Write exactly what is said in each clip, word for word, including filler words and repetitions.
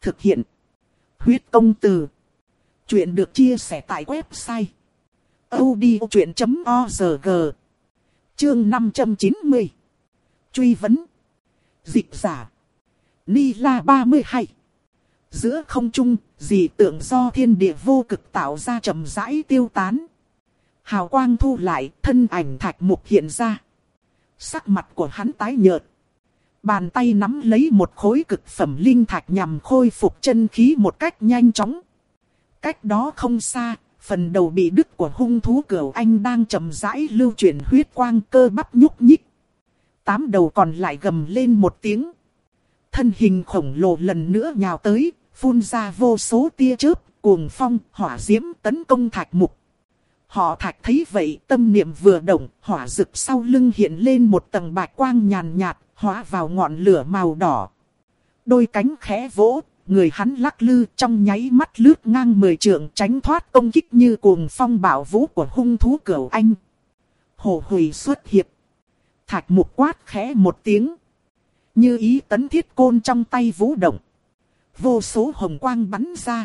Thực hiện. Huyết công từ. Chuyện được chia sẻ tại website audiochuyện chấm org. Chương năm trăm chín mươi. Truy vấn. Dịch giả. Ni La ba mươi hai. Giữa không trung, dị tượng do thiên địa vô cực tạo ra chậm rãi tiêu tán. Hào quang thu lại, thân ảnh Thạch Mục hiện ra. Sắc mặt của hắn tái nhợt. Bàn tay nắm lấy một khối cực phẩm linh thạch nhằm khôi phục chân khí một cách nhanh chóng. Cách đó không xa, phần đầu bị đứt của hung thú Cửu Anh đang chậm rãi lưu chuyển huyết quang, cơ bắp nhúc nhích. Tám đầu còn lại gầm lên một tiếng. Thân hình khổng lồ lần nữa nhào tới, phun ra vô số tia chớp, cuồng phong, hỏa diễm tấn công Thạch Mục. Họ Thạch thấy vậy, tâm niệm vừa động, hỏa rực sau lưng hiện lên một tầng bạch quang nhàn nhạt, hóa vào ngọn lửa màu đỏ. Đôi cánh khẽ vỗ, người hắn lắc lư, trong nháy mắt lướt ngang mười trượng, tránh thoát công kích như cuồng phong bạo vũ của hung thú Cửu Anh. Hổ Hùy xuất hiệp. Thạch Mục quát khẽ một tiếng. Như ý tấn thiết côn trong tay vũ động. Vô số hồng quang bắn ra.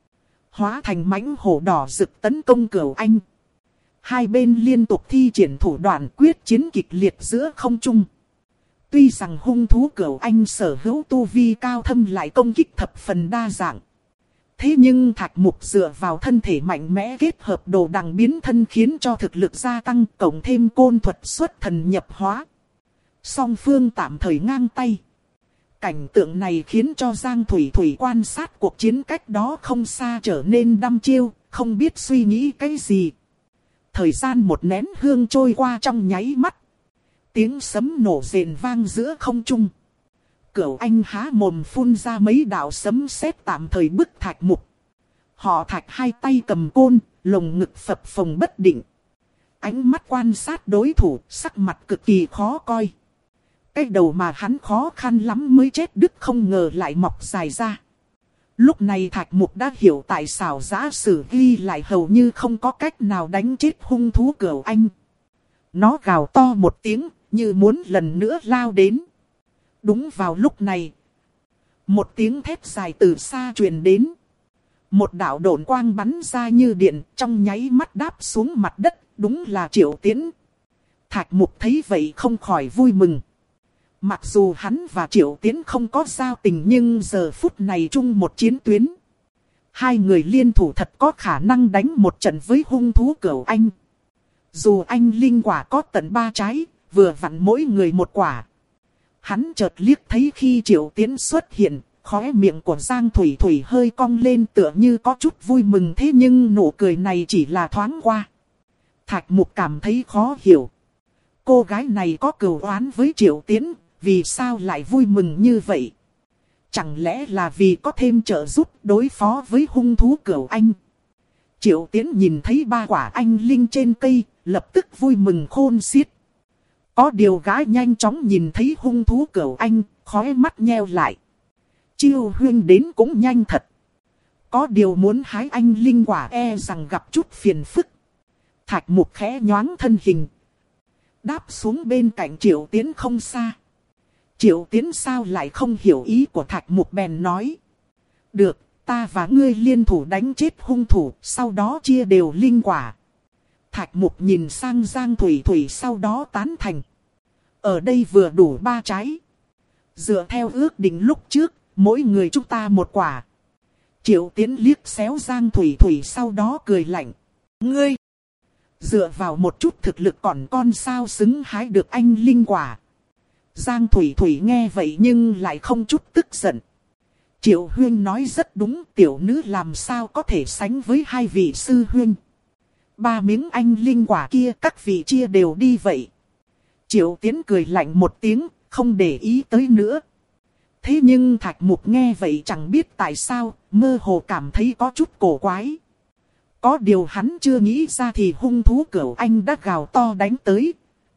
Hóa thành mãnh hổ đỏ rực tấn công Cửu Anh. Hai bên liên tục thi triển thủ đoạn quyết chiến kịch liệt giữa không trung. Tuy rằng hung thú Cửu Anh sở hữu tu vi cao thâm lại công kích thập phần đa dạng. Thế nhưng Thạch Mục dựa vào thân thể mạnh mẽ kết hợp đồ đằng biến thân khiến cho thực lực gia tăng, cộng thêm côn thuật xuất thần nhập hóa. Song phương tạm thời ngang tay. Cảnh tượng này khiến cho Giang Thủy Thủy quan sát cuộc chiến cách đó không xa trở nên đăm chiêu, không biết suy nghĩ cái gì. Thời gian một nén hương trôi qua trong nháy mắt. Tiếng sấm nổ rền vang giữa không trung. Cửu Anh há mồm phun ra mấy đạo sấm sét tạm thời bức Thạch Mục. Họ Thạch hai tay cầm côn, lồng ngực phập phồng bất định. Ánh mắt quan sát đối thủ, sắc mặt cực kỳ khó coi. Cái đầu mà hắn khó khăn lắm mới chết đứt không ngờ lại mọc dài ra. Lúc này Thạch Mục đã hiểu tại sao giả sử ghi lại hầu như không có cách nào đánh chết hung thú Cửu Anh. Nó gào to một tiếng, như muốn lần nữa lao đến. Đúng vào lúc này, một tiếng thét dài từ xa truyền đến. Một đạo độn quang bắn ra như điện, trong nháy mắt đáp xuống mặt đất, đúng là Triệu Tiễn. Thạch Mục thấy vậy không khỏi vui mừng. Mặc dù hắn và Triệu Tiễn không có giao tình nhưng giờ phút này chung một chiến tuyến. Hai người liên thủ thật có khả năng đánh một trận với hung thú Cửu Anh. Dù anh linh quả có tận ba trái, vừa vặn mỗi người một quả. Hắn chợt liếc thấy khi Triệu Tiễn xuất hiện, khóe miệng của Giang Thủy Thủy hơi cong lên tựa như có chút vui mừng, thế nhưng nụ cười này chỉ là thoáng qua. Thạch Mục cảm thấy khó hiểu. Cô gái này có cừu oán với Triệu Tiễn, vì sao lại vui mừng như vậy? Chẳng lẽ là vì có thêm trợ giúp đối phó với hung thú Cửu Anh? Triệu Tiễn nhìn thấy ba quả anh linh trên cây, lập tức vui mừng khôn xiết. Có điều gái nhanh chóng nhìn thấy hung thú Cửu Anh, khóe mắt nheo lại. Chiêu huyên đến cũng nhanh thật. Có điều muốn hái anh linh quả e rằng gặp chút phiền phức. Thạch Mục khẽ nhoáng thân hình, đáp xuống bên cạnh Triệu Tiễn không xa. Triệu Tiễn sao lại không hiểu ý của Thạch Mục bèn nói. Được, ta và ngươi liên thủ đánh chết hung thủ, sau đó chia đều linh quả. Thạch Mục nhìn sang Giang Thủy Thủy sau đó tán thành. Ở đây vừa đủ ba trái. Dựa theo ước định lúc trước, mỗi người chúng ta một quả. Triệu Tiễn liếc xéo Giang Thủy Thủy sau đó cười lạnh. Ngươi! Dựa vào một chút thực lực còn con sao xứng hái được anh linh quả. Giang Thủy Thủy nghe vậy nhưng lại không chút tức giận. Triệu huyên nói rất đúng, tiểu nữ làm sao có thể sánh với hai vị sư huyên. Ba miếng anh linh quả kia các vị chia đều đi vậy. Triệu Tiễn cười lạnh một tiếng, không để ý tới nữa. Thế nhưng Thạch Mục nghe vậy chẳng biết tại sao, mơ hồ cảm thấy có chút cổ quái. Có điều hắn chưa nghĩ ra thì hung thú Cửu Anh đã gào to đánh tới.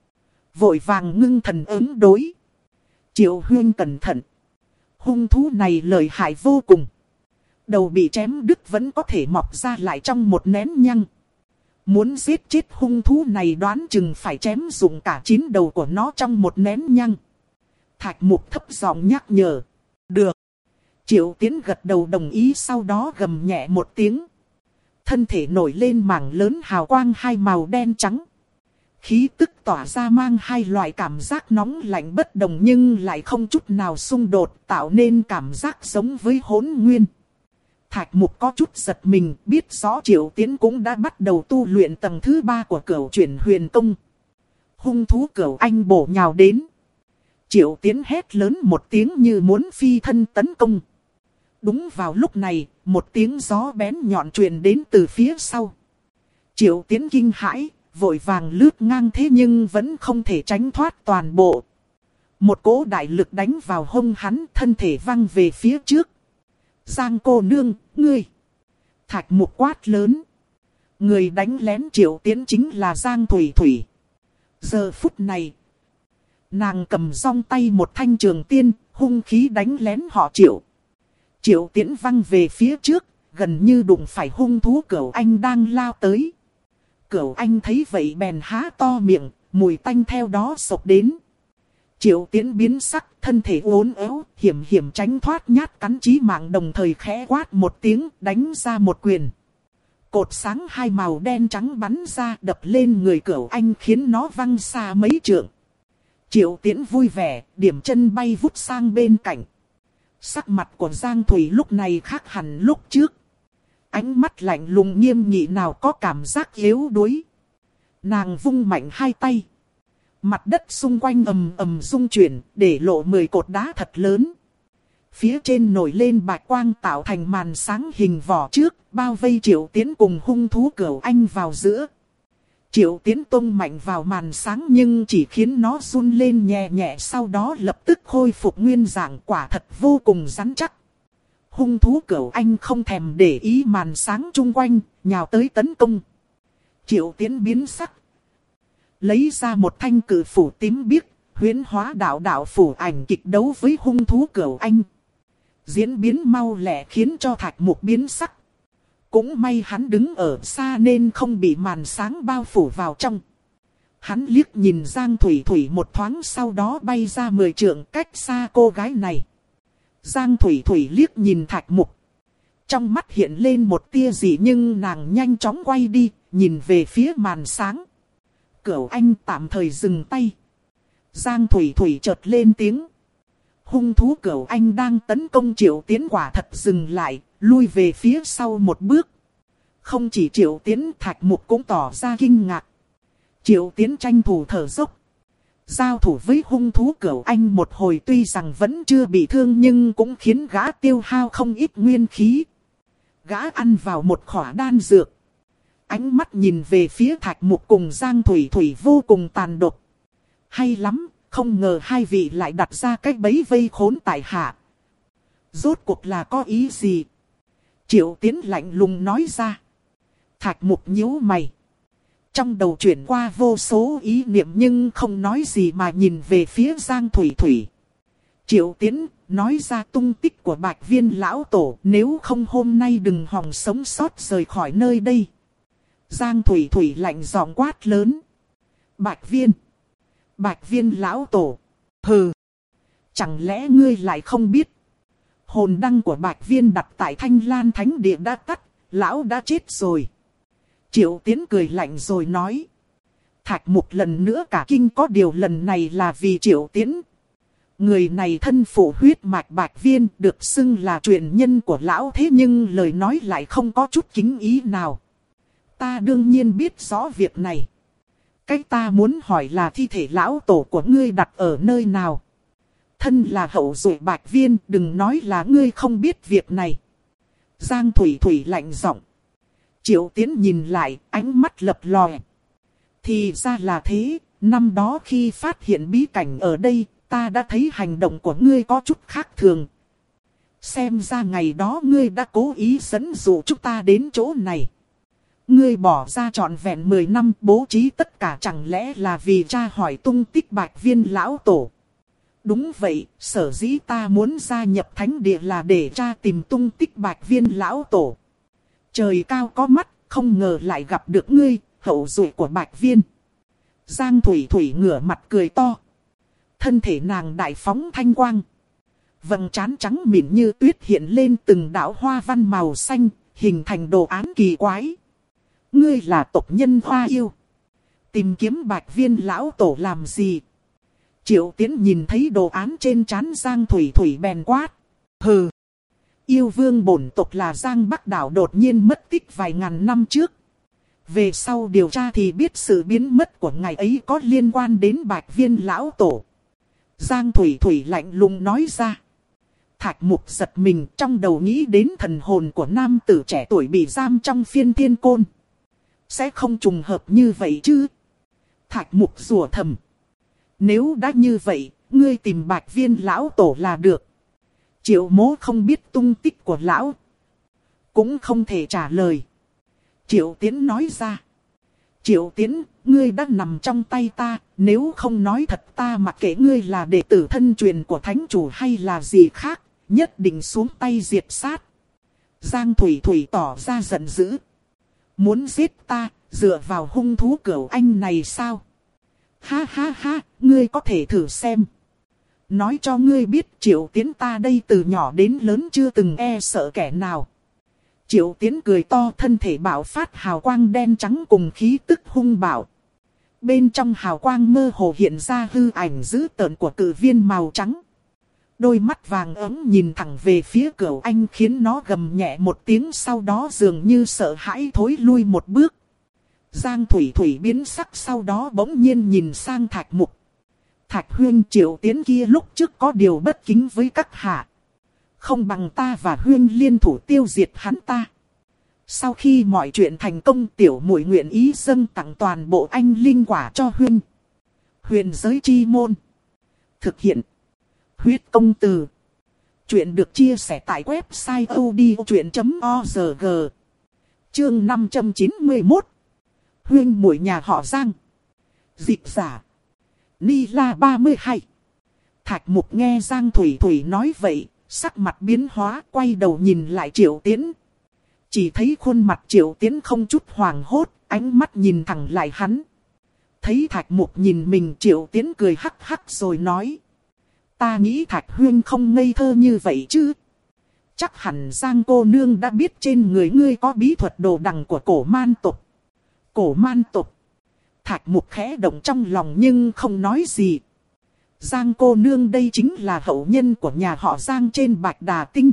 Vội vàng ngưng thần ứng đối. Triệu huyên cẩn thận. Hung thú này lợi hại vô cùng. Đầu bị chém đứt vẫn có thể mọc ra lại trong một nén nhăng. Muốn giết chết hung thú này đoán chừng phải chém dụng cả chín đầu của nó trong một nén nhăng. Thạch Mục thấp giọng nhắc nhở. Được. Triệu Tiến gật đầu đồng ý, sau đó gầm nhẹ một tiếng. Thân thể nổi lên mảng lớn hào quang hai màu đen trắng. Khí tức tỏa ra mang hai loại cảm giác nóng lạnh bất đồng nhưng lại không chút nào xung đột, tạo nên cảm giác giống với hỗn nguyên. Thạch Mục có chút giật mình, biết rõ Triệu Tiến cũng đã bắt đầu tu luyện tầng thứ ba của Cửu Chuyển Huyền Công. Hung thú Cửu Anh bổ nhào đến. Triệu Tiến hét lớn một tiếng như muốn phi thân tấn công. Đúng vào lúc này, một tiếng gió bén nhọn truyền đến từ phía sau. Triệu Tiến kinh hãi, vội vàng lướt ngang thế nhưng vẫn không thể tránh thoát toàn bộ. Một cỗ đại lực đánh vào hông hắn, thân thể văng về phía trước. Giang cô nương, ngươi! Thạch Mục quát lớn. Người đánh lén Triệu Tiến chính là Giang Thủy Thủy. Giờ phút này, nàng cầm song tay một thanh trường tiên, hung khí đánh lén họ Triệu. Triệu Tiến văng về phía trước, gần như đụng phải hung thú Cửu Anh đang lao tới. Cửu Anh thấy vậy bèn há to miệng, mùi tanh theo đó xộc đến. Triệu Tiến biến sắc, thân thể uốn éo, hiểm hiểm tránh thoát nhát cắn chí mạng, đồng thời khẽ quát một tiếng, đánh ra một quyền. Cột sáng hai màu đen trắng bắn ra, đập lên người Cửu Anh khiến nó văng xa mấy trượng. Triệu Tiến vui vẻ, điểm chân bay vút sang bên cạnh. Sắc mặt của Giang Thủy lúc này khác hẳn lúc trước. Ánh mắt lạnh lùng nghiêm nghị nào có cảm giác yếu đuối. Nàng vung mạnh hai tay. Mặt đất xung quanh ầm ầm rung chuyển, để lộ mười cột đá thật lớn. Phía trên nổi lên bạch quang tạo thành màn sáng hình vỏ trước, bao vây Triệu Tiến cùng hung thú Cửu Anh vào giữa. Triệu Tiến tung mạnh vào màn sáng nhưng chỉ khiến nó run lên nhẹ nhẹ, sau đó lập tức khôi phục nguyên dạng, quả thật vô cùng rắn chắc. Hung thú Cửu Anh không thèm để ý màn sáng chung quanh, nhào tới tấn công. Triệu Tiến biến sắc. Lấy ra một thanh cự phủ tím biếc, huyễn hóa đạo đạo phủ ảnh kịch đấu với hung thú Cửu Anh. Diễn biến mau lẹ khiến cho Thạch Mục biến sắc. Cũng may hắn đứng ở xa nên không bị màn sáng bao phủ vào trong. Hắn liếc nhìn Giang Thủy Thủy một thoáng, sau đó bay ra mười trượng cách xa cô gái này. Giang Thủy Thủy liếc nhìn Thạch Mục. Trong mắt hiện lên một tia dị nhưng nàng nhanh chóng quay đi, nhìn về phía màn sáng. Cửu Anh tạm thời dừng tay. Giang Thủy Thủy chợt lên tiếng. Hung thú Cửu Anh đang tấn công Triệu Tiến quả thật dừng lại, lui về phía sau một bước. Không chỉ Triệu Tiến, Thạch Mục cũng tỏ ra kinh ngạc. Triệu Tiến tranh thủ thở dốc. Giao thủ với hung thú Cửu Anh một hồi tuy rằng vẫn chưa bị thương nhưng cũng khiến gã tiêu hao không ít nguyên khí. Gã ăn vào một khỏa đan dược. Ánh mắt nhìn về phía Thạch Mục cùng Giang Thủy Thủy vô cùng tàn độc. Hay lắm, không ngờ hai vị lại đặt ra cách bẫy vây khốn tại hạ. Rốt cuộc là có ý gì? Triệu Tiến lạnh lùng nói ra. Thạch Mục nhíu mày. Trong đầu chuyển qua vô số ý niệm nhưng không nói gì mà nhìn về phía Giang Thủy Thủy. Triệu Tiến nói ra tung tích của Bạch Viên lão tổ, nếu không hôm nay đừng hòng sống sót rời khỏi nơi đây. Giang Thủy Thủy lạnh giọng quát lớn. Bạch Viên. Bạch Viên lão tổ. Hừ. Chẳng lẽ ngươi lại không biết? Hồn đăng của Bạch Viên đặt tại Thanh Lan Thánh Địa đã tắt, lão đã chết rồi. Triệu Tiến cười lạnh rồi nói. Thạch Mục lần nữa cả kinh, có điều lần này là vì Triệu Tiến. Người này thân phụ huyết mạch Bạch Viên, được xưng là truyền nhân của lão, thế nhưng lời nói lại không có chút kính ý nào. Ta đương nhiên biết rõ việc này. Cái ta muốn hỏi là thi thể lão tổ của ngươi đặt ở nơi nào? Thân là hậu duệ Bạch Viên, đừng nói là ngươi không biết việc này. Giang Thủy Thủy lạnh giọng. Triệu Tiến nhìn lại, ánh mắt lập lòe. Thì ra là thế, năm đó khi phát hiện bí cảnh ở đây, ta đã thấy hành động của ngươi có chút khác thường. Xem ra ngày đó ngươi đã cố ý dẫn dụ chúng ta đến chỗ này. Ngươi bỏ ra trọn vẹn mười năm bố trí tất cả, chẳng lẽ là vì tra hỏi tung tích Bạch Viên lão tổ? Đúng vậy, sở dĩ ta muốn gia nhập thánh địa là để tra tìm tung tích Bạch Viên lão tổ. Trời cao có mắt, không ngờ lại gặp được ngươi, hậu duệ của Bạch Viên. Giang Thủy Thủy ngửa mặt cười to. Thân thể nàng đại phóng thanh quang. Vầng trán trắng mịn như tuyết hiện lên từng đạo hoa văn màu xanh, hình thành đồ án kỳ quái. Ngươi là tộc nhân Hoa Yêu. Tìm kiếm Bạch Viên lão tổ làm gì? Triệu Tiến nhìn thấy đồ án trên trán Giang Thủy Thủy bèn quát. Hừ. Yêu vương bổn tộc là Giang Bắc Đảo đột nhiên mất tích vài ngàn năm trước. Về sau điều tra thì biết sự biến mất của ngài ấy có liên quan đến Bạch Viên lão tổ. Giang Thủy Thủy lạnh lùng nói ra. Thạch Mục giật mình, trong đầu nghĩ đến thần hồn của nam tử trẻ tuổi bị giam trong phiên thiên côn. Sẽ không trùng hợp như vậy chứ? Thạch Mục rủa thầm. Nếu đã như vậy, ngươi tìm Bạch Viên lão tổ là được. Triệu Mỗ không biết tung tích của lão, cũng không thể trả lời. Triệu Tiến nói ra. Triệu Tiến, ngươi đã nằm trong tay ta, nếu không nói thật ta mặc kệ ngươi là đệ tử thân truyền của thánh chủ hay là gì khác, nhất định xuống tay diệt sát. Giang Thủy Thủy tỏ ra giận dữ. Muốn giết ta, dựa vào hung thú cửu anh này sao? Ha ha ha, ngươi có thể thử xem. Nói cho ngươi biết Triệu Tiến ta đây từ nhỏ đến lớn chưa từng e sợ kẻ nào. Triệu Tiến cười to, thân thể bạo phát hào quang đen trắng cùng khí tức hung bạo. Bên trong hào quang mơ hồ hiện ra hư ảnh dữ tợn của cự viên màu trắng. Đôi mắt vàng ấm nhìn thẳng về phía Cửu Anh khiến nó gầm nhẹ một tiếng, sau đó dường như sợ hãi thối lui một bước. Giang Thủy Thủy biến sắc, sau đó bỗng nhiên nhìn sang Thạch Mục. Thạch Huyên, Triệu Tiến kia lúc trước có điều bất kính với các hạ. Không bằng ta và Huyên liên thủ tiêu diệt hắn ta. Sau khi mọi chuyện thành công, tiểu muội nguyện ý dâng tặng toàn bộ anh linh quả cho Huyên. Huyền giới chi môn. Thực hiện. Huyết công từ. Chuyện được chia sẻ tại website odchuyện chấm org. Chương năm trăm chín mươi mốt. Huyên muội nhà họ Giang. Dịch giả. Ni La ba mươi hai. Thạch Mục nghe Giang Thủy Thủy nói vậy, sắc mặt biến hóa, quay đầu nhìn lại Triệu Tiến. Chỉ thấy khuôn mặt Triệu Tiến không chút hoảng hốt, ánh mắt nhìn thẳng lại hắn. Thấy Thạch Mục nhìn mình, Triệu Tiến cười hắc hắc rồi nói. Ta nghĩ Thạch Huyên không ngây thơ như vậy chứ. Chắc hẳn Giang cô nương đã biết trên người ngươi có bí thuật đồ đằng của cổ man tộc. Cổ man tộc. Thạch Mục khẽ động trong lòng nhưng không nói gì. Giang cô nương đây chính là hậu nhân của nhà họ Giang trên Bạch Đà Tinh.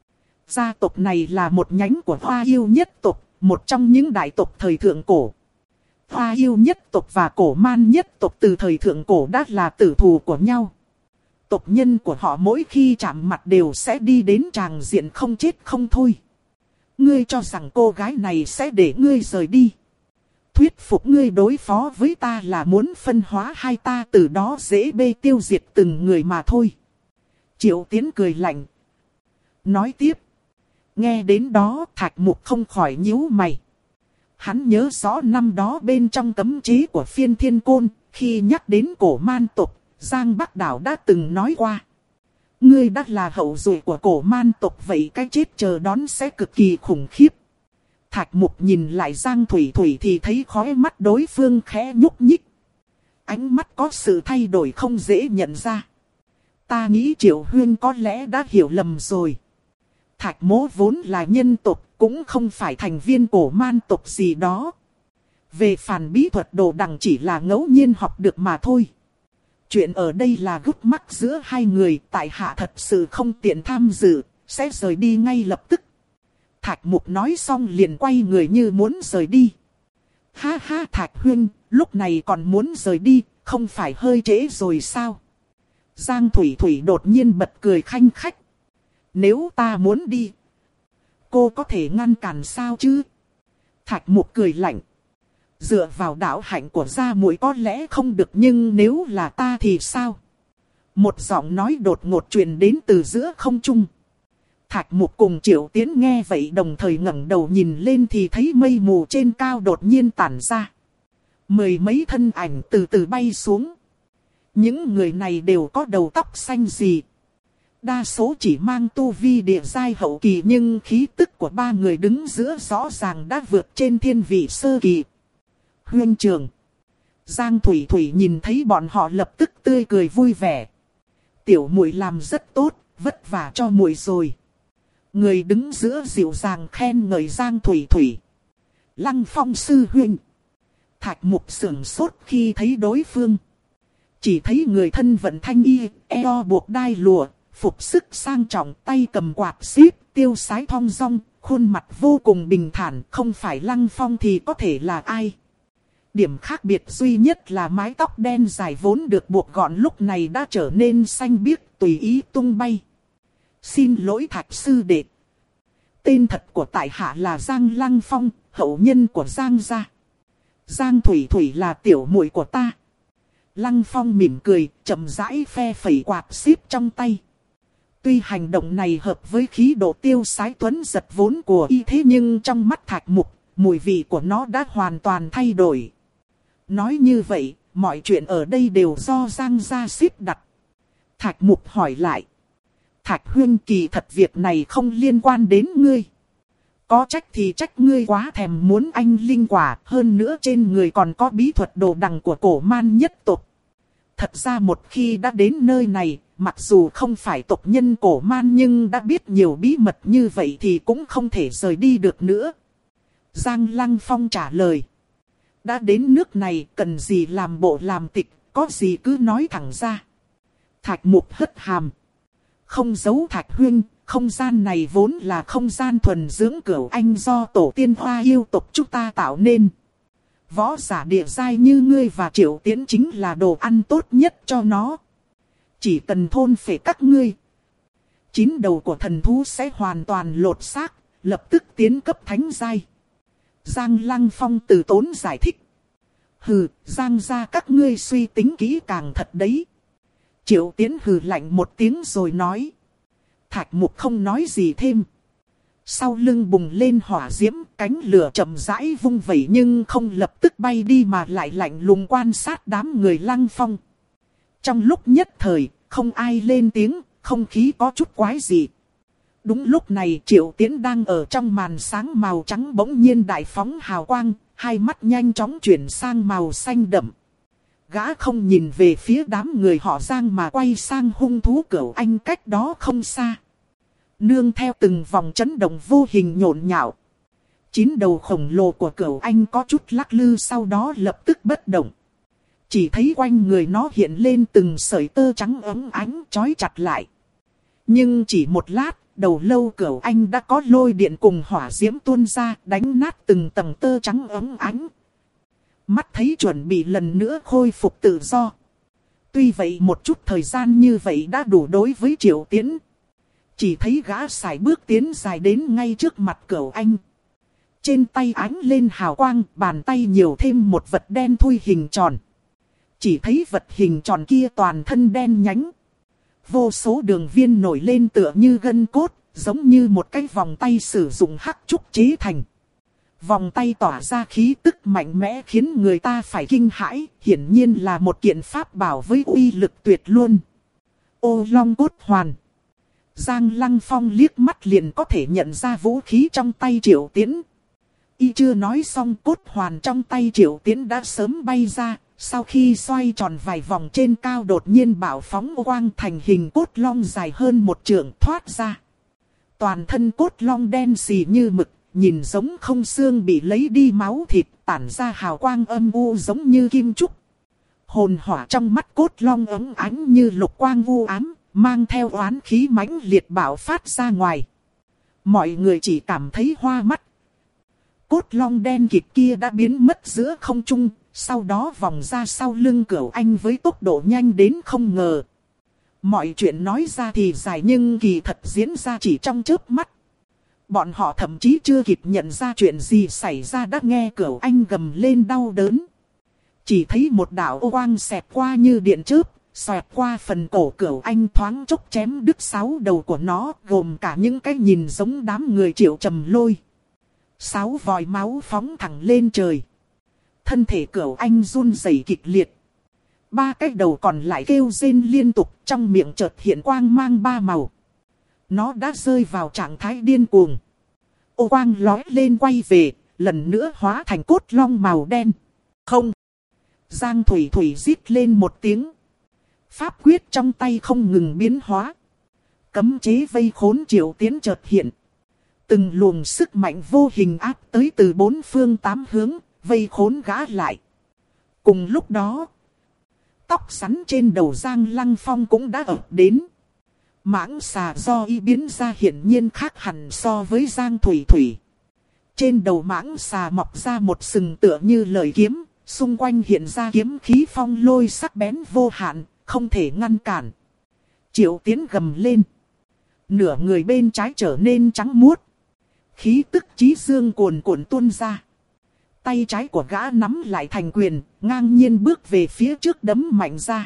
Gia tộc này là một nhánh của Hoa Yêu nhất tộc, một trong những đại tộc thời thượng cổ. Hoa Yêu nhất tộc và cổ man nhất tộc từ thời thượng cổ đã là tử thù của nhau. Tộc nhân của họ mỗi khi chạm mặt đều sẽ đi đến tràng diện không chết không thôi. Ngươi cho rằng cô gái này sẽ để ngươi rời đi. Thuyết phục ngươi đối phó với ta là muốn phân hóa hai ta, từ đó dễ bê tiêu diệt từng người mà thôi. Triệu Tiến cười lạnh. Nói tiếp. Nghe đến đó Thạch Mục không khỏi nhíu mày. Hắn nhớ rõ năm đó bên trong cấm chế của phiên thiên côn, khi nhắc đến cổ man tộc, Giang Bắc Đảo đã từng nói qua. Ngươi đã là hậu duệ của cổ man tộc, vậy cái chết chờ đón sẽ cực kỳ khủng khiếp. Thạch Mục nhìn lại Giang Thủy Thủy thì thấy khóe mắt đối phương khẽ nhúc nhích. Ánh mắt có sự thay đổi không dễ nhận ra. Ta nghĩ Triệu Huyên có lẽ đã hiểu lầm rồi. Thạch Mỗ vốn là nhân tộc, cũng không phải thành viên cổ man tộc gì đó. Về phản bí thuật đồ đằng chỉ là ngẫu nhiên học được mà thôi. Chuyện ở đây là gút mắc giữa hai người, tại hạ thật sự không tiện tham dự, sẽ rời đi ngay lập tức. Thạch Mục nói xong liền quay người như muốn rời đi. Ha ha Thạch Huyên, lúc này còn muốn rời đi, không phải hơi trễ rồi sao? Giang Thủy Thủy đột nhiên bật cười khanh khách. Nếu ta muốn đi, cô có thể ngăn cản sao chứ? Thạch Mục cười lạnh. Dựa vào đạo hạnh của gia muội có lẽ không được, nhưng nếu là ta thì sao? Một giọng nói đột ngột truyền đến từ giữa không trung. Thạch Mục cùng Triệu Tiến nghe vậy đồng thời ngẩng đầu nhìn lên thì thấy mây mù trên cao đột nhiên tản ra. Mười mấy thân ảnh từ từ bay xuống. Những người này đều có đầu tóc xanh gì. Đa số chỉ mang tu vi địa giai hậu kỳ, nhưng khí tức của ba người đứng giữa rõ ràng đã vượt trên thiên vị sơ kỳ. Huyên trường. Giang Thủy Thủy nhìn thấy bọn họ lập tức tươi cười vui vẻ. Tiểu muội làm rất tốt, vất vả cho muội rồi. Người đứng giữa dịu dàng khen ngợi Giang Thủy Thủy. Lăng Phong sư huynh. Thạch Mục sửng sốt khi thấy đối phương. Chỉ thấy người thân vận thanh y, eo buộc đai lụa, phục sức sang trọng, tay cầm quạt xíp, tiêu sái thong dong, khuôn mặt vô cùng bình thản, không phải Lăng Phong thì có thể là ai. Điểm khác biệt duy nhất là mái tóc đen dài vốn được buộc gọn lúc này đã trở nên xanh biếc tùy ý tung bay. Xin lỗi Thạch sư đệ. Tên thật của tại hạ là Giang Lăng Phong, hậu nhân của Giang gia. Giang Thủy Thủy là tiểu muội của ta. Lăng Phong mỉm cười, chậm rãi phe phẩy quạt xíp trong tay. Tuy hành động này hợp với khí độ tiêu sái tuấn giật vốn của y thế nhưng trong mắt Thạch Mục, mùi vị của nó đã hoàn toàn thay đổi. Nói như vậy, mọi chuyện ở đây đều do Giang gia xếp đặt. Thạch Mục hỏi lại. Thạch huynh, kỳ thật việc này không liên quan đến ngươi. Có trách thì trách ngươi quá thèm muốn anh linh quả, hơn nữa trên người còn có bí thuật đồ đằng của cổ man nhất tộc. Thật ra một khi đã đến nơi này, mặc dù không phải tộc nhân cổ man nhưng đã biết nhiều bí mật như vậy thì cũng không thể rời đi được nữa. Giang Lăng Phong trả lời. Đã đến nước này, cần gì làm bộ làm tịch, có gì cứ nói thẳng ra. Thạch Mục hất hàm. Không giấu Thạch huynh, không gian này vốn là không gian thuần dưỡng cửu anh do tổ tiên hoa yêu tộc chúng ta tạo nên. Võ giả địa giai như ngươi và Triệu Tiễn chính là đồ ăn tốt nhất cho nó. Chỉ cần thôn phệ các ngươi, chín đầu của thần thú sẽ hoàn toàn lột xác, lập tức tiến cấp thánh giai. Giang Lăng Phong từ tốn giải thích. Hừ, Giang gia các ngươi suy tính kỹ càng thật đấy. Triệu Tiễn hừ lạnh một tiếng rồi nói. Thạch Mục không nói gì thêm. Sau lưng bùng lên hỏa diễm, cánh lửa chậm rãi vung vẩy nhưng không lập tức bay đi mà lại lạnh lùng quan sát đám người Lăng Phong. Trong lúc nhất thời, không ai lên tiếng, không khí có chút quái dị. Đúng lúc này Triệu Tiễn đang ở trong màn sáng màu trắng bỗng nhiên đại phóng hào quang, hai mắt nhanh chóng chuyển sang màu xanh đậm. Gã không nhìn về phía đám người họ Giang mà quay sang hung thú cửu anh cách đó không xa. Nương theo từng vòng chấn động vô hình nhộn nhạo. Chín đầu khổng lồ của cửu anh có chút lắc lư sau đó lập tức bất động. Chỉ thấy quanh người nó hiện lên từng sợi tơ trắng ấm ánh trói chặt lại. Nhưng chỉ một lát, đầu lâu cửu anh đã có lôi điện cùng hỏa diễm tuôn ra đánh nát từng tầng tơ trắng ấm ánh. Mắt thấy chuẩn bị lần nữa khôi phục tự do. Tuy vậy một chút thời gian như vậy đã đủ đối với Triệu Tiễn. Chỉ thấy gã sải bước tiến dài đến ngay trước mặt cửu anh. Trên tay ánh lên hào quang, bàn tay nhiều thêm một vật đen thui hình tròn. Chỉ thấy vật hình tròn kia toàn thân đen nhánh. Vô số đường viên nổi lên tựa như gân cốt, giống như một cái vòng tay sử dụng hắc trúc chế thành. Vòng tay tỏa ra khí tức mạnh mẽ khiến người ta phải kinh hãi, hiển nhiên là một kiện pháp bảo với uy lực tuyệt luôn. Ô Long cốt hoàn. Giang Lăng Phong liếc mắt liền có thể nhận ra vũ khí trong tay Triệu Tiễn. Y chưa nói xong cốt hoàn trong tay Triệu Tiễn đã sớm bay ra, sau khi xoay tròn vài vòng trên cao đột nhiên bạo phóng quang thành hình cốt long dài hơn một trượng thoát ra. Toàn thân cốt long đen xì như mực, nhìn giống không xương bị lấy đi máu thịt, tản ra hào quang âm u giống như kim trúc. Hồn hỏa trong mắt cốt long ấm ánh như lục quang u ám, mang theo oán khí mãnh liệt bạo phát ra ngoài. Mọi người chỉ cảm thấy hoa mắt. Cốt long đen kịt kia đã biến mất giữa không trung, sau đó vòng ra sau lưng cửu anh với tốc độ nhanh đến không ngờ. Mọi chuyện nói ra thì dài nhưng kỳ thật diễn ra chỉ trong chớp mắt. Bọn họ thậm chí chưa kịp nhận ra chuyện gì xảy ra đã nghe cửu anh gầm lên đau đớn. Chỉ thấy một đạo ô quang xẹt qua như điện chớp, xoẹt qua phần cổ cửu anh thoáng chốc chém đứt sáu đầu của nó, gồm cả những cái nhìn giống đám người Triệu Trầm Lôi. Sáu vòi máu phóng thẳng lên trời. Thân thể cửu anh run rẩy kịch liệt. Ba cái đầu còn lại kêu rên liên tục, trong miệng chợt hiện quang mang ba màu. Nó đã rơi vào trạng thái điên cuồng. Ô quang lói lên quay về, lần nữa hóa thành cốt long màu đen. Không! Giang Thủy Thủy rít lên một tiếng. Pháp quyết trong tay không ngừng biến hóa. Cấm chế vây khốn Triệu Tiến chợt hiện. Từng luồng sức mạnh vô hình áp tới từ bốn phương tám hướng, vây khốn gã lại. Cùng lúc đó, tóc sắn trên đầu Giang Lăng Phong cũng đã ập đến. Mãng xà do y biến ra hiển nhiên khác hẳn so với Giang Thủy Thủy. Trên đầu mãng xà mọc ra một sừng tựa như lợi kiếm, xung quanh hiện ra kiếm khí phong lôi sắc bén vô hạn, không thể ngăn cản. Triệu Tiến gầm lên. Nửa người bên trái trở nên trắng muốt. Khí tức chí dương cuồn cuộn tuôn ra. Tay trái của gã nắm lại thành quyền, ngang nhiên bước về phía trước đấm mạnh ra.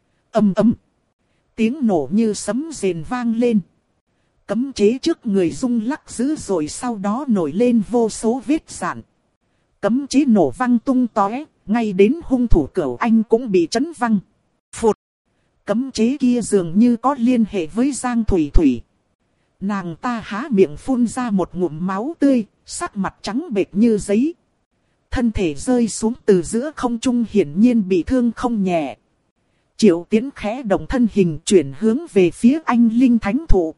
Ầm ầm. Tiếng nổ như sấm rền vang lên. Cấm chế trước người rung lắc dữ rồi sau đó nổi lên vô số vết rạn. Cấm chế nổ văng tung tóe, ngay đến hung thủ Cửu Anh cũng bị chấn văng. Phụt. Cấm chế kia dường như có liên hệ với Giang Thủy Thủy. Nàng ta há miệng phun ra một ngụm máu tươi, sắc mặt trắng bệch như giấy. Thân thể rơi xuống từ giữa không trung hiển nhiên bị thương không nhẹ. Triệu Tiến khẽ động thân hình chuyển hướng về phía anh Linh Thánh Thụ.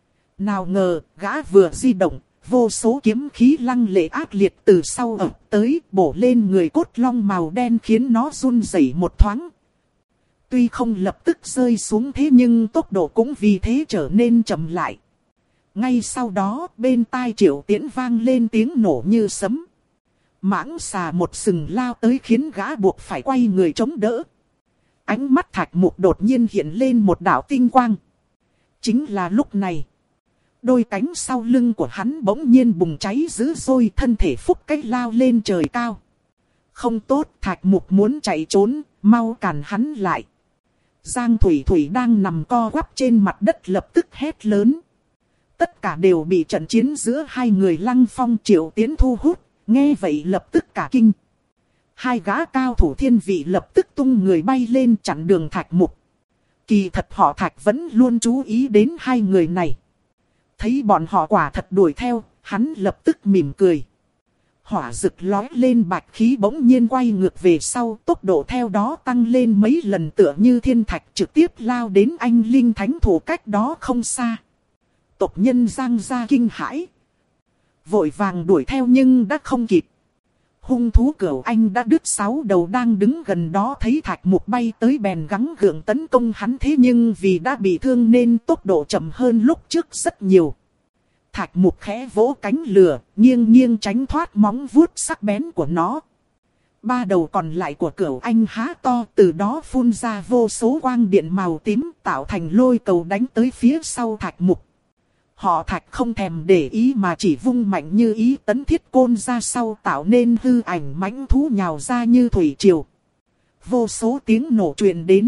Nào ngờ, gã vừa di động, vô số kiếm khí lăng lệ ác liệt từ sau ập tới, bổ lên người cốt long màu đen khiến nó run rẩy một thoáng. Tuy không lập tức rơi xuống thế nhưng tốc độ cũng vì thế trở nên chậm lại. Ngay sau đó, bên tai Triệu Tiến vang lên tiếng nổ như sấm. Mãng xà một sừng lao tới khiến gã buộc phải quay người chống đỡ. Ánh mắt Thạch Mục đột nhiên hiện lên một đạo tinh quang. Chính là lúc này, đôi cánh sau lưng của hắn bỗng nhiên bùng cháy dữ dội, thân thể phúc cách lao lên trời cao. Không tốt, Thạch Mục muốn chạy trốn, mau cản hắn lại. Giang Thủy Thủy đang nằm co quắp trên mặt đất lập tức hét lớn. Tất cả đều bị trận chiến giữa hai người Lăng Phong Triệu Tiến thu hút, nghe vậy lập tức cả kinh. Hai gã cao thủ thiên vị lập tức tung người bay lên chặn đường Thạch Mục. Kỳ thật họ Thạch vẫn luôn chú ý đến hai người này. Thấy bọn họ quả thật đuổi theo, hắn lập tức mỉm cười. Hỏa rực lói lên bạch khí bỗng nhiên quay ngược về sau, tốc độ theo đó tăng lên mấy lần tựa như thiên thạch trực tiếp lao đến anh Linh Thánh Thủ cách đó không xa. Tộc nhân Giang gia kinh hãi, vội vàng đuổi theo nhưng đã không kịp. Hung thú Cửu Anh đã đứt sáu đầu đang đứng gần đó thấy Thạch Mục bay tới bèn gắng gượng tấn công hắn, thế nhưng vì đã bị thương nên tốc độ chậm hơn lúc trước rất nhiều. Thạch Mục khẽ vỗ cánh lừa, nghiêng nghiêng tránh thoát móng vuốt sắc bén của nó. Ba đầu còn lại của Cửu Anh há to, từ đó phun ra vô số quang điện màu tím tạo thành lôi cầu đánh tới phía sau Thạch Mục. Họ Thạch không thèm để ý mà chỉ vung mạnh như ý tấn thiết côn ra sau tạo nên hư ảnh mãnh thú nhào ra như thủy triều. Vô số tiếng nổ truyền đến.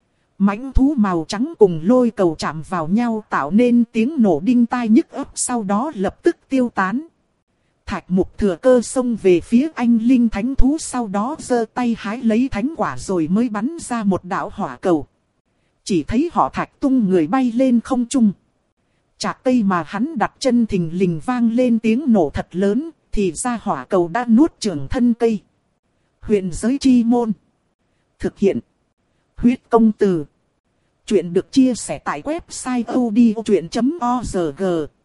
Mãnh thú màu trắng cùng lôi cầu chạm vào nhau tạo nên tiếng nổ đinh tai nhức óc, sau đó lập tức tiêu tán. Thạch Mục thừa cơ xông về phía anh Linh Thánh Thú, sau đó giơ tay hái lấy thánh quả rồi mới bắn ra một đạo hỏa cầu. Chỉ thấy họ Thạch tung người bay lên không trung. Chạc cây mà hắn đặt chân thình lình vang lên tiếng nổ thật lớn, thì ra hỏa cầu đã nuốt chửng thân cây. Huyền giới chi môn. Thực hiện. Huyết công từ. Chuyện được chia sẻ tại website odchuyện chấm org.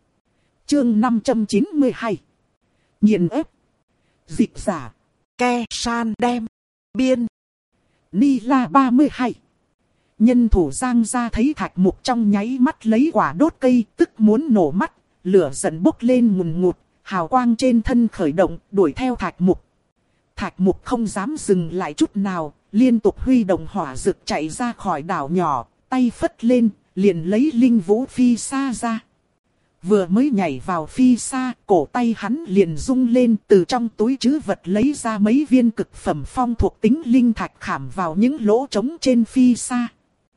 Chương năm trăm chín mươi hai. Nghiền ép. Dịch giả. Ke san đem. Biên. Ni la ba mươi hai. Nhân thủ Giang gia thấy Thạch Mục trong nháy mắt lấy quả đốt cây, tức muốn nổ mắt, lửa giận bốc lên ngùn ngụt, hào quang trên thân khởi động, đuổi theo Thạch Mục. Thạch Mục không dám dừng lại chút nào, liên tục huy động hỏa rực chạy ra khỏi đảo nhỏ, tay phất lên, liền lấy linh vũ phi sa ra. Vừa mới nhảy vào phi sa, cổ tay hắn liền rung lên, từ trong túi trữ vật lấy ra mấy viên cực phẩm phong thuộc tính linh thạch khảm vào những lỗ trống trên phi sa.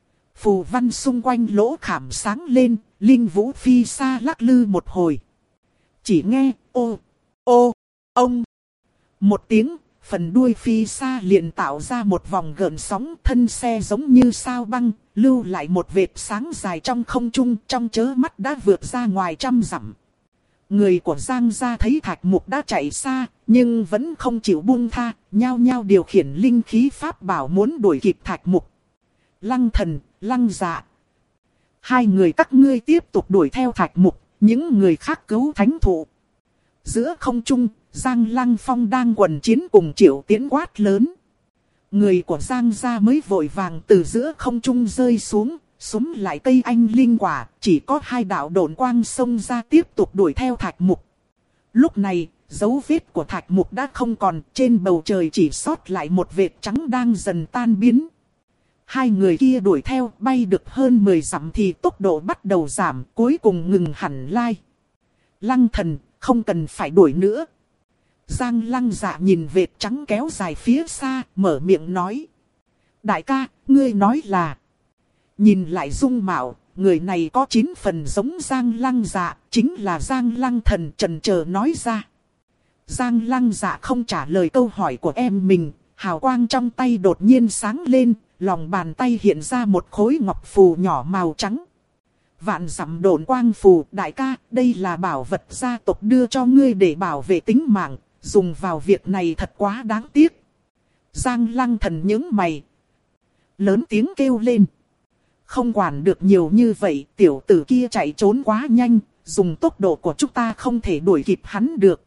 Phù văn xung quanh lỗ khảm sáng lên, linh vũ phi sa lắc lư một hồi. Chỉ nghe, ô, ô, ông. Một tiếng, phần đuôi phi sa liền tạo ra một vòng gợn sóng, thân xe giống như sao băng, lưu lại một vệt sáng dài trong không trung, trong chớ mắt đã vượt ra ngoài trăm dặm. Người của Giang gia thấy Thạch Mục đã chạy xa, nhưng vẫn không chịu buông tha, nhao nhao điều khiển linh khí pháp bảo muốn đuổi kịp Thạch Mục. Lăng Thần, Lăng Dạ, Hai người các ngươi tiếp tục đuổi theo Thạch Mục, những người khác cứu thánh thụ. Giữa không trung, Giang Lăng Phong đang quần chiến cùng Triệu Tiễn quát lớn. Người của Giang gia mới vội vàng từ giữa không trung rơi xuống, xúm lại cây anh linh quả, chỉ có hai đạo độn quang xông ra tiếp tục đuổi theo Thạch Mục. Lúc này, dấu vết của Thạch Mục đã không còn, trên bầu trời chỉ sót lại một vệt trắng đang dần tan biến. Hai người kia đuổi theo, bay được hơn mười dặm thì tốc độ bắt đầu giảm, cuối cùng ngừng hẳn lai. Lăng thần, không cần phải đuổi nữa. Giang Lăng Dạ nhìn vệt trắng kéo dài phía xa, mở miệng nói. Đại ca, ngươi nói là... Nhìn lại dung mạo, người này có chín phần giống Giang Lăng Dạ, chính là Giang Lăng Thần chần chờ nói ra. Giang Lăng Dạ không trả lời câu hỏi của em mình, hào quang trong tay đột nhiên sáng lên, lòng bàn tay hiện ra một khối ngọc phù nhỏ màu trắng. Vạn dặm độn quang phù, đại ca, đây là bảo vật gia tộc đưa cho ngươi để bảo vệ tính mạng, dùng vào việc này thật quá đáng tiếc. Giang Lăng Thần nhướng mày, lớn tiếng kêu lên. Không quản được nhiều như vậy, tiểu tử kia chạy trốn quá nhanh, dùng tốc độ của chúng ta không thể đuổi kịp hắn được.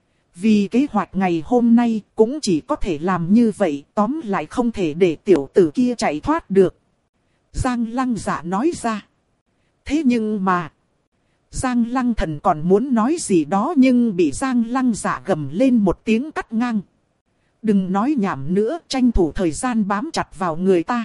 Vì kế hoạch ngày hôm nay cũng chỉ có thể làm như vậy, tóm lại không thể để tiểu tử kia chạy thoát được. Giang Lăng Dạ nói ra. Thế nhưng mà... Giang Lăng Thần còn muốn nói gì đó nhưng bị Giang Lăng Dạ gầm lên một tiếng cắt ngang. Đừng nói nhảm nữa, tranh thủ thời gian bám chặt vào người ta.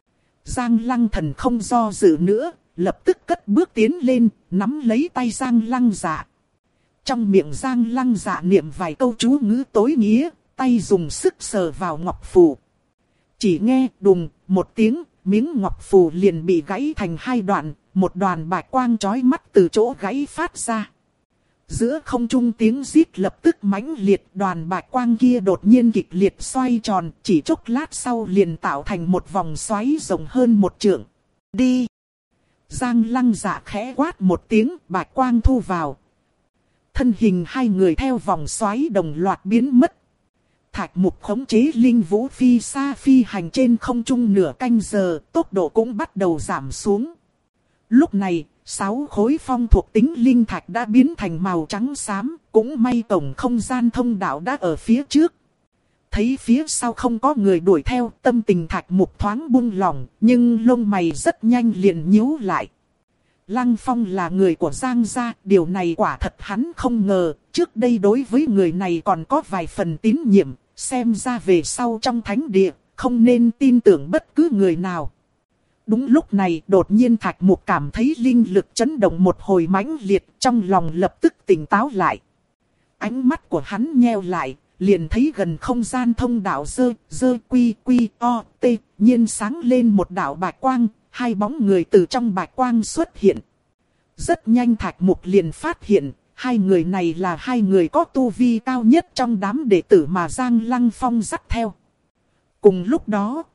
Giang Lăng Thần không do dự nữa, lập tức cất bước tiến lên, nắm lấy tay Giang Lăng Dạ. Trong miệng Giang Lăng Dạ niệm vài câu chú ngữ tối nghĩa, tay dùng sức sờ vào ngọc phù. Chỉ nghe đùng một tiếng, miếng ngọc phù liền bị gãy thành hai đoạn, một đoàn bạch quang chói mắt từ chỗ gãy phát ra. Giữa không trung tiếng rít lập tức mãnh liệt, đoàn bạch quang kia đột nhiên kịch liệt xoay tròn, chỉ chốc lát sau liền tạo thành một vòng xoáy rộng hơn một trượng. Đi! Giang Lăng Dạ khẽ quát một tiếng, bạch quang thu vào. Thân hình hai người theo vòng xoáy đồng loạt biến mất. Thạch Mục khống chế linh vũ phi xa phi hành trên không trung nửa canh giờ, tốc độ cũng bắt đầu giảm xuống. Lúc này, sáu khối phong thuộc tính linh thạch đã biến thành màu trắng xám, cũng may cổng không gian thông đạo đã ở phía trước. Thấy phía sau không có người đuổi theo, tâm tình Thạch Mục thoáng buông lỏng, nhưng lông mày rất nhanh liền nhíu lại. Lăng Phong là người của Giang gia, điều này quả thật hắn không ngờ, trước đây đối với người này còn có vài phần tín nhiệm, xem ra về sau trong thánh địa, không nên tin tưởng bất cứ người nào. Đúng lúc này, đột nhiên Thạch Mục cảm thấy linh lực chấn động một hồi mãnh liệt, trong lòng lập tức tỉnh táo lại. Ánh mắt của hắn nheo lại, liền thấy gần không gian thông đạo dơ, dơ quy quy o tê, nhiên sáng lên một đạo bạch quang, hai bóng người từ trong bạch quang xuất hiện. Rất nhanh Thạch Mục liền phát hiện, hai người này là hai người có tu vi cao nhất trong đám đệ tử mà Giang Lăng Phong dắt theo. Cùng lúc đó,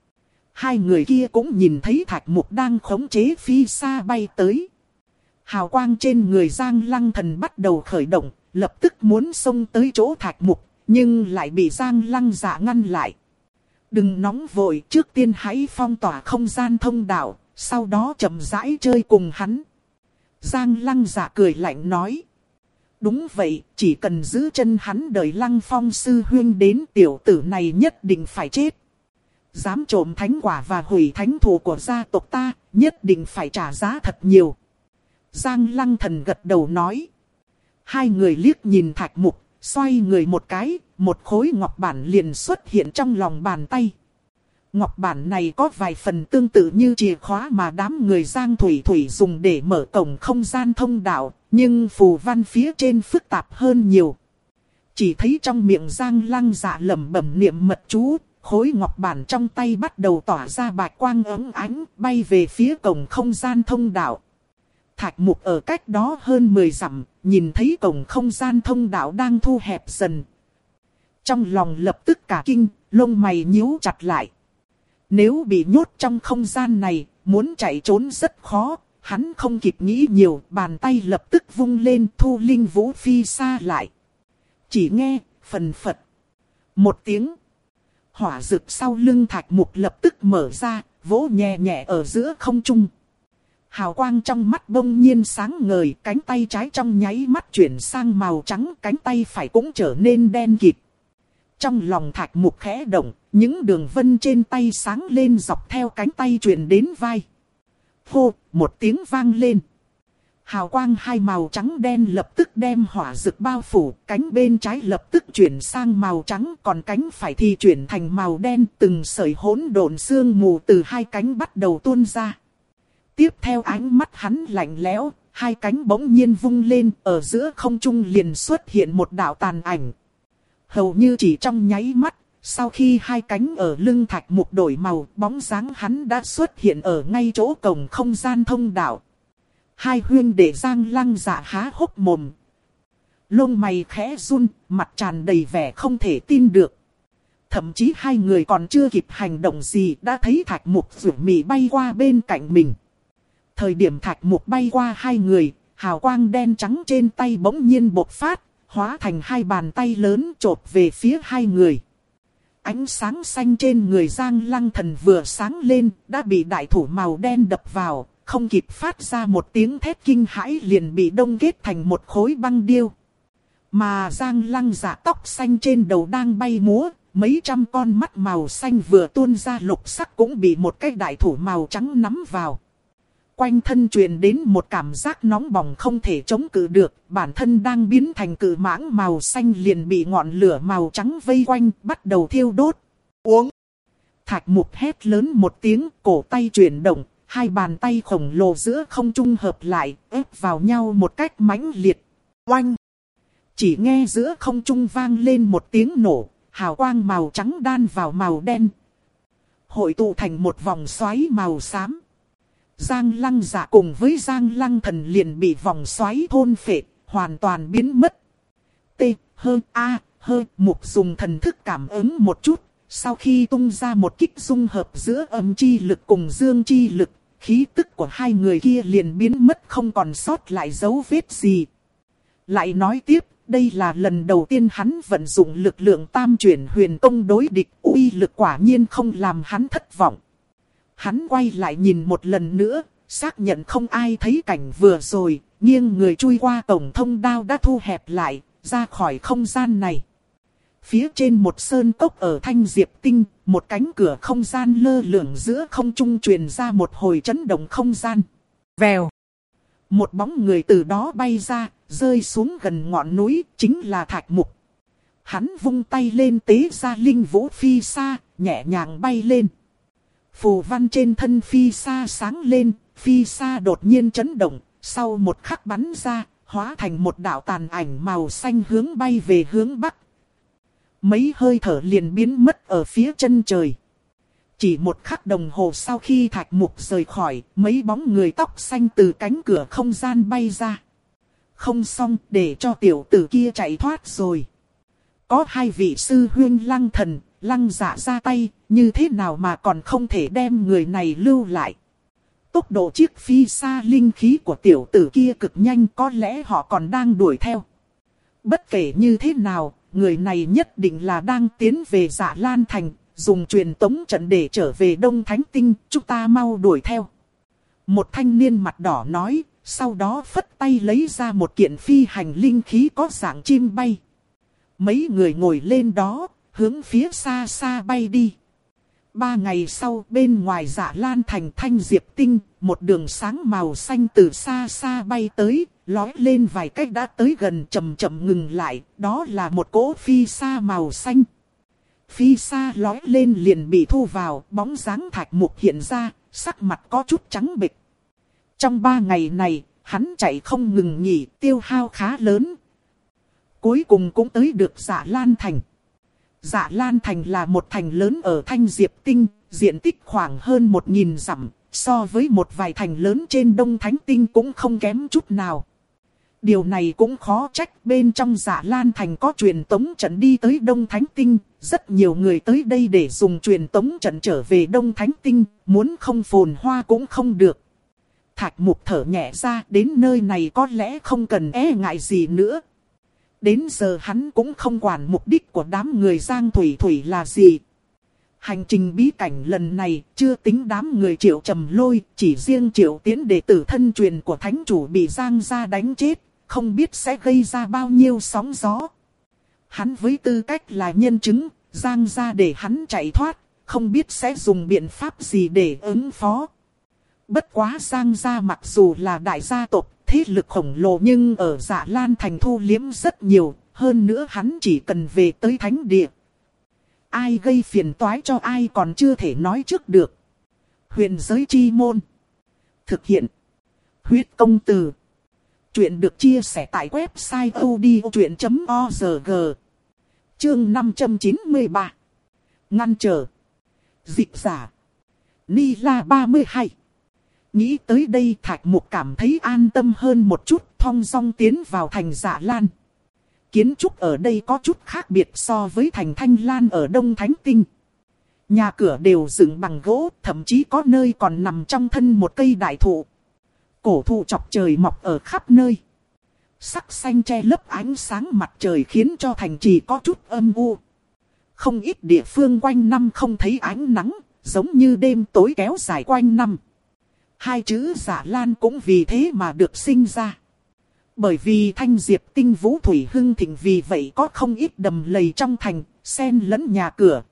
hai người kia cũng nhìn thấy Thạch Mục đang khống chế phi xa bay tới. Hào quang trên người Giang Lăng Thần bắt đầu khởi động, lập tức muốn xông tới chỗ Thạch Mục, nhưng lại bị Giang Lăng Dạ ngăn lại. Đừng nóng vội, trước tiên hãy phong tỏa không gian thông đạo, sau đó chậm rãi chơi cùng hắn. Giang Lăng Dạ cười lạnh nói. Đúng vậy, chỉ cần giữ chân hắn đợi Lăng Phong sư huynh đến, tiểu tử này nhất định phải chết. Dám trộm thánh quả và hủy thánh thù của gia tộc ta, nhất định phải trả giá thật nhiều. Giang Lăng Thần gật đầu nói. Hai người liếc nhìn Thạch Mục, xoay người một cái, một khối ngọc bản liền xuất hiện trong lòng bàn tay. Ngọc bản này có vài phần tương tự như chìa khóa mà đám người Giang Thủy Thủy dùng để mở cổng không gian thông đạo, nhưng phù văn phía trên phức tạp hơn nhiều. Chỉ thấy trong miệng Giang Lăng Dạ lẩm bẩm niệm mật chú, khối ngọc bản trong tay bắt đầu tỏa ra bạch quang óng ánh, bay về phía cổng không gian thông đạo. Thạch Mục ở cách đó hơn mười dặm, nhìn thấy cổng không gian thông đạo đang thu hẹp dần. Trong lòng lập tức cả kinh, lông mày nhíu chặt lại. Nếu bị nhốt trong không gian này, muốn chạy trốn rất khó, hắn không kịp nghĩ nhiều, bàn tay lập tức vung lên thu linh vũ phi xa lại. Chỉ nghe, phần phật. Một tiếng. Hỏa rực sau lưng Thạch Mục lập tức mở ra, vỗ nhẹ nhẹ ở giữa không trung. Hào quang trong mắt bỗng nhiên sáng ngời, cánh tay trái trong nháy mắt chuyển sang màu trắng, cánh tay phải cũng trở nên đen kịt. Trong lòng Thạch Mục khẽ động, những đường vân trên tay sáng lên dọc theo cánh tay truyền đến vai. Hô, một tiếng vang lên. Hào quang hai màu trắng đen lập tức đem hỏa dực bao phủ, cánh bên trái lập tức chuyển sang màu trắng, còn cánh phải thì chuyển thành màu đen, từng sợi hỗn độn sương mù từ hai cánh bắt đầu tuôn ra. Tiếp theo ánh mắt hắn lạnh lẽo, hai cánh bỗng nhiên vung lên, ở giữa không trung liền xuất hiện một đạo tàn ảnh. Hầu như chỉ trong nháy mắt, sau khi hai cánh ở lưng Thạch Mục đổi màu, bóng dáng hắn đã xuất hiện ở ngay chỗ cổng không gian thông đạo. Hai huyên đệ Giang Lăng Dạ há hốc mồm. Lông mày khẽ run, mặt tràn đầy vẻ không thể tin được. Thậm chí hai người còn chưa kịp hành động gì đã thấy Thạch Mục rủ mì bay qua bên cạnh mình. Thời điểm Thạch Mục bay qua hai người, hào quang đen trắng trên tay bỗng nhiên bộc phát, hóa thành hai bàn tay lớn chộp về phía hai người. Ánh sáng xanh trên người Giang Lăng Thần vừa sáng lên, đã bị đại thủ màu đen đập vào, không kịp phát ra một tiếng thét kinh hãi liền bị đông kết thành một khối băng điêu. Mà Giang Lăng Dạ tóc xanh trên đầu đang bay múa, mấy trăm con mắt màu xanh vừa tuôn ra lục sắc cũng bị một cái đại thủ màu trắng nắm vào. Quanh thân truyền đến một cảm giác nóng bỏng không thể chống cự được, bản thân đang biến thành cự mãng màu xanh liền bị ngọn lửa màu trắng vây quanh, bắt đầu thiêu đốt. Uống! Thạch Mục hét lớn một tiếng, cổ tay chuyển động, hai bàn tay khổng lồ giữa không trung hợp lại, ép vào nhau một cách mãnh liệt. Oanh! Chỉ nghe giữa không trung vang lên một tiếng nổ, hào quang màu trắng đan vào màu đen, hội tụ thành một vòng xoáy màu xám. Giang Lăng Dạ cùng với Giang Lăng Thần liền bị vòng xoáy thôn phệ, hoàn toàn biến mất. T, hơ, a, hơ, Mục dùng thần thức cảm ứng một chút, sau khi tung ra một kích dung hợp giữa âm chi lực cùng dương chi lực, khí tức của hai người kia liền biến mất không còn sót lại dấu vết gì. Lại nói tiếp, đây là lần đầu tiên hắn vận dụng lực lượng tam chuyển huyền công đối địch, uy lực quả nhiên không làm hắn thất vọng. Hắn quay lại nhìn một lần nữa, xác nhận không ai thấy cảnh vừa rồi, nghiêng người chui qua cổng thông đạo đã thu hẹp lại, ra khỏi không gian này. Phía trên một sơn cốc ở Thanh Diệp Tinh, một cánh cửa không gian lơ lửng giữa không trung truyền ra một hồi chấn động không gian. Vèo! Một bóng người từ đó bay ra, rơi xuống gần ngọn núi, chính là Thạch Mục. Hắn vung tay lên tế ra linh vũ phi sa, nhẹ nhàng bay lên. Phù văn trên thân phi sa sáng lên, phi sa đột nhiên chấn động, sau một khắc bắn ra, hóa thành một đạo tàn ảnh màu xanh hướng bay về hướng bắc. Mấy hơi thở liền biến mất ở phía chân trời. Chỉ một khắc đồng hồ sau khi Thạch Mục rời khỏi, mấy bóng người tóc xanh từ cánh cửa không gian bay ra. Không xong, để cho tiểu tử kia chạy thoát rồi. Có hai vị sư huynh Lăng Thần, Lăng Dạ ra tay, như thế nào mà còn không thể đem người này lưu lại. Tốc độ chiếc phi sa linh khí của tiểu tử kia cực nhanh, có lẽ họ còn đang đuổi theo. Bất kể như thế nào, người này nhất định là đang tiến về Dạ Lan Thành, dùng truyền tống trận để trở về Đông Thánh Tinh, chúng ta mau đuổi theo. Một thanh niên mặt đỏ nói, sau đó phất tay lấy ra một kiện phi hành linh khí có dạng chim bay. Mấy người ngồi lên đó, hướng phía xa xa bay đi. Ba ngày sau, bên ngoài Dạ Lan Thành Thanh Diệp Tinh, một đường sáng màu xanh từ xa xa bay tới, lói lên vài cách đã tới gần, chậm chậm ngừng lại, đó là một cỗ phi sa màu xanh. Phi sa lói lên liền bị thu vào, bóng dáng Thạch Mục hiện ra, sắc mặt có chút trắng bệch. Trong ba ngày này, hắn chạy không ngừng nghỉ, tiêu hao khá lớn. Cuối cùng cũng tới được Dạ Lan Thành. Dạ Lan Thành là một thành lớn ở Thanh Diệp Tinh, diện tích khoảng hơn một nghìn dặm, so với một vài thành lớn trên Đông Thánh Tinh cũng không kém chút nào. Điều này cũng khó trách, bên trong Dạ Lan Thành có truyền tống trận đi tới Đông Thánh Tinh, rất nhiều người tới đây để dùng truyền tống trận trở về Đông Thánh Tinh, muốn không phồn hoa cũng không được. Thạch Mục thở nhẹ ra, đến nơi này có lẽ không cần e ngại gì nữa. Đến giờ hắn cũng không quản mục đích của đám người Giang Thủy Thủy là gì. Hành trình bí cảnh lần này chưa tính đám người Triệu Trầm Lôi, chỉ riêng Triệu Tiến đệ tử thân truyền của thánh chủ bị Giang gia đánh chết, không biết sẽ gây ra bao nhiêu sóng gió. Hắn với tư cách là nhân chứng, Giang gia để hắn chạy thoát, không biết sẽ dùng biện pháp gì để ứng phó. Bất quá Giang gia mặc dù là đại gia tộc, thế lực khổng lồ nhưng ở Dạ Lan Thành thu liếm rất nhiều, hơn nữa hắn chỉ cần về tới thánh địa. Ai gây phiền toái cho ai còn chưa thể nói trước được. Huyền giới chi môn. Thực hiện. Huyết công từ. Chuyện được chia sẻ tại website odchuyện chấm org. Chương năm trăm chín mươi ba. Ngăn trở. Dịch giả. Ni La ba mươi hai. Nghĩ tới đây Thạch Mục cảm thấy an tâm hơn một chút, thong dong tiến vào thành Dạ Lan. Kiến trúc ở đây có chút khác biệt so với thành Thanh Lan ở Đông Thánh Tinh. Nhà cửa đều dựng bằng gỗ, thậm chí có nơi còn nằm trong thân một cây đại thụ. Cổ thụ chọc trời mọc ở khắp nơi. Sắc xanh che lấp ánh sáng mặt trời khiến cho thành trì có chút âm u. Không ít địa phương quanh năm không thấy ánh nắng, giống như đêm tối kéo dài quanh năm. Hai chữ Dạ Lan cũng vì thế mà được sinh ra. Bởi vì Thanh Diệp Tinh Vũ Thủy hưng thịnh, vì vậy có không ít đầm lầy trong thành, xen lẫn nhà cửa.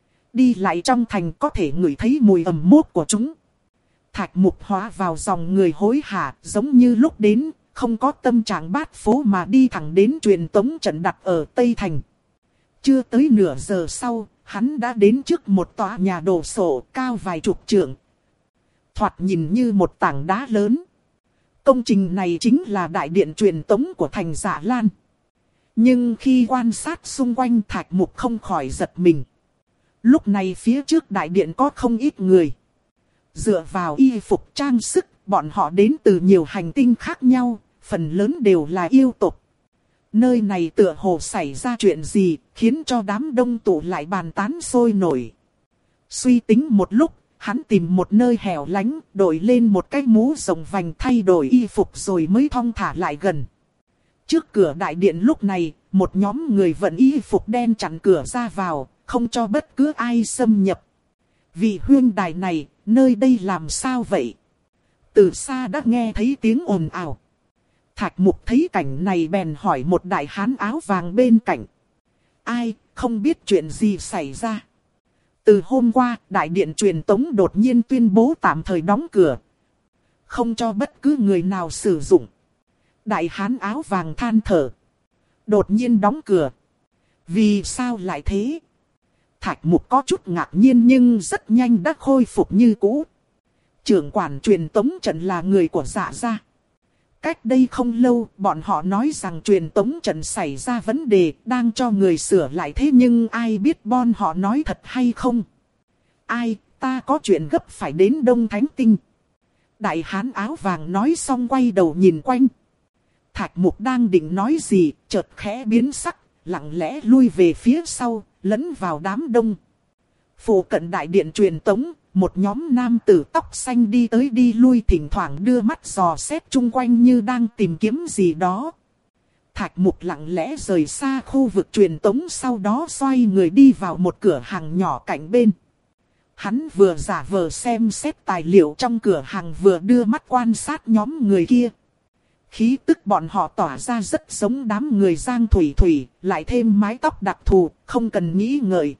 Đi lại trong thành có thể ngửi thấy mùi ẩm mốc của chúng. Thạch Mục hóa vào dòng người hối hả, giống như lúc đến, không có tâm trạng bát phố mà đi thẳng đến truyền tống trận đặt ở Tây Thành. Chưa tới nửa giờ sau, hắn đã đến trước một tòa nhà đổ sộ cao vài chục trượng. Thoạt nhìn như một tảng đá lớn. Công trình này chính là đại điện truyền tống của thành Dạ Lan. Nhưng khi quan sát xung quanh, Thạch Mục không khỏi giật mình. Lúc này phía trước đại điện có không ít người. Dựa vào y phục trang sức, bọn họ đến từ nhiều hành tinh khác nhau, phần lớn đều là yêu tộc. Nơi này tựa hồ xảy ra chuyện gì, khiến cho đám đông tụ lại bàn tán sôi nổi. Suy tính một lúc, hắn tìm một nơi hẻo lánh, đội lên một cái mũ rộng vành, thay đổi y phục rồi mới thong thả lại gần. Trước cửa đại điện lúc này, một nhóm người vận y phục đen chặn cửa ra vào, không cho bất cứ ai xâm nhập. Vị huyên đài này, nơi đây làm sao vậy? Từ xa đã nghe thấy tiếng ồn ào. Thạch Mục thấy cảnh này bèn hỏi một đại hán áo vàng bên cạnh. Ai, không biết chuyện gì xảy ra. Từ hôm qua, đại điện truyền tống đột nhiên tuyên bố tạm thời đóng cửa. Không cho bất cứ người nào sử dụng. Đại hán áo vàng than thở. Đột nhiên đóng cửa. Vì sao lại thế? Thạch Mục có chút ngạc nhiên nhưng rất nhanh đã khôi phục như cũ. Trưởng quản truyền tống trận là người của Dạ gia. Cách đây không lâu, bọn họ nói rằng truyền tống trận xảy ra vấn đề, đang cho người sửa lại, thế nhưng ai biết bọn họ nói thật hay không? Ai, ta có chuyện gấp phải đến Đông Thánh Tinh. Đại hán áo vàng nói xong quay đầu nhìn quanh. Thạch Mục đang định nói gì, chợt khẽ biến sắc, lặng lẽ lui về phía sau, lẫn vào đám đông. Phụ cận đại điện truyền tống, một nhóm nam tử tóc xanh đi tới đi lui, thỉnh thoảng đưa mắt dò xét chung quanh như đang tìm kiếm gì đó. Thạch Mục lặng lẽ rời xa khu vực truyền tống, sau đó xoay người đi vào một cửa hàng nhỏ cạnh bên. Hắn vừa giả vờ xem xét tài liệu trong cửa hàng, vừa đưa mắt quan sát nhóm người kia. Khí tức bọn họ tỏa ra rất giống đám người Giang Thủy Thủy, lại thêm mái tóc đặc thù, không cần nghĩ ngợi.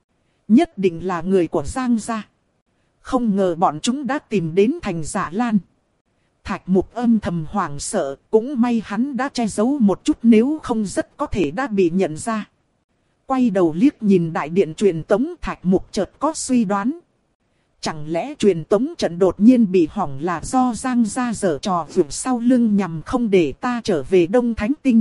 Nhất định là người của Giang gia. Không ngờ bọn chúng đã tìm đến thành Dạ Lan. Thạch Mục âm thầm hoảng sợ, cũng may hắn đã che giấu một chút, nếu không rất có thể đã bị nhận ra. Quay đầu liếc nhìn đại điện truyền tống, Thạch Mục chợt có suy đoán. Chẳng lẽ truyền tống trận đột nhiên bị hỏng là do Giang gia giở trò vượt sau lưng nhằm không để ta trở về Đông Thánh Tinh?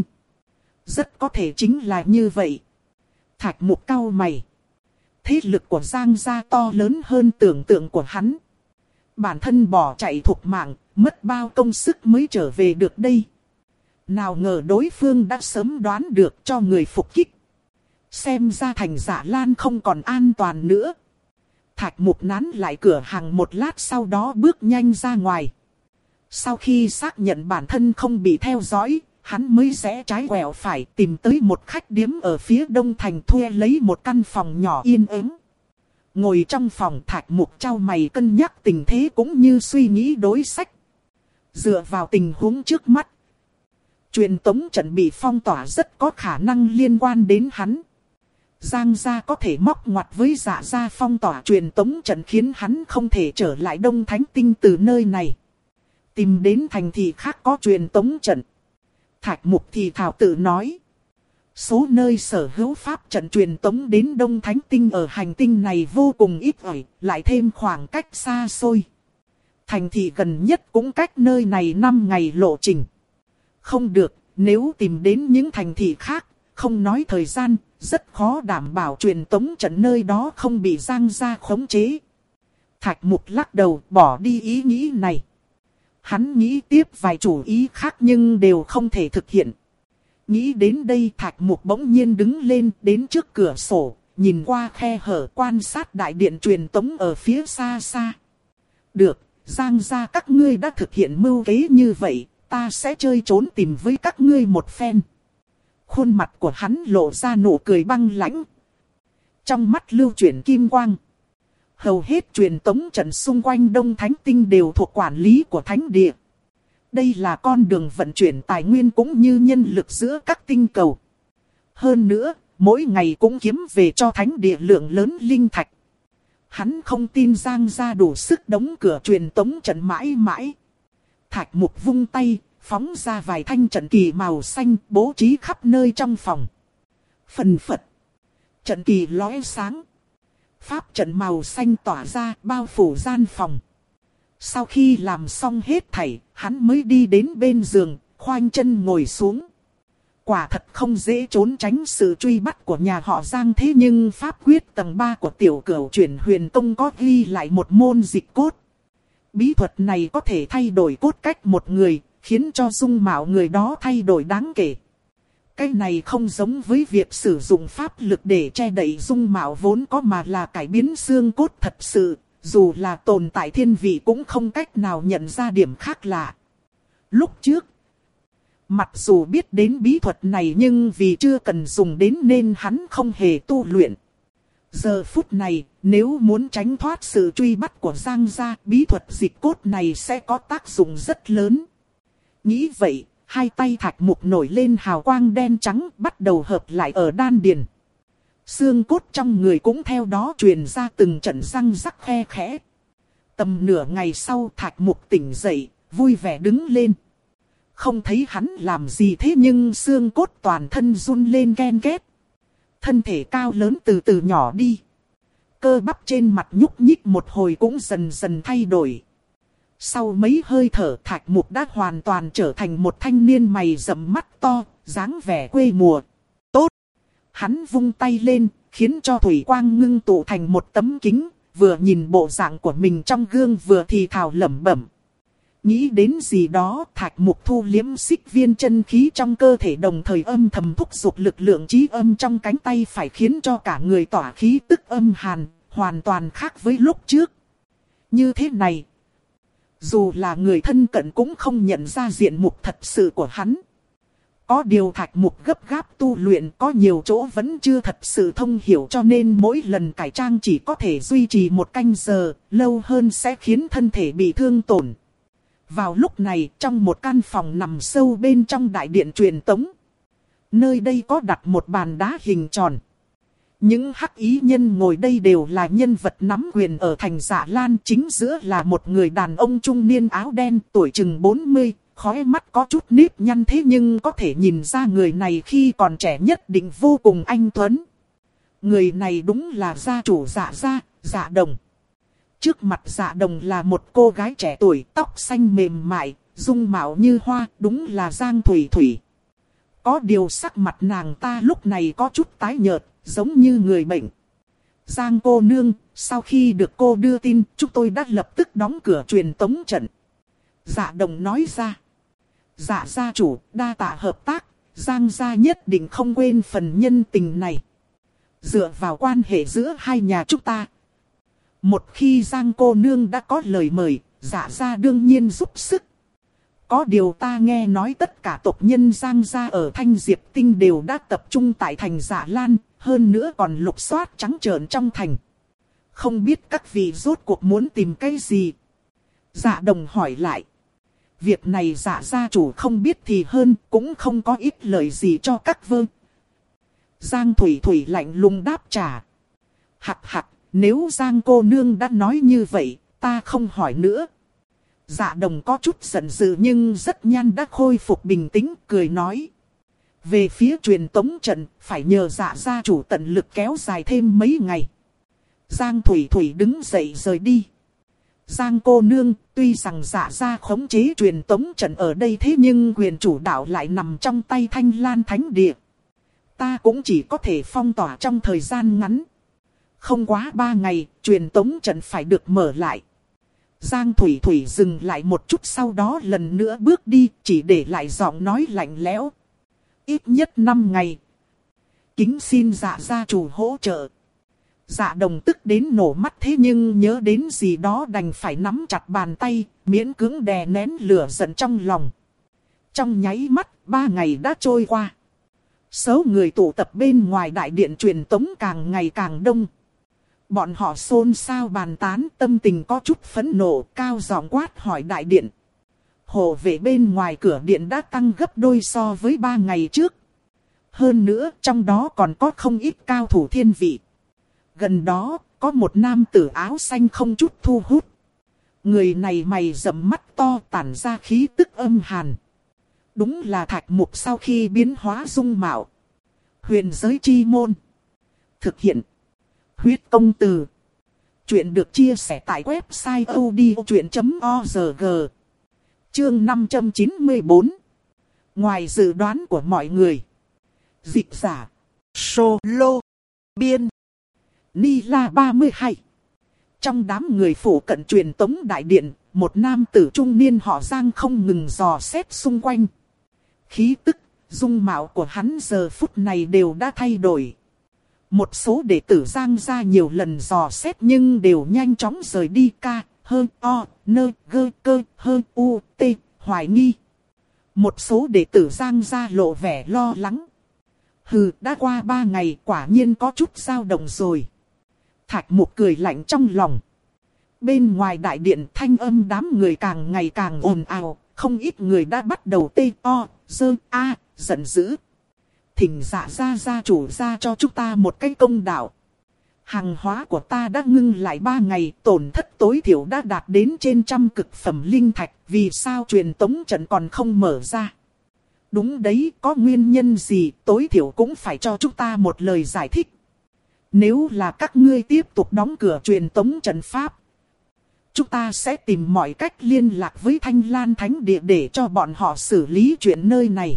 Rất có thể chính là như vậy. Thạch Mục cau mày. Thế lực của Giang gia to lớn hơn tưởng tượng của hắn. Bản thân bỏ chạy thục mạng, mất bao công sức mới trở về được đây. Nào ngờ đối phương đã sớm đoán được, cho người phục kích. Xem ra thành Dạ Lan không còn an toàn nữa. Thạch Mục nán lại cửa hàng một lát, sau đó bước nhanh ra ngoài. Sau khi xác nhận bản thân không bị theo dõi, hắn mới rẽ trái quẹo phải, tìm tới một khách điếm ở phía đông thành, thuê lấy một căn phòng nhỏ yên ắng. Ngồi trong phòng Thạch Mục chau mày cân nhắc tình thế cũng như suy nghĩ đối sách. Dựa vào tình huống trước mắt, truyền tống trận bị phong tỏa rất có khả năng liên quan đến hắn. Giang gia có thể móc ngoặt với Dạ gia phong tỏa truyền tống trận khiến hắn không thể trở lại Đông Thánh Tinh từ nơi này. Tìm đến thành thị khác có truyền tống trận. Thạch Mục thì thảo tự nói. Số nơi sở hữu pháp trận truyền tống đến Đông Thánh Tinh ở hành tinh này vô cùng ít ỏi, lại thêm khoảng cách xa xôi. Thành thị gần nhất cũng cách nơi này năm ngày lộ trình. Không được, nếu tìm đến những thành thị khác, không nói thời gian, rất khó đảm bảo truyền tống trận nơi đó không bị Giang gia khống chế. Thạch Mục lắc đầu bỏ đi ý nghĩ này. Hắn nghĩ tiếp vài chủ ý khác nhưng đều không thể thực hiện. Nghĩ đến đây Thạch Mục bỗng nhiên đứng lên đến trước cửa sổ, nhìn qua khe hở quan sát đại điện truyền tống ở phía xa xa. Được, Giang gia các ngươi đã thực hiện mưu kế như vậy, ta sẽ chơi trốn tìm với các ngươi một phen. Khuôn mặt của hắn lộ ra nụ cười băng lãnh. Trong mắt lưu chuyển kim quang. Hầu hết truyền tống trận xung quanh Đông Thánh Tinh đều thuộc quản lý của Thánh Địa. Đây là con đường vận chuyển tài nguyên cũng như nhân lực giữa các tinh cầu. Hơn nữa, mỗi ngày cũng kiếm về cho Thánh Địa lượng lớn linh thạch. Hắn không tin Giang gia đủ sức đóng cửa truyền tống trận mãi mãi. Thạch Mục vung tay, phóng ra vài thanh trận kỳ màu xanh bố trí khắp nơi trong phòng. Phần phật. Trận kỳ lóe sáng. Pháp trận màu xanh tỏa ra bao phủ gian phòng. Sau khi làm xong hết thảy, hắn mới đi đến bên giường, khoanh chân ngồi xuống. Quả thật không dễ trốn tránh sự truy bắt của nhà họ Giang, thế nhưng pháp quyết tầng ba của tiểu cửu chuyển huyền tông có ghi lại một môn dịch cốt. Bí thuật này có thể thay đổi cốt cách một người, khiến cho dung mạo người đó thay đổi đáng kể. Cái này không giống với việc sử dụng pháp lực để che đậy dung mạo vốn có mà là cải biến xương cốt thật sự, dù là tồn tại thiên vị cũng không cách nào nhận ra điểm khác lạ. Lúc trước, mặc dù biết đến bí thuật này nhưng vì chưa cần dùng đến nên hắn không hề tu luyện. Giờ phút này, nếu muốn tránh thoát sự truy bắt của Giang gia, bí thuật dịch cốt này sẽ có tác dụng rất lớn. Nghĩ vậy, hai tay Thạch Mục nổi lên hào quang đen trắng bắt đầu hợp lại ở đan điền. Xương cốt trong người cũng theo đó truyền ra từng trận răng rắc khe khẽ. Tầm nửa ngày sau Thạch Mục tỉnh dậy, vui vẻ đứng lên. Không thấy hắn làm gì thế nhưng xương cốt toàn thân run lên ghen ghét. Thân thể cao lớn từ từ nhỏ đi. Cơ bắp trên mặt nhúc nhích một hồi cũng dần dần thay đổi. Sau mấy hơi thở Thạch Mục đã hoàn toàn trở thành một thanh niên mày rậm mắt to, dáng vẻ quê mùa. Tốt! Hắn vung tay lên, khiến cho thủy quang ngưng tụ thành một tấm kính, vừa nhìn bộ dạng của mình trong gương vừa thì thào lẩm bẩm. Nghĩ đến gì đó, Thạch Mục thu liếm xích viên chân khí trong cơ thể đồng thời âm thầm thúc giục lực lượng trí âm trong cánh tay phải khiến cho cả người tỏa khí tức âm hàn, hoàn toàn khác với lúc trước. Như thế này, dù là người thân cận cũng không nhận ra diện mục thật sự của hắn. Có điều Thạch Mục gấp gáp tu luyện có nhiều chỗ vẫn chưa thật sự thông hiểu cho nên mỗi lần cải trang chỉ có thể duy trì một canh giờ, lâu hơn sẽ khiến thân thể bị thương tổn. Vào lúc này trong một căn phòng nằm sâu bên trong đại điện truyền tống. Nơi đây có đặt một bàn đá hình tròn. Những hắc ý nhân ngồi đây đều là nhân vật nắm quyền ở thành Dạ Lan. Chính giữa là một người đàn ông trung niên áo đen tuổi chừng bốn mươi, khóe mắt có chút nếp nhăn thế nhưng có thể nhìn ra người này khi còn trẻ nhất định vô cùng anh tuấn. Người này đúng là gia chủ Dạ gia, Dạ Đồng. Trước mặt Dạ Đồng là một cô gái trẻ tuổi tóc xanh mềm mại, dung mạo như hoa, đúng là Giang Thủy Thủy. Có điều sắc mặt nàng ta lúc này có chút tái nhợt, giống như người bệnh. Giang cô nương, sau khi được cô đưa tin, chúng tôi đã lập tức đóng cửa truyền tống trận. Dạ Đồng nói ra. Dạ gia chủ, đa tạ hợp tác, Giang gia nhất định không quên phần nhân tình này. Dựa vào quan hệ giữa hai nhà chúng ta, một khi Giang cô nương đã có lời mời, Dạ gia đương nhiên giúp sức. Có điều ta nghe nói tất cả tộc nhân Giang gia ở Thanh Diệp Tinh đều đã tập trung tại thành Dạ Lan, hơn nữa còn lục soát trắng trợn trong thành. Không biết các vị rốt cuộc muốn tìm cái gì? Dạ đồng hỏi lại. Việc này dạ gia chủ không biết thì hơn, cũng không có ít lời gì cho các vơ. Giang Thủy Thủy lạnh lùng đáp trả. Hặc hặc, nếu Giang cô nương đã nói như vậy, ta không hỏi nữa. Dạ đồng có chút giận dữ nhưng rất nhanh đã khôi phục bình tĩnh, cười nói. Về phía truyền tống trận, phải nhờ dạ gia chủ tận lực kéo dài thêm mấy ngày. Giang Thủy Thủy đứng dậy rời đi. Giang cô nương, tuy rằng dạ gia khống chế truyền tống trận ở đây thế nhưng quyền chủ đạo lại nằm trong tay Thanh Lan Thánh Địa. Ta cũng chỉ có thể phong tỏa trong thời gian ngắn. Không quá ba ngày, truyền tống trận phải được mở lại. Giang Thủy Thủy dừng lại một chút sau đó lần nữa bước đi, chỉ để lại giọng nói lạnh lẽo. Ít nhất năm ngày. Kính xin dạ gia chủ hỗ trợ. Dạ đồng tức đến nổ mắt thế nhưng nhớ đến gì đó đành phải nắm chặt bàn tay, miễn cưỡng đè nén lửa giận trong lòng. Trong nháy mắt, ba ngày đã trôi qua. Số người tụ tập bên ngoài đại điện truyền tống càng ngày càng đông. Bọn họ xôn xao bàn tán, tâm tình có chút phẫn nộ, cao giọng quát hỏi đại điện. Hộ vệ bên ngoài cửa điện đã tăng gấp đôi so với ba ngày trước. Hơn nữa, trong đó còn có không ít cao thủ thiên vị. Gần đó, có một nam tử áo xanh không chút thu hút. Người này mày rậm mắt to tản ra khí tức âm hàn. Đúng là Thạch Mục sau khi biến hóa dung mạo. Huyền giới chi môn. Thực hiện. Huyết công từ. Chuyện được chia sẻ tại website odchuyện chấm org. Chương năm trăm chín mươi bốn. Ngoài dự đoán của mọi người. Dịch giả. Solo. Biên. Ni La ba mươi hai. Trong đám người phủ cận truyền tống đại điện, một nam tử trung niên họ Giang không ngừng dò xét xung quanh. Khí tức, dung mạo của hắn giờ phút này đều đã thay đổi. Một số đệ tử Giang ra nhiều lần dò xét nhưng đều nhanh chóng rời đi ca, hơ, o, nơ, gơ, cơ, hơ, u, t, hoài nghi. Một số đệ tử Giang ra lộ vẻ lo lắng. Hừ, đã qua ba ngày quả nhiên có chút dao động rồi. Thạch Mục cười lạnh trong lòng. Bên ngoài đại điện thanh âm đám người càng ngày càng ồn ào, không ít người đã bắt đầu tê o, dơ, a, giận dữ. Thỉnh dạ gia gia chủ ra cho chúng ta một cái công đạo. Hàng hóa của ta đã ngưng lại ba ngày, tổn thất tối thiểu đã đạt đến trên trăm cực phẩm linh thạch, vì sao truyền tống trận còn không mở ra? Đúng đấy, có nguyên nhân gì, tối thiểu cũng phải cho chúng ta một lời giải thích. Nếu là các ngươi tiếp tục đóng cửa truyền tống trận pháp, chúng ta sẽ tìm mọi cách liên lạc với Thanh Lan Thánh Địa để cho bọn họ xử lý chuyện nơi này.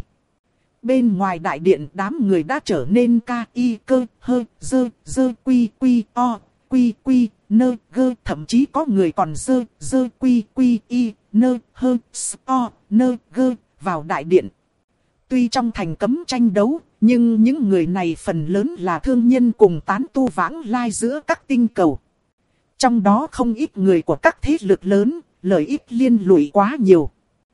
Bên ngoài đại điện đám người đã trở nên ca y cơ hơ dơ dơ quy quy o quy quy nơ gơ, thậm chí có người còn dơ dơ quy quy y nơ hơ s o nơ gơ vào đại điện. Tuy trong thành cấm tranh đấu, nhưng những người này phần lớn là thương nhân cùng tán tu vãng lai giữa các tinh cầu. Trong đó không ít người của các thế lực lớn, lợi ích liên lụy quá nhiều.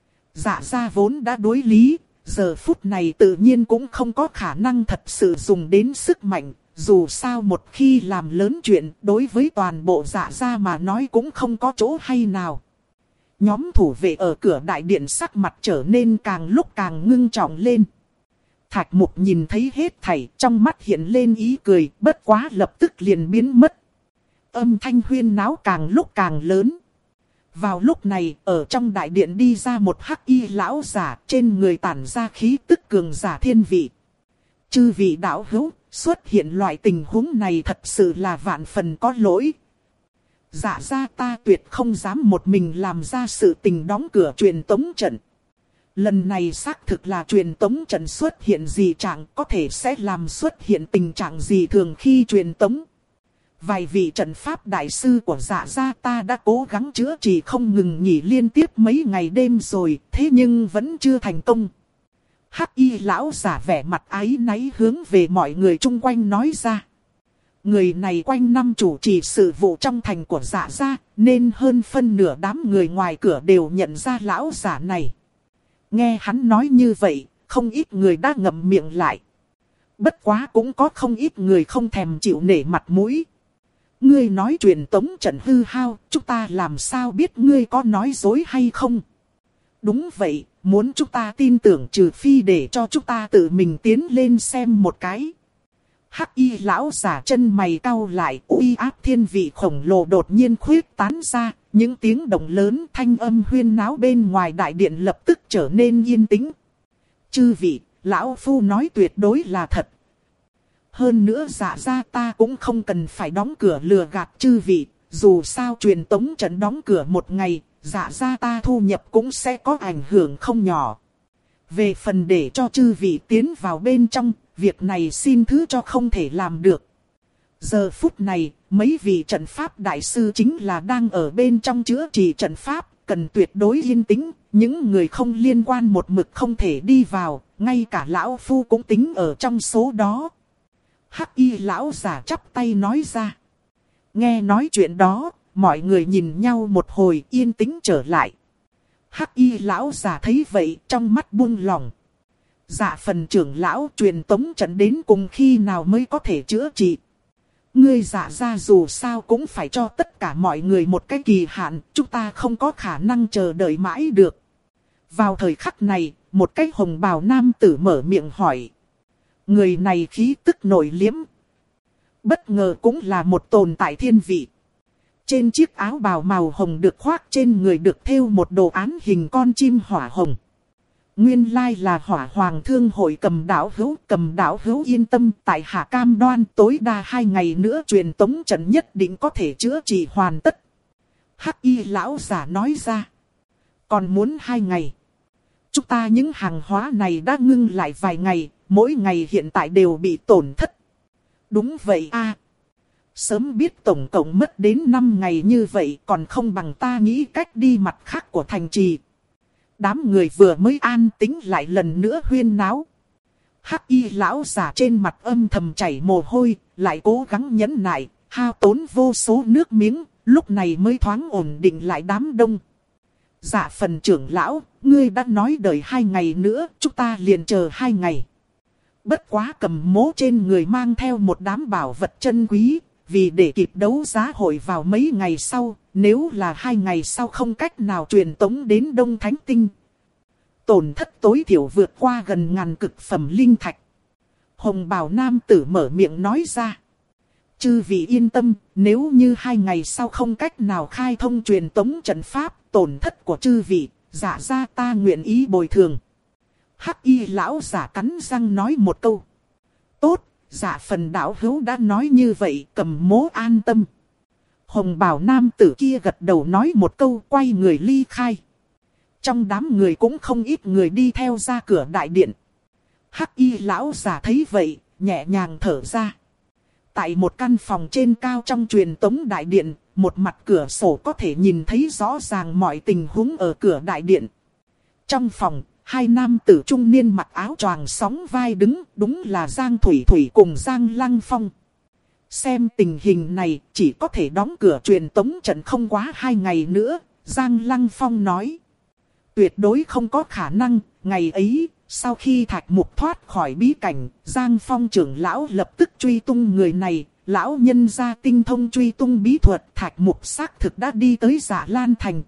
Dạ gia vốn đã đối lý, giờ phút này tự nhiên cũng không có khả năng thật sự dùng đến sức mạnh. Dù sao một khi làm lớn chuyện, đối với toàn bộ dạ gia mà nói cũng không có chỗ hay nào. Nhóm thủ vệ ở cửa đại điện sắc mặt trở nên càng lúc càng ngưng trọng lên. Thạch Mục nhìn thấy hết thảy, trong mắt hiện lên ý cười, bất quá lập tức liền biến mất. Âm thanh huyên náo càng lúc càng lớn. Vào lúc này, ở trong đại điện đi ra một hắc y lão giả, trên người tản ra khí tức cường giả thiên vị. Chư vị đạo hữu, xuất hiện loại tình huống này thật sự là vạn phần có lỗi. Dạ gia ta tuyệt không dám một mình làm ra sự tình đóng cửa truyền tống trận. Lần này xác thực là truyền tống trận xuất hiện dị trạng, có thể sẽ làm xuất hiện tình trạng gì thường khi truyền tống. Vài vị trận pháp đại sư của dạ gia ta đã cố gắng chữa trị không ngừng nghỉ liên tiếp mấy ngày đêm rồi, thế nhưng vẫn chưa thành công. Hắc y lão giả vẻ mặt áy náy hướng về mọi người chung quanh nói ra. Người này quanh năm chủ trì sự vụ trong thành của dạ gia, nên hơn phân nửa đám người ngoài cửa đều nhận ra lão giả này. Nghe hắn nói như vậy, không ít người đã ngậm miệng lại. Bất quá cũng có không ít người không thèm chịu nể mặt mũi. Ngươi nói truyền tống trận hư hao, chúng ta làm sao biết ngươi có nói dối hay không? Đúng vậy, muốn chúng ta tin tưởng trừ phi để cho chúng ta tự mình tiến lên xem một cái. Hắc y lão giả chân mày cau lại, uy áp thiên vị khổng lồ đột nhiên khuyết tán ra, những tiếng động lớn thanh âm huyên náo bên ngoài đại điện lập tức trở nên yên tĩnh. Chư vị, lão phu nói tuyệt đối là thật. Hơn nữa dạ ra ta cũng không cần phải đóng cửa lừa gạt chư vị, dù sao truyền tống trận đóng cửa một ngày, dạ ra ta thu nhập cũng sẽ có ảnh hưởng không nhỏ. Về phần để cho chư vị tiến vào bên trong, việc này xin thứ cho không thể làm được. Giờ phút này, mấy vị trận pháp đại sư chính là đang ở bên trong chữa trị trận pháp, cần tuyệt đối yên tĩnh, những người không liên quan một mực không thể đi vào, ngay cả lão phu cũng tính ở trong số đó. Hắc y lão giả chắp tay nói ra. Nghe nói chuyện đó, mọi người nhìn nhau một hồi yên tĩnh trở lại. Hắc y lão giả thấy vậy trong mắt buông lỏng. Dạ phần trưởng lão truyền tống trận đến cùng khi nào mới có thể chữa trị. Ngươi dạ ra dù sao cũng phải cho tất cả mọi người một cái kỳ hạn, chúng ta không có khả năng chờ đợi mãi được. Vào thời khắc này, một cái hồng bào nam tử mở miệng hỏi. Người này khí tức nổi liếm. Bất ngờ cũng là một tồn tại thiên vị. Trên chiếc áo bào màu hồng được khoác trên người được thêu một đồ án hình con chim hỏa hồng. Nguyên lai là Hỏa Hoàng Thương hội Cầm Đảo Hữu, Cầm Đảo Hữu yên tâm, tại hạ cam đoan tối đa hai ngày nữa truyền tống trận nhất định có thể chữa trị hoàn tất. Hắc y lão giả nói ra. Còn muốn hai ngày. Chúng ta những hàng hóa này đã ngưng lại vài ngày, mỗi ngày hiện tại đều bị tổn thất. Đúng vậy a. Sớm biết tổng cộng mất đến năm ngày như vậy còn không bằng ta nghĩ cách đi mặt khác của thành trì. Đám người vừa mới an tĩnh lại lần nữa huyên náo. Hắc y lão giả trên mặt âm thầm chảy mồ hôi, lại cố gắng nhẫn nại, hao tốn vô số nước miếng, lúc này mới thoáng ổn định lại đám đông. Dạ phần trưởng lão, ngươi đã nói đợi hai ngày nữa, chúng ta liền chờ hai ngày. Bất quá cầm mố trên người mang theo một đám bảo vật chân quý, vì để kịp đấu giá hội vào mấy ngày sau, nếu là hai ngày sau không cách nào truyền tống đến Đông Thánh Tinh. Tổn thất tối thiểu vượt qua gần ngàn cực phẩm linh thạch. Hồng bào nam tử mở miệng nói ra. Chư vị yên tâm, nếu như hai ngày sau không cách nào khai thông truyền tống trận pháp, tổn thất của chư vị, dạ ra ta nguyện ý bồi thường. Hắc y lão giả cắn răng nói một câu. Tốt, dạ phần đạo hữu đã nói như vậy, cầm mố an tâm. Hồng bào nam tử kia gật đầu nói một câu, quay người ly khai. Trong đám người cũng không ít người đi theo ra cửa đại điện. Hắc y lão giả thấy vậy, nhẹ nhàng thở ra. Tại một căn phòng trên cao trong truyền tống đại điện, một mặt cửa sổ có thể nhìn thấy rõ ràng mọi tình huống ở cửa đại điện. Trong phòng, hai nam tử trung niên mặc áo choàng sóng vai đứng, đúng là Giang Thủy Thủy cùng Giang Lăng Phong. Xem tình hình này, chỉ có thể đóng cửa truyền tống trận không quá hai ngày nữa, Giang Lăng Phong nói. Tuyệt đối không có khả năng, ngày ấy, sau khi Thạch Mục thoát khỏi bí cảnh, Giang Phong trưởng lão lập tức truy tung người này, lão nhân gia tinh thông truy tung bí thuật, Thạch Mục xác thực đã đi tới Dạ Lan Thành.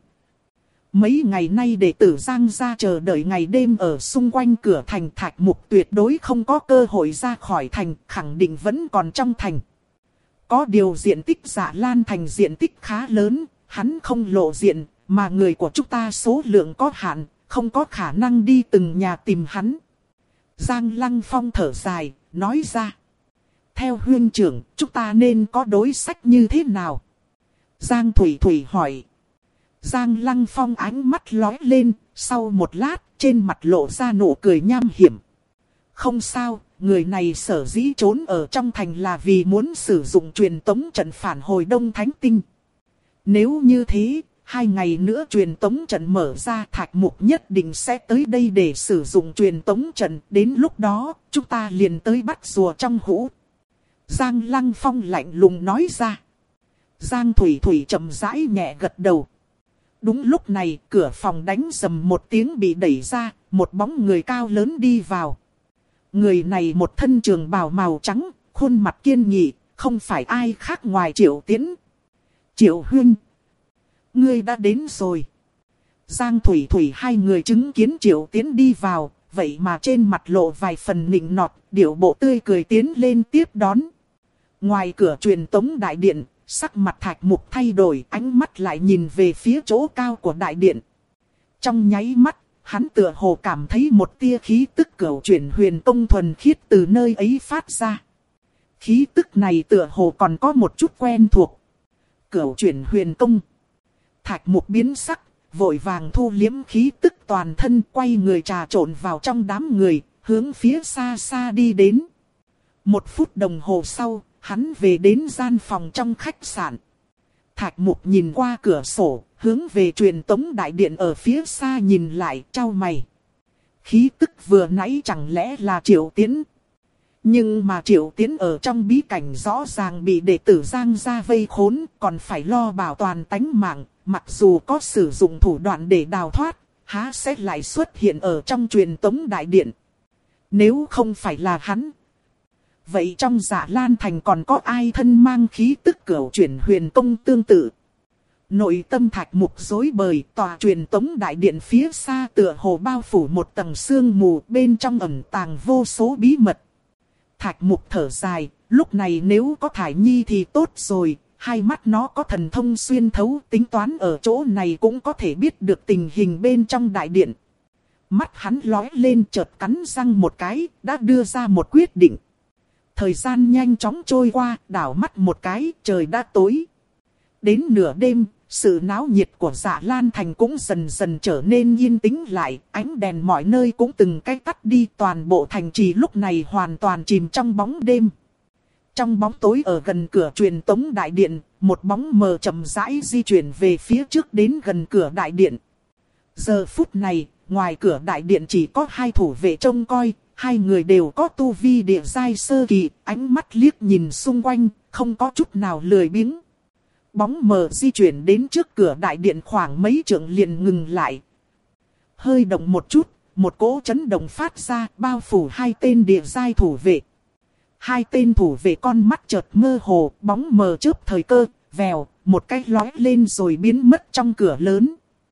Mấy ngày nay đệ tử Giang gia chờ đợi ngày đêm ở xung quanh cửa thành, Thạch Mục tuyệt đối không có cơ hội ra khỏi thành, khẳng định vẫn còn trong thành. Có điều diện tích Dạ Lan Thành diện tích khá lớn, hắn không lộ diện, mà người của chúng ta số lượng có hạn, không có khả năng đi từng nhà tìm hắn. Giang Lăng Phong thở dài, nói ra. Theo huynh trưởng, chúng ta nên có đối sách như thế nào? Giang Thủy Thủy hỏi. Giang Lăng Phong ánh mắt lóe lên, sau một lát, trên mặt lộ ra nụ cười nham hiểm. Không sao, người này sở dĩ trốn ở trong thành là vì muốn sử dụng truyền tống trận phản hồi Đông Thánh Tinh. Nếu như thế, hai ngày nữa truyền tống trận mở ra, Thạch Mục nhất định sẽ tới đây để sử dụng truyền tống trận. Đến lúc đó, chúng ta liền tới bắt rùa trong hũ. Giang Lăng Phong lạnh lùng nói ra. Giang Thủy Thủy chậm rãi nhẹ gật đầu. Đúng lúc này, cửa phòng đánh rầm một tiếng bị đẩy ra, một bóng người cao lớn đi vào. Người này một thân trường bào màu trắng, khuôn mặt kiên nghị, không phải ai khác ngoài Triệu Tiễn. Triệu huynh, ngươi đã đến rồi. Giang Thủy Thủy hai người chứng kiến Triệu Tiễn đi vào, vậy mà trên mặt lộ vài phần nịnh nọt, điệu bộ tươi cười tiến lên tiếp đón. Ngoài cửa truyền tống đại điện, sắc mặt Thạch Mục thay đổi, ánh mắt lại nhìn về phía chỗ cao của đại điện. Trong nháy mắt, hắn tựa hồ cảm thấy một tia khí tức cửu chuyển huyền tông thuần khiết từ nơi ấy phát ra. Khí tức này tựa hồ còn có một chút quen thuộc. Cửu chuyển huyền tông. Thạch Mục biến sắc, vội vàng thu liếm khí tức toàn thân, quay người trà trộn vào trong đám người, hướng phía xa xa đi đến. Một phút đồng hồ sau, hắn về đến gian phòng trong khách sạn. Thạch Mục nhìn qua cửa sổ, hướng về truyền tống đại điện ở phía xa nhìn lại, chau mày. Khí tức vừa nãy chẳng lẽ là Triệu Tiễn? Nhưng mà Triệu Tiễn ở trong bí cảnh rõ ràng bị đệ tử Giang gia vây khốn, còn phải lo bảo toàn tánh mạng, mặc dù có sử dụng thủ đoạn để đào thoát, há sẽ lại xuất hiện ở trong truyền tống đại điện. Nếu không phải là hắn, vậy trong Dạ Lan Thành còn có ai thân mang khí tức cửu chuyển huyền tông tương tự? Nội tâm Thạch Mục rối bời, tòa truyền tống đại điện phía xa tựa hồ bao phủ một tầng sương mù, bên trong ẩn tàng vô số bí mật. Thạch Mục thở dài, lúc này nếu có Thải Nhi thì tốt rồi, hai mắt nó có thần thông xuyên thấu, tính toán ở chỗ này cũng có thể biết được tình hình bên trong đại điện. Mắt hắn lóe lên, chợt cắn răng một cái, đã đưa ra một quyết định. Thời gian nhanh chóng trôi qua, đảo mắt một cái, trời đã tối. Đến nửa đêm, sự náo nhiệt của Dạ Lan Thành cũng dần dần trở nên yên tĩnh lại, ánh đèn mọi nơi cũng từng cái tắt đi, toàn bộ thành trì lúc này hoàn toàn chìm trong bóng đêm. Trong bóng tối ở gần cửa truyền tống đại điện, một bóng mờ chậm rãi di chuyển về phía trước đến gần cửa đại điện. Giờ phút này, ngoài cửa đại điện chỉ có hai thủ vệ trông coi, hai người đều có tu vi địa giai sơ kỳ, ánh mắt liếc nhìn xung quanh, không có chút nào lười biếng. Bóng mờ di chuyển đến trước cửa đại điện khoảng mấy trượng liền ngừng lại. Hơi động một chút, một cỗ chấn động phát ra, bao phủ hai tên địa giai thủ vệ. Hai tên thủ vệ con mắt chợt mơ hồ, bóng mờ chớp thời cơ, vèo, một cái lói lên rồi biến mất trong cửa lớn.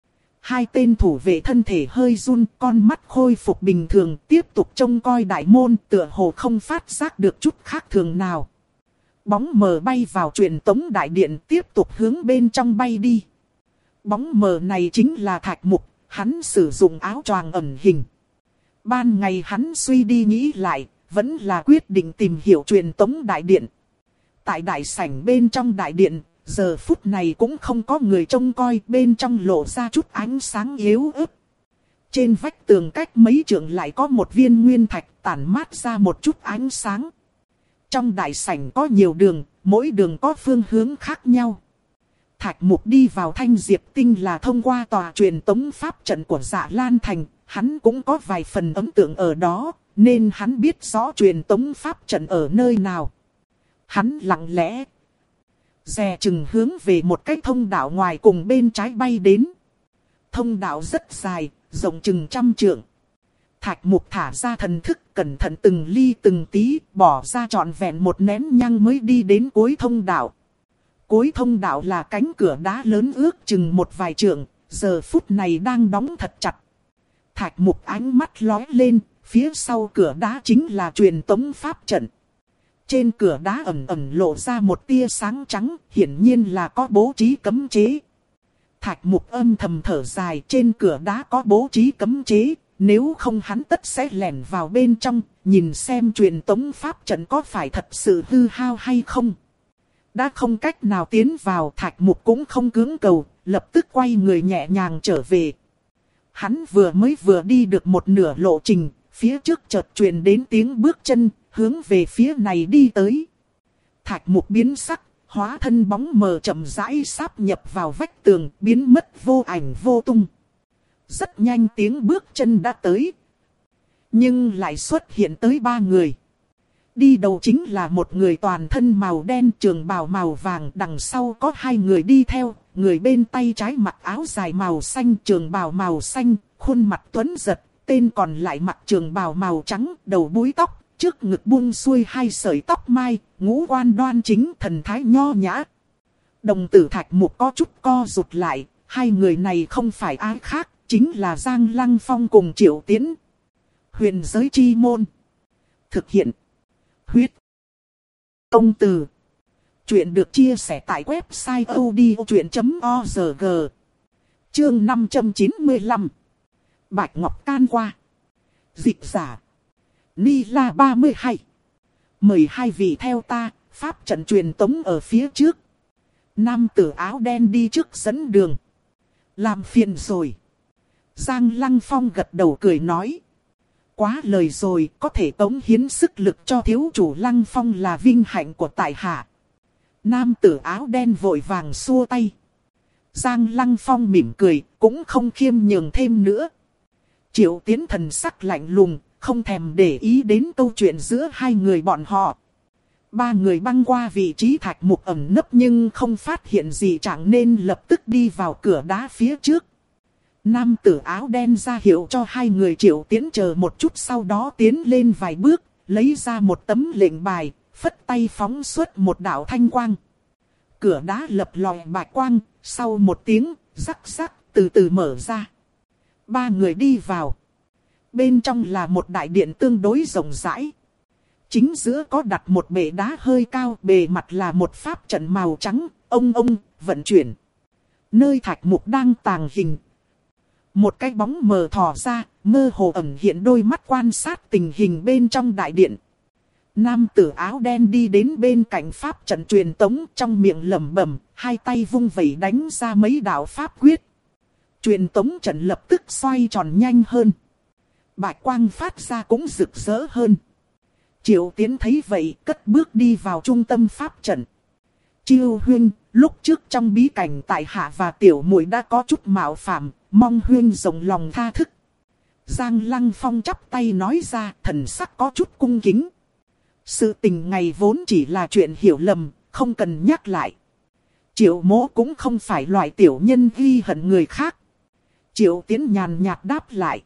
Hai tên thủ vệ thân thể hơi run, con mắt khôi phục bình thường, tiếp tục trông coi đại môn, tựa hồ không phát giác được chút khác thường nào. Bóng mờ bay vào truyền tống đại điện, tiếp tục hướng bên trong bay đi. Bóng mờ này chính là Thạch Mục, hắn sử dụng áo choàng ẩn hình. Ban ngày hắn suy đi nghĩ lại, vẫn là quyết định tìm hiểu truyền tống đại điện. Tại đại sảnh bên trong đại điện, giờ phút này cũng không có người trông coi, bên trong lộ ra chút ánh sáng yếu ớt. Trên vách tường cách mấy trượng lại có một viên nguyên thạch tản mát ra một chút ánh sáng. Trong đại sảnh có nhiều đường, mỗi đường có phương hướng khác nhau. Thạch Mục đi vào Thanh Diệp Tinh là thông qua tòa truyền tống pháp trận của Dạ Lan Thành, hắn cũng có vài phần ấn tượng ở đó, nên hắn biết rõ truyền tống pháp trận ở nơi nào. Hắn lặng lẽ dè chừng hướng về một cái thông đạo ngoài cùng bên trái bay đến. Thông đạo rất dài, rộng chừng trăm trượng. Thạch Mục thả ra thần thức, cẩn thận từng ly từng tí, bỏ ra trọn vẹn một nén nhang mới đi đến cuối thông đạo. Cuối thông đạo là cánh cửa đá lớn ước chừng một vài trượng, giờ phút này đang đóng thật chặt. Thạch Mục ánh mắt lóe lên, phía sau cửa đá chính là truyền tống pháp trận. Trên cửa đá ẩn ẩn lộ ra một tia sáng trắng, hiển nhiên là có bố trí cấm chế. Thạch Mục âm thầm thở dài, trên cửa đá có bố trí cấm chế, nếu không hắn tất sẽ lẻn vào bên trong, nhìn xem truyền tống pháp trận có phải thật sự hư hao hay không. Đã không cách nào tiến vào, Thạch Mục cũng không cưỡng cầu, lập tức quay người nhẹ nhàng trở về. Hắn vừa mới vừa đi được một nửa lộ trình, phía trước chợt truyền đến tiếng bước chân, hướng về phía này đi tới. Thạch Mục biến sắc, hóa thân bóng mờ chậm rãi sáp nhập vào vách tường, biến mất vô ảnh vô tung. Rất nhanh tiếng bước chân đã tới. Nhưng lại xuất hiện tới ba người. Đi đầu chính là một người toàn thân màu đen trường bào màu vàng, đằng sau có hai người đi theo. Người bên tay trái mặc áo dài màu xanh, trường bào màu xanh, khuôn mặt tuấn giật. Tên còn lại mặc trường bào màu trắng, đầu búi tóc, trước ngực buông xuôi hai sợi tóc mai, ngũ quan đoan chính, thần thái nho nhã. Đồng tử Thạch Mục có chút co rụt lại, hai người này không phải ai khác, chính là Giang Lăng Phong cùng Triệu Tiến. Huyền giới chi môn. Thực hiện. Huyết công từ. Chuyện được chia sẻ tại website odchuyện chấm org. Chương năm trăm chín mươi lăm. Bạch Ngọc Can qua. Dịch giả. Ni La ba mươi hai. Mời hai vị theo ta, pháp trận truyền tống ở phía trước. Nam tử áo đen đi trước dẫn đường. Làm phiền rồi. Giang Lăng Phong gật đầu cười nói. Quá lời rồi, có thể cống hiến sức lực cho thiếu chủ Lăng Phong là vinh hạnh của tại hạ. Nam tử áo đen vội vàng xua tay. Giang Lăng Phong mỉm cười, cũng không khiêm nhường thêm nữa. Triệu Tiến thần sắc lạnh lùng, không thèm để ý đến câu chuyện giữa hai người bọn họ. Ba người băng qua vị trí Thạch Mục ẩn nấp nhưng không phát hiện gì chẳng nên lập tức đi vào cửa đá phía trước. Nam tử áo đen ra hiệu cho hai người Triệu Tiến chờ một chút, sau đó tiến lên vài bước, lấy ra một tấm lệnh bài, phất tay phóng xuất một đạo thanh quang. Cửa đá lập lòi bạch quang, sau một tiếng, rắc rắc, từ từ mở ra. Ba người đi vào. Bên trong là một đại điện tương đối rộng rãi. Chính giữa có đặt một bệ đá hơi cao, bề mặt là một pháp trận màu trắng, ông ông, vận chuyển. Nơi Thạch Mục đang tàng hình. Một cái bóng mờ thò ra, mơ hồ ẩn hiện đôi mắt quan sát tình hình bên trong đại điện. Nam tử áo đen đi đến bên cạnh pháp trận truyền tống, trong miệng lẩm bẩm, hai tay vung vẩy đánh ra mấy đạo pháp quyết. Truyền tống trận lập tức xoay tròn nhanh hơn. Bạch quang phát ra cũng rực rỡ hơn. Triệu Tiến thấy vậy, cất bước đi vào trung tâm pháp trận. Chiêu huynh, lúc trước trong bí cảnh tại hạ và tiểu muội đã có chút mạo phạm, mong huynh rộng lòng tha thức. Giang Lăng Phong chắp tay nói ra, thần sắc có chút cung kính. Sự tình ngày vốn chỉ là chuyện hiểu lầm, không cần nhắc lại. Triệu Mỗ cũng không phải loại tiểu nhân ghi hận người khác. Triệu Tiến nhàn nhạt đáp lại.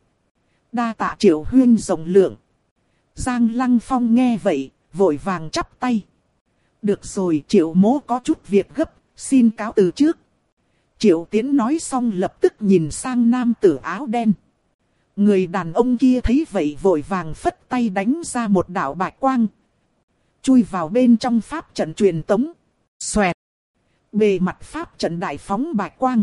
Đa tạ Triệu huynh rộng lượng. Giang Lăng Phong nghe vậy, vội vàng chắp tay. Được rồi, Triệu Mỗ có chút việc gấp, xin cáo từ trước. Triệu Tiến nói xong lập tức nhìn sang nam tử áo đen. Người đàn ông kia thấy vậy vội vàng phất tay đánh ra một đạo bạch quang. Chui vào bên trong pháp trận truyền tống. Xoẹt. Bề mặt pháp trận đại phóng bạch quang.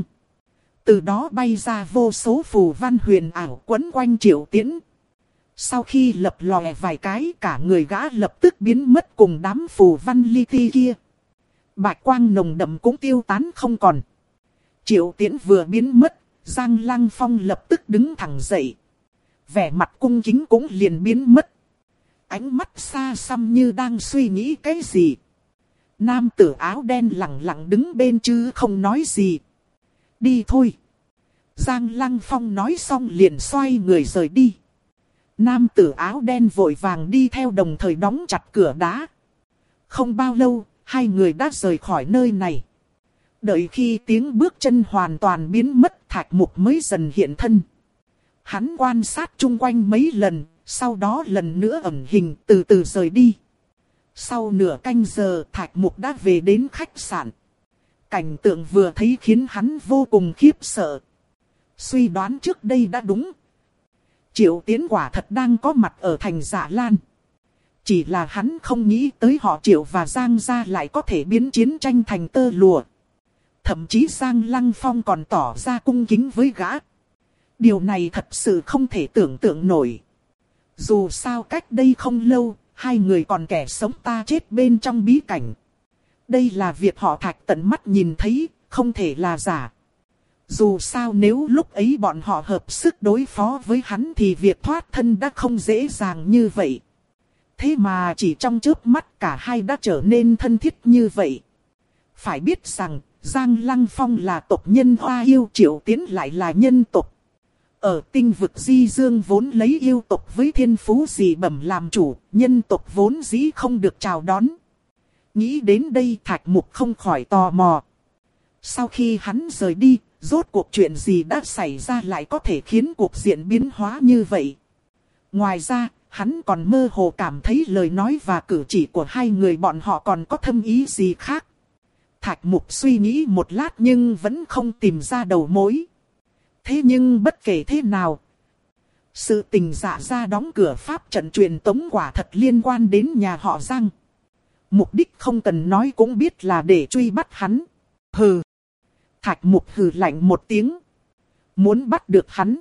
Từ đó bay ra vô số phù văn huyền ảo quấn quanh Triệu Tiến. Sau khi lập lòe vài cái, cả người gã lập tức biến mất cùng đám phù văn li ti kia. Bạch quang nồng đậm cũng tiêu tán không còn. Triệu Tiến vừa biến mất, Giang Lăng Phong lập tức đứng thẳng dậy. Vẻ mặt cung kính cũng liền biến mất. Ánh mắt xa xăm như đang suy nghĩ cái gì. Nam tử áo đen lặng lặng đứng bên chứ không nói gì. Đi thôi. Giang Lăng Phong nói xong liền xoay người rời đi. Nam tử áo đen vội vàng đi theo, đồng thời đóng chặt cửa đá. Không bao lâu, hai người đã rời khỏi nơi này. Đợi khi tiếng bước chân hoàn toàn biến mất, Thạch Mục mới dần hiện thân. Hắn quan sát chung quanh mấy lần, sau đó lần nữa ẩn hình từ từ rời đi. Sau nửa canh giờ, Thạch Mục đã về đến khách sạn. Cảnh tượng vừa thấy khiến hắn vô cùng khiếp sợ. Suy đoán trước đây đã đúng. Triệu Tiến quả thật đang có mặt ở thành Dạ Lan. Chỉ là hắn không nghĩ tới họ Triệu và Giang gia lại có thể biến chiến tranh thành tơ lụa. Thậm chí Giang Lăng Phong còn tỏ ra cung kính với gã. Điều này thật sự không thể tưởng tượng nổi. Dù sao cách đây không lâu, hai người còn kẻ sống ta chết bên trong bí cảnh. Đây là việc họ Thạch tận mắt nhìn thấy, không thể là giả. Dù sao nếu lúc ấy bọn họ hợp sức đối phó với hắn thì việc thoát thân đã không dễ dàng như vậy. Thế mà chỉ trong chớp mắt cả hai đã trở nên thân thiết như vậy. Phải biết rằng, Giang Lăng Phong là tộc nhân Hoa Yêu, Triệu Tiến lại là nhân tộc. Ở tinh vực Di Dương vốn lấy yêu tộc với thiên phú dị bẩm làm chủ, nhân tộc vốn dĩ không được chào đón. Nghĩ đến đây Thạch Mục không khỏi tò mò. Sau khi hắn rời đi, rốt cuộc chuyện gì đã xảy ra lại có thể khiến cuộc diện biến hóa như vậy? Ngoài ra, Hắn còn mơ hồ cảm thấy lời nói và cử chỉ của hai người bọn họ còn có thâm ý gì khác. Thạch Mục suy nghĩ một lát nhưng vẫn không tìm ra đầu mối. Thế nhưng bất kể thế nào, sự tình Dạ gia đóng cửa pháp trận truyền tống quả thật liên quan đến nhà họ Giang. Mục đích không cần nói cũng biết là để truy bắt hắn. Hừ. Thạch Mục hừ lạnh một tiếng. Muốn bắt được hắn.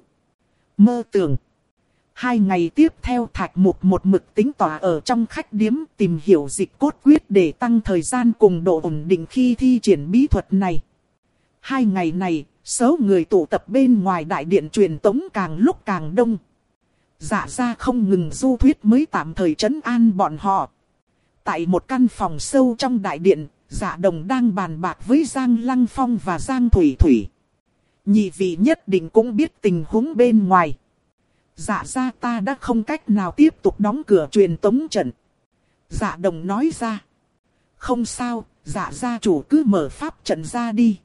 Mơ tưởng. Hai ngày tiếp theo Thạch Mục một mực tính tỏa ở trong khách điếm tìm hiểu dịch cốt quyết để tăng thời gian cùng độ ổn định khi thi triển bí thuật này. Hai ngày này, số người tụ tập bên ngoài đại điện truyền tống càng lúc càng đông. Dạ gia không ngừng du thuyết mới tạm thời trấn an bọn họ. Tại một căn phòng sâu trong đại điện, Dạ Đồng đang bàn bạc với Giang Lăng Phong và Giang Thủy Thủy. Nhị vị nhất định cũng biết tình huống bên ngoài. Dạ gia ta đã không cách nào tiếp tục đóng cửa truyền tống trận. Dạ Đồng nói ra. Không sao, Dạ gia chủ cứ mở pháp trận ra đi.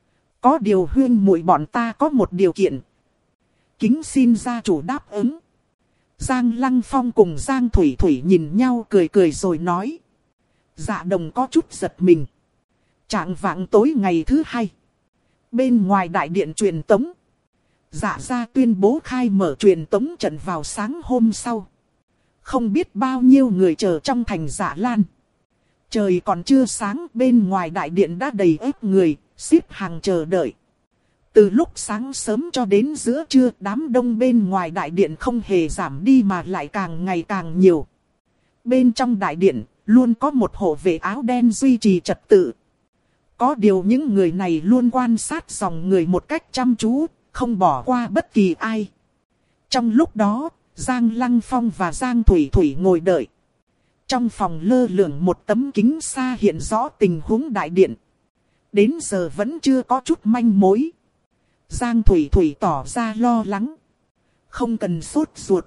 Có điều huyên muội bọn ta có một điều kiện. Kính xin gia chủ đáp ứng. Giang Lăng Phong cùng Giang Thủy Thủy nhìn nhau cười cười rồi nói. Dạ Đồng có chút giật mình. Trạng vạng tối ngày thứ hai. Bên ngoài đại điện truyền tống. Dạ gia tuyên bố khai mở truyền tống trận vào sáng hôm sau. Không biết bao nhiêu người chờ trong thành Dạ Lan. Trời còn chưa sáng, bên ngoài đại điện đã đầy ếp người, xếp hàng chờ đợi. Từ lúc sáng sớm cho đến giữa trưa, đám đông bên ngoài đại điện không hề giảm đi mà lại càng ngày càng nhiều. Bên trong đại điện, luôn có một hộ vệ áo đen duy trì trật tự. Có điều những người này luôn quan sát dòng người một cách chăm chú, không bỏ qua bất kỳ ai. Trong lúc đó, Giang Lăng Phong và Giang Thủy Thủy ngồi đợi. Trong phòng lơ lửng một tấm kính xa hiện rõ tình huống đại điện. Đến giờ vẫn chưa có chút manh mối. Giang Thủy Thủy tỏ ra lo lắng. Không cần sốt ruột.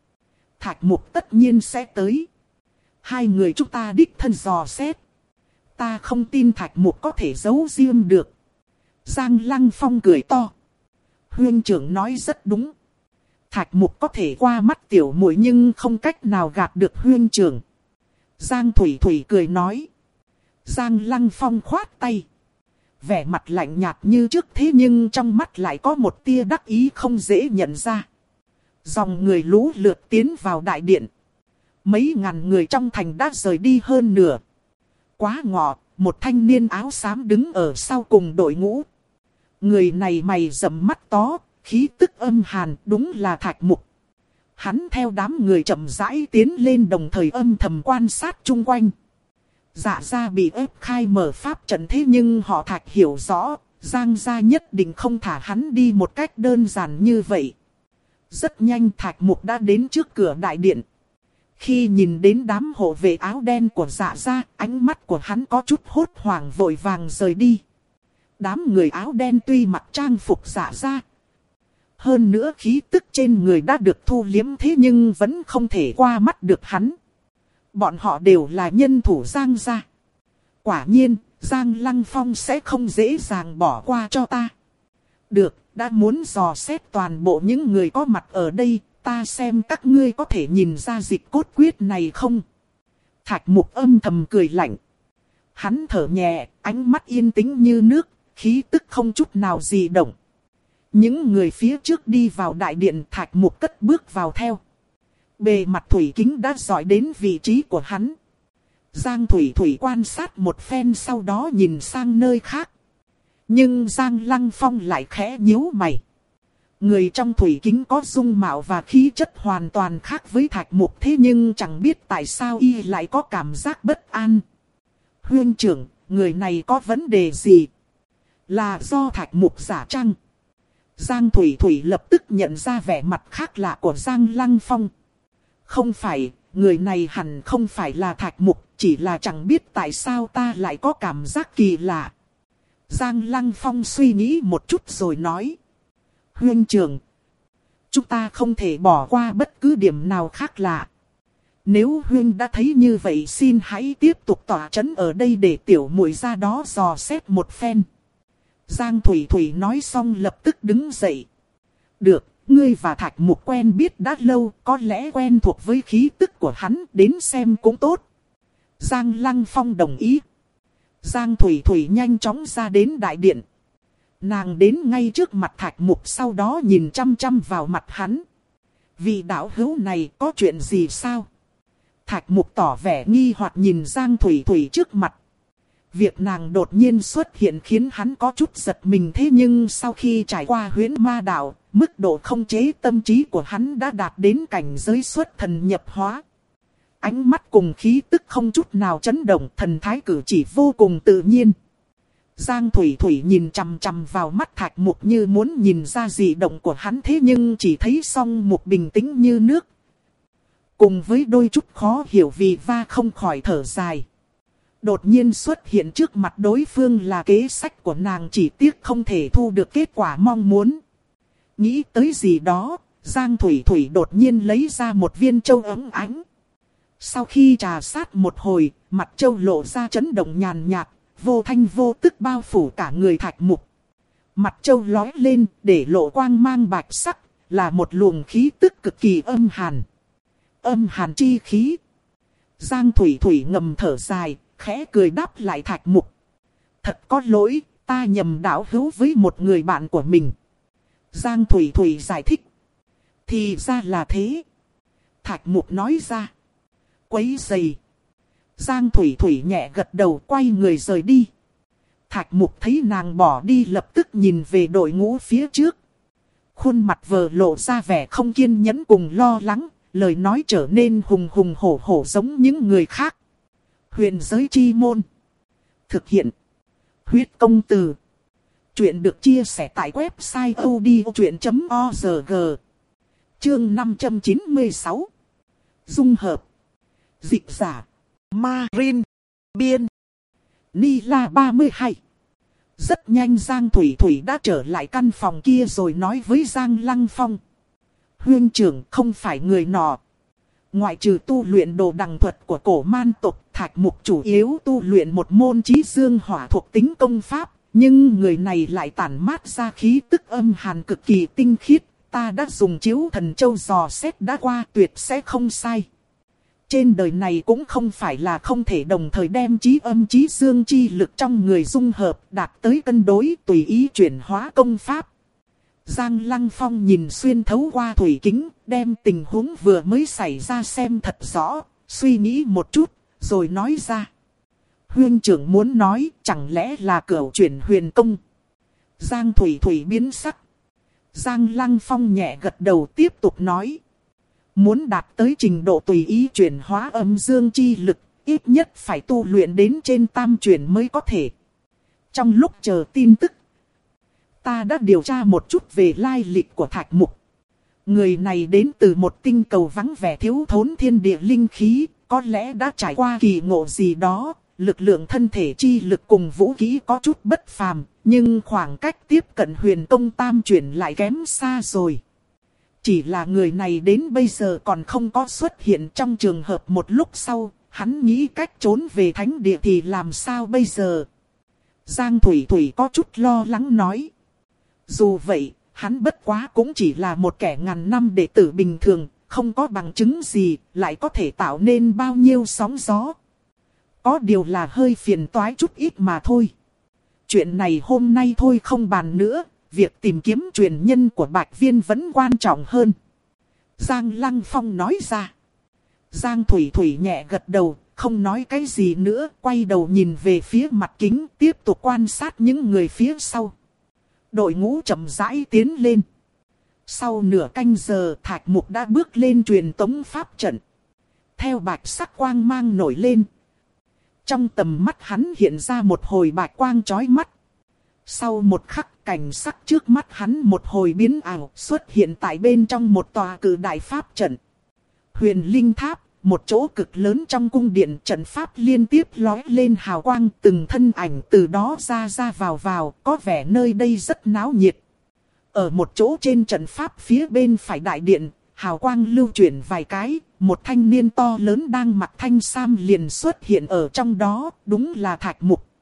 Thạch Mục tất nhiên sẽ tới. Hai người chúng ta đích thân dò xét. Ta không tin Thạch Mục có thể giấu riêng được. Giang Lăng Phong cười to. Huynh trưởng nói rất đúng. Thạch Mục có thể qua mắt tiểu muội nhưng không cách nào gạt được huynh trưởng. Giang Thủy Thủy cười nói. Giang Lăng Phong khoát tay. Vẻ mặt lạnh nhạt như trước thế nhưng trong mắt lại có một tia đắc ý không dễ nhận ra. Dòng người lũ lượt tiến vào đại điện. Mấy ngàn người trong thành đã rời đi hơn nửa. Quá ngọ, một thanh niên áo xám đứng ở sau cùng đội ngũ. Người này mày rậm mắt to, khí tức âm hàn, đúng là Thạch Mục. Hắn theo đám người chậm rãi tiến lên đồng thời âm thầm quan sát chung quanh. Dạ gia bị ép khai mở pháp trận thế nhưng họ Thạch hiểu rõ, Giang gia nhất định không thả hắn đi một cách đơn giản như vậy. Rất nhanh Thạch Mục đã đến trước cửa đại điện. Khi nhìn đến đám hộ vệ áo đen của Dạ gia, ánh mắt của hắn có chút hốt hoảng vội vàng rời đi. Đám người áo đen tuy mặc trang phục Dạ gia, hơn nữa khí tức trên người đã được thu liếm thế nhưng vẫn không thể qua mắt được hắn. Bọn họ đều là nhân thủ Giang gia. Quả nhiên, Giang Lăng Phong sẽ không dễ dàng bỏ qua cho ta. Được, đã muốn dò xét toàn bộ những người có mặt ở đây, ta xem các ngươi có thể nhìn ra dịch cốt quyết này không? Thạch Mục âm thầm cười lạnh. Hắn thở nhẹ, ánh mắt yên tĩnh như nước, khí tức không chút nào gì động. Những người phía trước đi vào đại điện, Thạch Mục cất bước vào theo. Bề mặt thủy kính đã dọi đến vị trí của hắn. Giang Thủy Thủy quan sát một phen sau đó nhìn sang nơi khác. Nhưng Giang Lăng Phong lại khẽ nhíu mày. Người trong thủy kính có dung mạo và khí chất hoàn toàn khác với Thạch Mục thế nhưng chẳng biết tại sao y lại có cảm giác bất an. Huynh trưởng, người này có vấn đề gì? Là do Thạch Mục giả trăng? Giang Thủy Thủy lập tức nhận ra vẻ mặt khác lạ của Giang Lăng Phong. Không phải, người này hẳn không phải là Thạch Mục, chỉ là chẳng biết tại sao ta lại có cảm giác kỳ lạ. Giang Lăng Phong suy nghĩ một chút rồi nói. Huynh trưởng, chúng ta không thể bỏ qua bất cứ điểm nào khác lạ. Nếu huynh đã thấy như vậy xin hãy tiếp tục tỏa trấn ở đây để tiểu muội ra đó dò xét một phen. Giang Thủy Thủy nói xong lập tức đứng dậy. Được, ngươi và Thạch Mục quen biết đã lâu, có lẽ quen thuộc với khí tức của hắn, đến xem cũng tốt. Giang Lăng Phong đồng ý. Giang Thủy Thủy nhanh chóng ra đến đại điện. Nàng đến ngay trước mặt Thạch Mục, sau đó nhìn chăm chăm vào mặt hắn. Vị đạo hữu này có chuyện gì sao? Thạch Mục tỏ vẻ nghi hoặc nhìn Giang Thủy Thủy trước mặt. Việc nàng đột nhiên xuất hiện khiến hắn có chút giật mình, thế nhưng sau khi trải qua huyễn ma đạo, mức độ không chế tâm trí của hắn đã đạt đến cảnh giới xuất thần nhập hóa. Ánh mắt cùng khí tức không chút nào chấn động, thần thái cử chỉ vô cùng tự nhiên. Giang Thủy Thủy nhìn chằm chằm vào mắt Thạch Mục như muốn nhìn ra dị động của hắn, thế nhưng chỉ thấy Song Mục bình tĩnh như nước. Cùng với đôi chút khó hiểu vì va không khỏi thở dài. Đột nhiên xuất hiện trước mặt đối phương là kế sách của nàng, chỉ tiếc không thể thu được kết quả mong muốn. Nghĩ tới gì đó, Giang Thủy Thủy đột nhiên lấy ra một viên châu óng ánh. Sau khi trà sát một hồi, mặt châu lộ ra chấn động nhàn nhạt, vô thanh vô tức bao phủ cả người Thạch Mục. Mặt châu lói lên, để lộ quang mang bạch sắc, là một luồng khí tức cực kỳ âm hàn. Âm hàn chi khí. Giang Thủy Thủy ngầm thở dài, khẽ cười đáp lại Thạch Mục. Thật có lỗi, ta nhầm đạo hữu với một người bạn của mình. Giang Thủy Thủy giải thích. Thì ra là thế. Thạch Mục nói ra. Quấy rầy. Giang Thủy Thủy nhẹ gật đầu, quay người rời đi. Thạch Mục thấy nàng bỏ đi, lập tức nhìn về đội ngũ phía trước. Khuôn mặt vờ lộ ra vẻ không kiên nhẫn cùng lo lắng, lời nói trở nên hùng hùng hổ hổ giống những người khác. Huyền giới chi môn. Thực hiện. Huyết công từ. Chuyện được chia sẻ tại website odchuyện chấm org. Chương năm trăm chín mươi sáu. Dung hợp. Dịch giả. Marin. Biên. Ni La ba mươi hai. Rất nhanh Giang Thủy Thủy đã trở lại căn phòng kia rồi nói với Giang Lăng Phong. Huynh trưởng, không phải người nọ. Ngoại trừ tu luyện đồ đằng thuật của cổ man tộc, Thạch Mục chủ yếu tu luyện một môn chí dương hỏa thuộc tính công pháp. Nhưng người này lại tản mát ra khí tức âm hàn cực kỳ tinh khiết. Ta đã dùng chiếu thần châu dò xét đã qua, tuyệt sẽ không sai. Trên đời này cũng không phải là không thể đồng thời đem chí âm chí dương chi lực trong người dung hợp, đạt tới cân đối tùy ý chuyển hóa công pháp. Giang Lăng Phong nhìn xuyên thấu qua thủy kính, đem tình huống vừa mới xảy ra xem thật rõ, suy nghĩ một chút, rồi nói ra. Huynh trưởng muốn nói, chẳng lẽ là cửu chuyển huyền công? Giang Thủy Thủy biến sắc. Giang Lăng Phong nhẹ gật đầu tiếp tục nói. Muốn đạt tới trình độ tùy ý chuyển hóa âm dương chi lực, ít nhất phải tu luyện đến trên tam chuyển mới có thể. Trong lúc chờ tin tức, ta đã điều tra một chút về lai lịch của Thạch Mục. Người này đến từ một tinh cầu vắng vẻ thiếu thốn thiên địa linh khí, có lẽ đã trải qua kỳ ngộ gì đó. Lực lượng thân thể chi lực cùng vũ khí có chút bất phàm, nhưng khoảng cách tiếp cận huyền công tam chuyển lại kém xa rồi. Chỉ là người này đến bây giờ còn không có xuất hiện. Trong trường hợp một lúc sau, hắn nghĩ cách trốn về thánh địa thì làm sao bây giờ? Giang Thủy Thủy có chút lo lắng nói. Dù vậy, hắn bất quá cũng chỉ là một kẻ ngàn năm đệ tử bình thường, không có bằng chứng gì, lại có thể tạo nên bao nhiêu sóng gió. Có điều là hơi phiền toái chút ít mà thôi. Chuyện này hôm nay thôi không bàn nữa, việc tìm kiếm truyền nhân của Bạch Viên vẫn quan trọng hơn. Giang Lăng Phong nói ra. Giang Thủy Thủy nhẹ gật đầu, không nói cái gì nữa, quay đầu nhìn về phía mặt kính, tiếp tục quan sát những người phía sau. Đội ngũ chậm rãi tiến lên. Sau nửa canh giờ, Thạch Mục đã bước lên truyền tống pháp trận. Theo bạch sắc quang mang nổi lên, trong tầm mắt hắn hiện ra một hồi bạch quang chói mắt. Sau một khắc, cảnh sắc trước mắt hắn một hồi biến ảo, xuất hiện tại bên trong một tòa cử đại pháp trận. Huyền Linh Tháp, một chỗ cực lớn trong cung điện, trận pháp liên tiếp lói lên hào quang, từng thân ảnh từ đó ra ra vào vào, có vẻ nơi đây rất náo nhiệt. Ở một chỗ trên trận pháp phía bên phải đại điện, hào quang lưu chuyển vài cái, một thanh niên to lớn đang mặc thanh sam liền xuất hiện ở trong đó, đúng là Thạch Mục.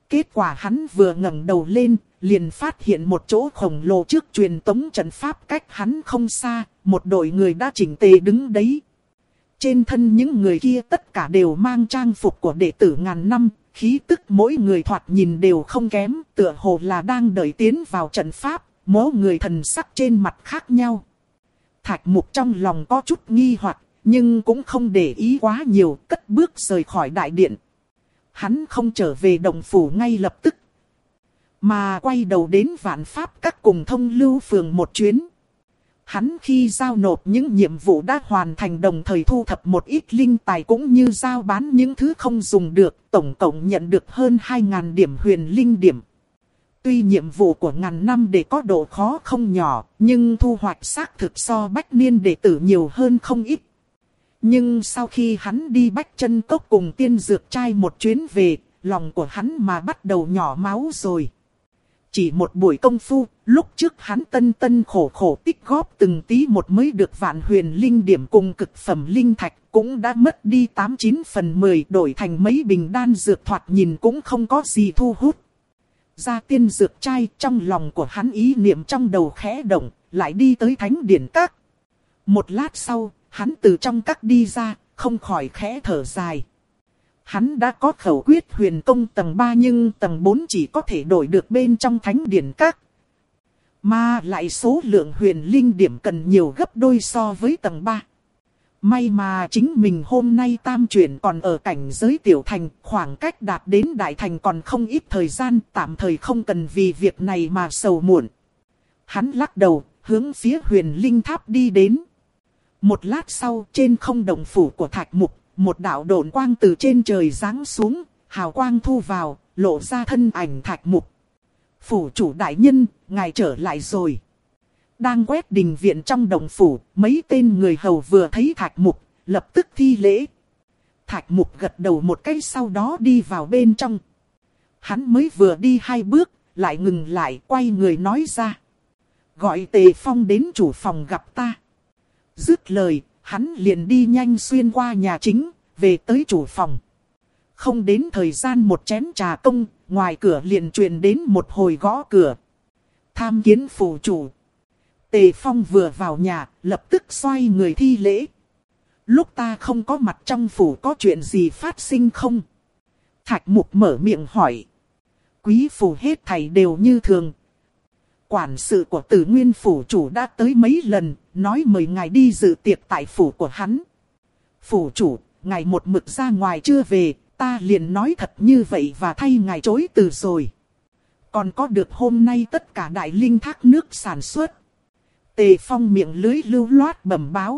Kết quả hắn vừa ngẩng đầu lên, liền phát hiện một chỗ khổng lồ trước truyền tống trận pháp cách hắn không xa, một đội người đã chỉnh tề đứng đấy. Trên thân những người kia tất cả đều mang trang phục của đệ tử ngàn năm, khí tức mỗi người thoạt nhìn đều không kém, tựa hồ là đang đợi tiến vào trận pháp, mỗi người thần sắc trên mặt khác nhau. Thạch Mục trong lòng có chút nghi hoặc, nhưng cũng không để ý quá nhiều, cất bước rời khỏi đại điện. Hắn không trở về động phủ ngay lập tức, mà quay đầu đến Vạn Pháp Các cùng Thông Lưu Phường một chuyến. Hắn khi giao nộp những nhiệm vụ đã hoàn thành, đồng thời thu thập một ít linh tài cũng như giao bán những thứ không dùng được, tổng cộng nhận được hơn hai nghìn điểm huyền linh điểm. Tuy nhiệm vụ của ngàn năm để có độ khó không nhỏ, nhưng thu hoạch xác thực so bách niên đệ tử nhiều hơn không ít. Nhưng sau khi hắn đi Bách Chân Cốc cùng Tiên Dược Trai một chuyến về, lòng của hắn mà bắt đầu nhỏ máu rồi. Chỉ một buổi công phu, lúc trước hắn tân tân khổ khổ tích góp từng tí một mới được vạn huyền linh điểm cùng cực phẩm linh thạch, cũng đã mất đi tám chín phần mười, đổi thành mấy bình đan dược thoạt nhìn cũng không có gì thu hút. Ra Tiên Dược Trai, trong lòng của hắn ý niệm trong đầu khẽ động, lại đi tới Thánh Điển Các. Một lát sau, hắn từ trong các đi ra, không khỏi khẽ thở dài. Hắn đã có khẩu quyết huyền công tầng ba nhưng tầng bốn chỉ có thể đổi được bên trong Thánh Điển Các. Mà lại số lượng huyền linh điểm cần nhiều gấp đôi so với tầng ba. May mà chính mình hôm nay tam chuyển còn ở cảnh giới tiểu thành, khoảng cách đạt đến đại thành còn không ít thời gian, tạm thời không cần vì việc này mà sầu muộn. Hắn lắc đầu, hướng phía huyền linh tháp đi đến. Một lát sau, trên không động phủ của Thạch Mục, một đạo độn quang từ trên trời giáng xuống, hào quang thu vào, lộ ra thân ảnh Thạch Mục. Phủ chủ đại nhân, ngài trở lại rồi. Đang quét đình viện trong động phủ, mấy tên người hầu vừa thấy Thạch Mục, lập tức thi lễ. Thạch Mục gật đầu một cái, sau đó đi vào bên trong. Hắn mới vừa đi hai bước, lại ngừng lại, quay người nói ra. Gọi Tề Phong đến chủ phòng gặp ta. Dứt lời, hắn liền đi nhanh xuyên qua nhà chính, về tới chủ phòng. Không đến thời gian một chén trà công, ngoài cửa liền truyền đến một hồi gõ cửa. Tham kiến phủ chủ. Tề Phong vừa vào nhà, lập tức xoay người thi lễ. Lúc ta không có mặt trong phủ có chuyện gì phát sinh không? Thạch Mục mở miệng hỏi. Quý phủ hết thảy đều như thường. Quản sự của Tử Nguyên phủ chủ đã tới mấy lần, nói mời ngài đi dự tiệc tại phủ của hắn. Phủ chủ, ngài một mực ra ngoài chưa về, ta liền nói thật như vậy và thay ngài chối từ rồi. Còn có được hôm nay tất cả đại linh thác nước sản xuất. Tề Phong miệng lưới lưu loát bẩm báo.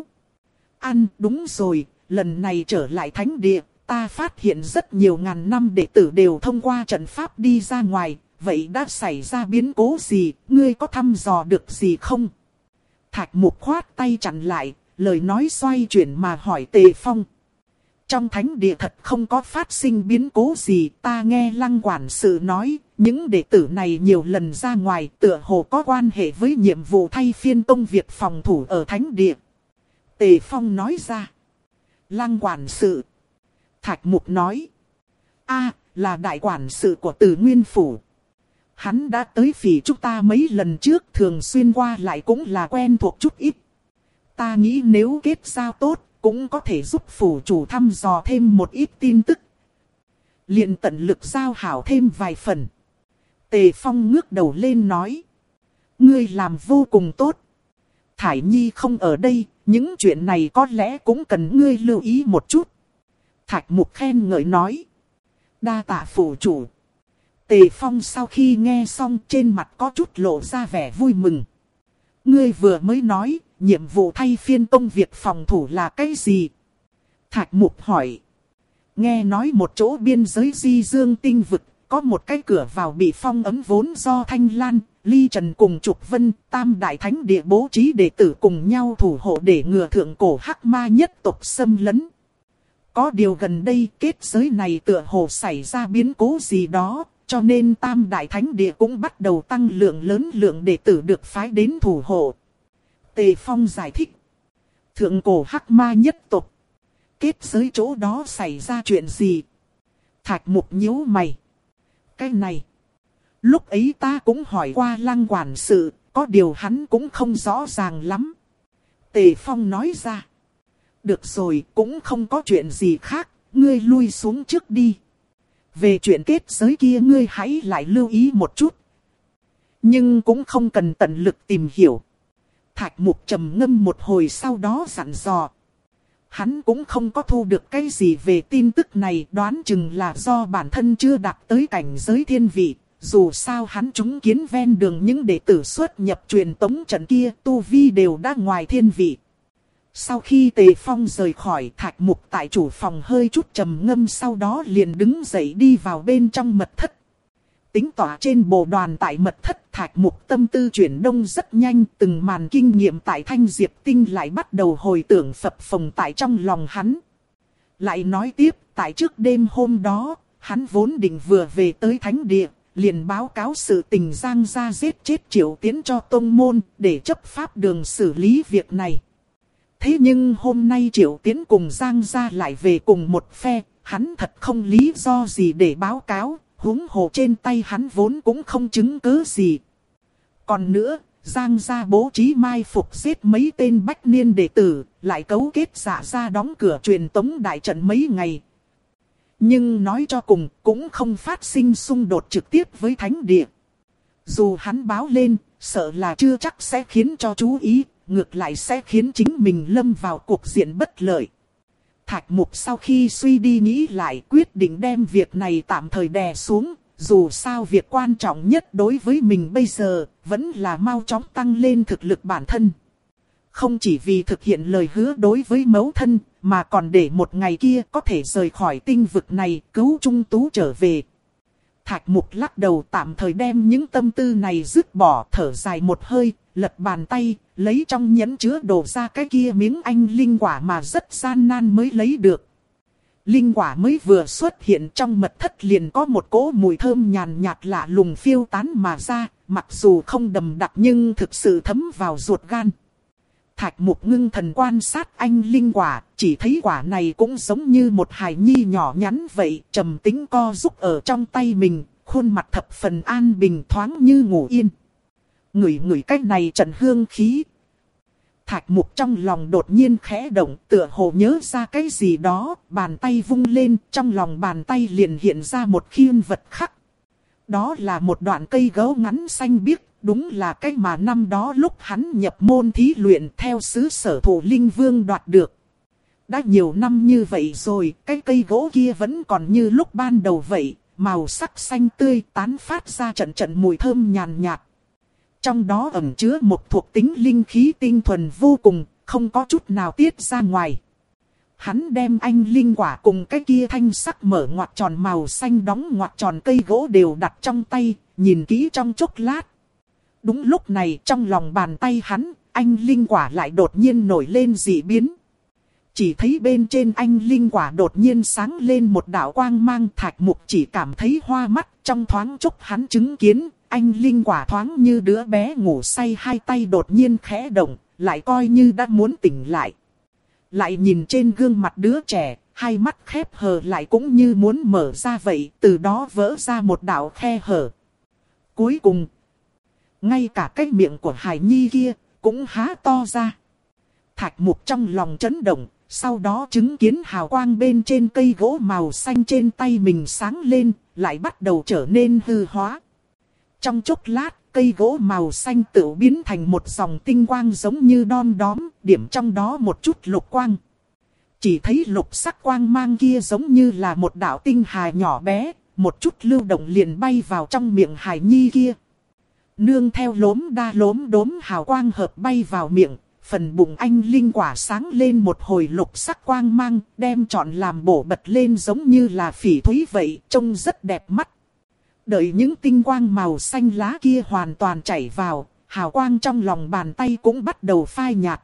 Ăn, đúng rồi, lần này trở lại thánh địa, ta phát hiện rất nhiều ngàn năm đệ tử đều thông qua trận pháp đi ra ngoài. Vậy đã xảy ra biến cố gì, ngươi có thăm dò được gì không? Thạch Mục khoát tay chặn lại, lời nói xoay chuyển mà hỏi Tề Phong. Trong thánh địa thật không có phát sinh biến cố gì, ta nghe Lăng quản sự nói, những đệ tử này nhiều lần ra ngoài tựa hồ có quan hệ với nhiệm vụ thay phiên công việc phòng thủ ở thánh địa. Tề Phong nói ra. Lăng quản sự. Thạch Mục nói. A, là đại quản sự của Tử Nguyên phủ. Hắn đã tới phỉ chúng ta mấy lần trước, thường xuyên qua lại cũng là quen thuộc chút ít. Ta nghĩ nếu kết giao tốt, cũng có thể giúp phủ chủ thăm dò thêm một ít tin tức. Liền tận lực giao hảo thêm vài phần. Tề Phong ngước đầu lên nói. Ngươi làm vô cùng tốt. Thải Nhi không ở đây, những chuyện này có lẽ cũng cần ngươi lưu ý một chút. Thạch Mục khen ngợi nói. Đa tạ phủ chủ. Tề Phong sau khi nghe xong trên mặt có chút lộ ra vẻ vui mừng. Ngươi vừa mới nói, nhiệm vụ thay phiên công việc phòng thủ là cái gì? Thạch Mục hỏi. Nghe nói một chỗ biên giới Di Dương tinh vực, có một cái cửa vào bị phong ấn vốn do Thanh Lan, Ly Trần cùng Trục Vân, Tam Đại Thánh Địa bố trí đệ tử cùng nhau thủ hộ để ngừa thượng cổ hắc ma nhất tộc xâm lấn. Có điều gần đây kết giới này tựa hồ xảy ra biến cố gì đó. Cho nên Tam Đại Thánh Địa cũng bắt đầu tăng lượng lớn lượng đệ tử được phái đến thủ hộ. Tề Phong giải thích. Thượng cổ hắc ma nhất tộc. Kết giới chỗ đó xảy ra chuyện gì? Thạch Mục nhíu mày. Cái này, lúc ấy ta cũng hỏi qua Lăng quản sự, có điều hắn cũng không rõ ràng lắm. Tề Phong nói ra. Được rồi, cũng không có chuyện gì khác, ngươi lui xuống trước đi. Về chuyện kết giới kia ngươi hãy lại lưu ý một chút. Nhưng cũng không cần tận lực tìm hiểu. Thạch Mục trầm ngâm một hồi sau đó dặn dò. Hắn cũng không có thu được cái gì về tin tức này, đoán chừng là do bản thân chưa đạt tới cảnh giới thiên vị. Dù sao hắn trúng kiến ven đường những đệ tử xuất nhập truyền tống trận kia, tu vi đều đã ngoài thiên vị. Sau khi Tề Phong rời khỏi, Thạch Mục tại chủ phòng hơi chút trầm ngâm, sau đó liền đứng dậy đi vào bên trong mật thất. Tính tỏa trên bộ đoàn tại mật thất, Thạch Mục tâm tư chuyển động rất nhanh, từng màn kinh nghiệm tại Thanh Diệp Tinh lại bắt đầu hồi tưởng phập phồng tại trong lòng hắn. Lại nói tiếp, tại trước đêm hôm đó, hắn vốn định vừa về tới Thánh Địa, liền báo cáo sự tình Giang Gia giết chết Triệu Tiến cho tông môn, để chấp pháp đường xử lý việc này. Thế nhưng hôm nay Triệu Tiến cùng Giang Gia lại về cùng một phe, hắn thật không lý do gì để báo cáo, huống hồ trên tay hắn vốn cũng không chứng cứ gì. Còn nữa, Giang Gia bố trí mai phục giết mấy tên bách niên đệ tử, lại cấu kết Dạ Gia đóng cửa truyền tống đại trận mấy ngày. Nhưng nói cho cùng cũng không phát sinh xung đột trực tiếp với Thánh Địa. Dù hắn báo lên, sợ là chưa chắc sẽ khiến cho chú ý, ngược lại sẽ khiến chính mình lâm vào cuộc diện bất lợi. Thạch Mục sau khi suy đi nghĩ lại, quyết định đem việc này tạm thời đè xuống. Dù sao việc quan trọng nhất đối với mình bây giờ vẫn là mau chóng tăng lên thực lực bản thân. Không chỉ vì thực hiện lời hứa đối với mẫu thân, mà còn để một ngày kia có thể rời khỏi tinh vực này, cứu Trung Tú trở về. Thạch Mục lắc đầu, tạm thời đem những tâm tư này dứt bỏ, thở dài một hơi, lật bàn tay, lấy trong nhẫn chứa đồ ra cái kia miếng anh linh quả mà rất gian nan mới lấy được. Linh quả mới vừa xuất hiện trong mật thất liền có một cỗ mùi thơm nhàn nhạt lạ lùng phiêu tán mà ra, mặc dù không đậm đặc nhưng thực sự thấm vào ruột gan. Thạch Mục ngưng thần quan sát anh linh quả, chỉ thấy quả này cũng giống như một hài nhi nhỏ nhắn vậy, trầm tĩnh co rúc ở trong tay mình, khuôn mặt thập phần an bình thoáng như ngủ yên. Ngửi ngửi cách này trận hương khí. Thạch Mục trong lòng đột nhiên khẽ động, tựa hồ nhớ ra cái gì đó, bàn tay vung lên, trong lòng bàn tay liền hiện ra một khiên vật khắc. Đó là một đoạn cây gấu ngắn xanh biếc, đúng là cái mà năm đó lúc hắn nhập môn thí luyện theo sứ sở Thủ Linh Vương đoạt được. Đã nhiều năm như vậy rồi, cái cây gỗ kia vẫn còn như lúc ban đầu vậy, màu sắc xanh tươi tán phát ra trận trận mùi thơm nhàn nhạt. Trong đó ẩn chứa một thuộc tính linh khí tinh thuần vô cùng, không có chút nào tiết ra ngoài. Hắn đem anh linh quả cùng cái kia thanh sắc mở ngoặc tròn màu xanh đóng ngoặc tròn cây gỗ đều đặt trong tay, nhìn kỹ trong chốc lát. Đúng lúc này trong lòng bàn tay hắn, anh linh quả lại đột nhiên nổi lên dị biến. Chỉ thấy bên trên anh linh quả đột nhiên sáng lên một đạo quang mang. Thạch Mục chỉ cảm thấy hoa mắt, trong thoáng chốc hắn chứng kiến, anh linh quả thoáng như đứa bé ngủ say, hai tay đột nhiên khẽ động, lại coi như đã muốn tỉnh lại. Lại nhìn trên gương mặt đứa trẻ, hai mắt khép hờ lại cũng như muốn mở ra vậy, từ đó vỡ ra một đạo khe hở. Cuối cùng, ngay cả cái miệng của hài nhi kia cũng há to ra. Thạch Mục trong lòng chấn động, sau đó chứng kiến hào quang bên trên cây gỗ màu xanh trên tay mình sáng lên, lại bắt đầu trở nên hư hóa. Trong chốc lát, cây gỗ màu xanh tự biến thành một dòng tinh quang giống như đom đóm, điểm trong đó một chút lục quang. Chỉ thấy lục sắc quang mang kia giống như là một đạo tinh hài nhỏ bé, một chút lưu động liền bay vào trong miệng hài nhi kia. Nương theo lốm đa lốm đốm hào quang hợp bay vào miệng, phần bụng anh linh quả sáng lên một hồi lục sắc quang mang, đem trọn làm bổ bật lên giống như là phỉ thúy vậy, trông rất đẹp mắt. Đợi những tinh quang màu xanh lá kia hoàn toàn chảy vào, hào quang trong lòng bàn tay cũng bắt đầu phai nhạt.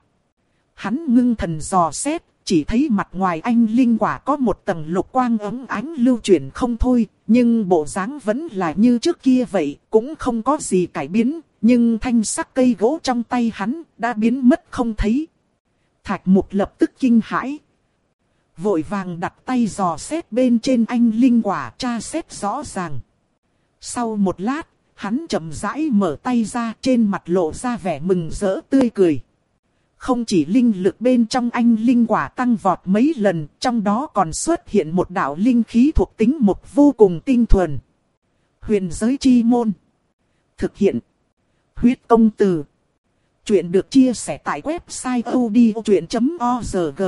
Hắn ngưng thần dò xét, chỉ thấy mặt ngoài anh linh quả có một tầng lục quang ấm ánh lưu chuyển không thôi, nhưng bộ dáng vẫn là như trước kia vậy, cũng không có gì cải biến, nhưng thanh sắc cây gỗ trong tay hắn đã biến mất không thấy. Thạch Mục lập tức kinh hãi, vội vàng đặt tay dò xét bên trên anh linh quả, tra xét rõ ràng. Sau một lát, hắn chậm rãi mở tay ra, trên mặt lộ ra vẻ mừng rỡ tươi cười. Không chỉ linh lực bên trong anh linh quả tăng vọt mấy lần, trong đó còn xuất hiện một đạo linh khí thuộc tính một vô cùng tinh thuần. Huyền giới chi môn. Thực hiện. Huyết công từ. Chuyện được chia sẻ tại website odchuyện chấm org.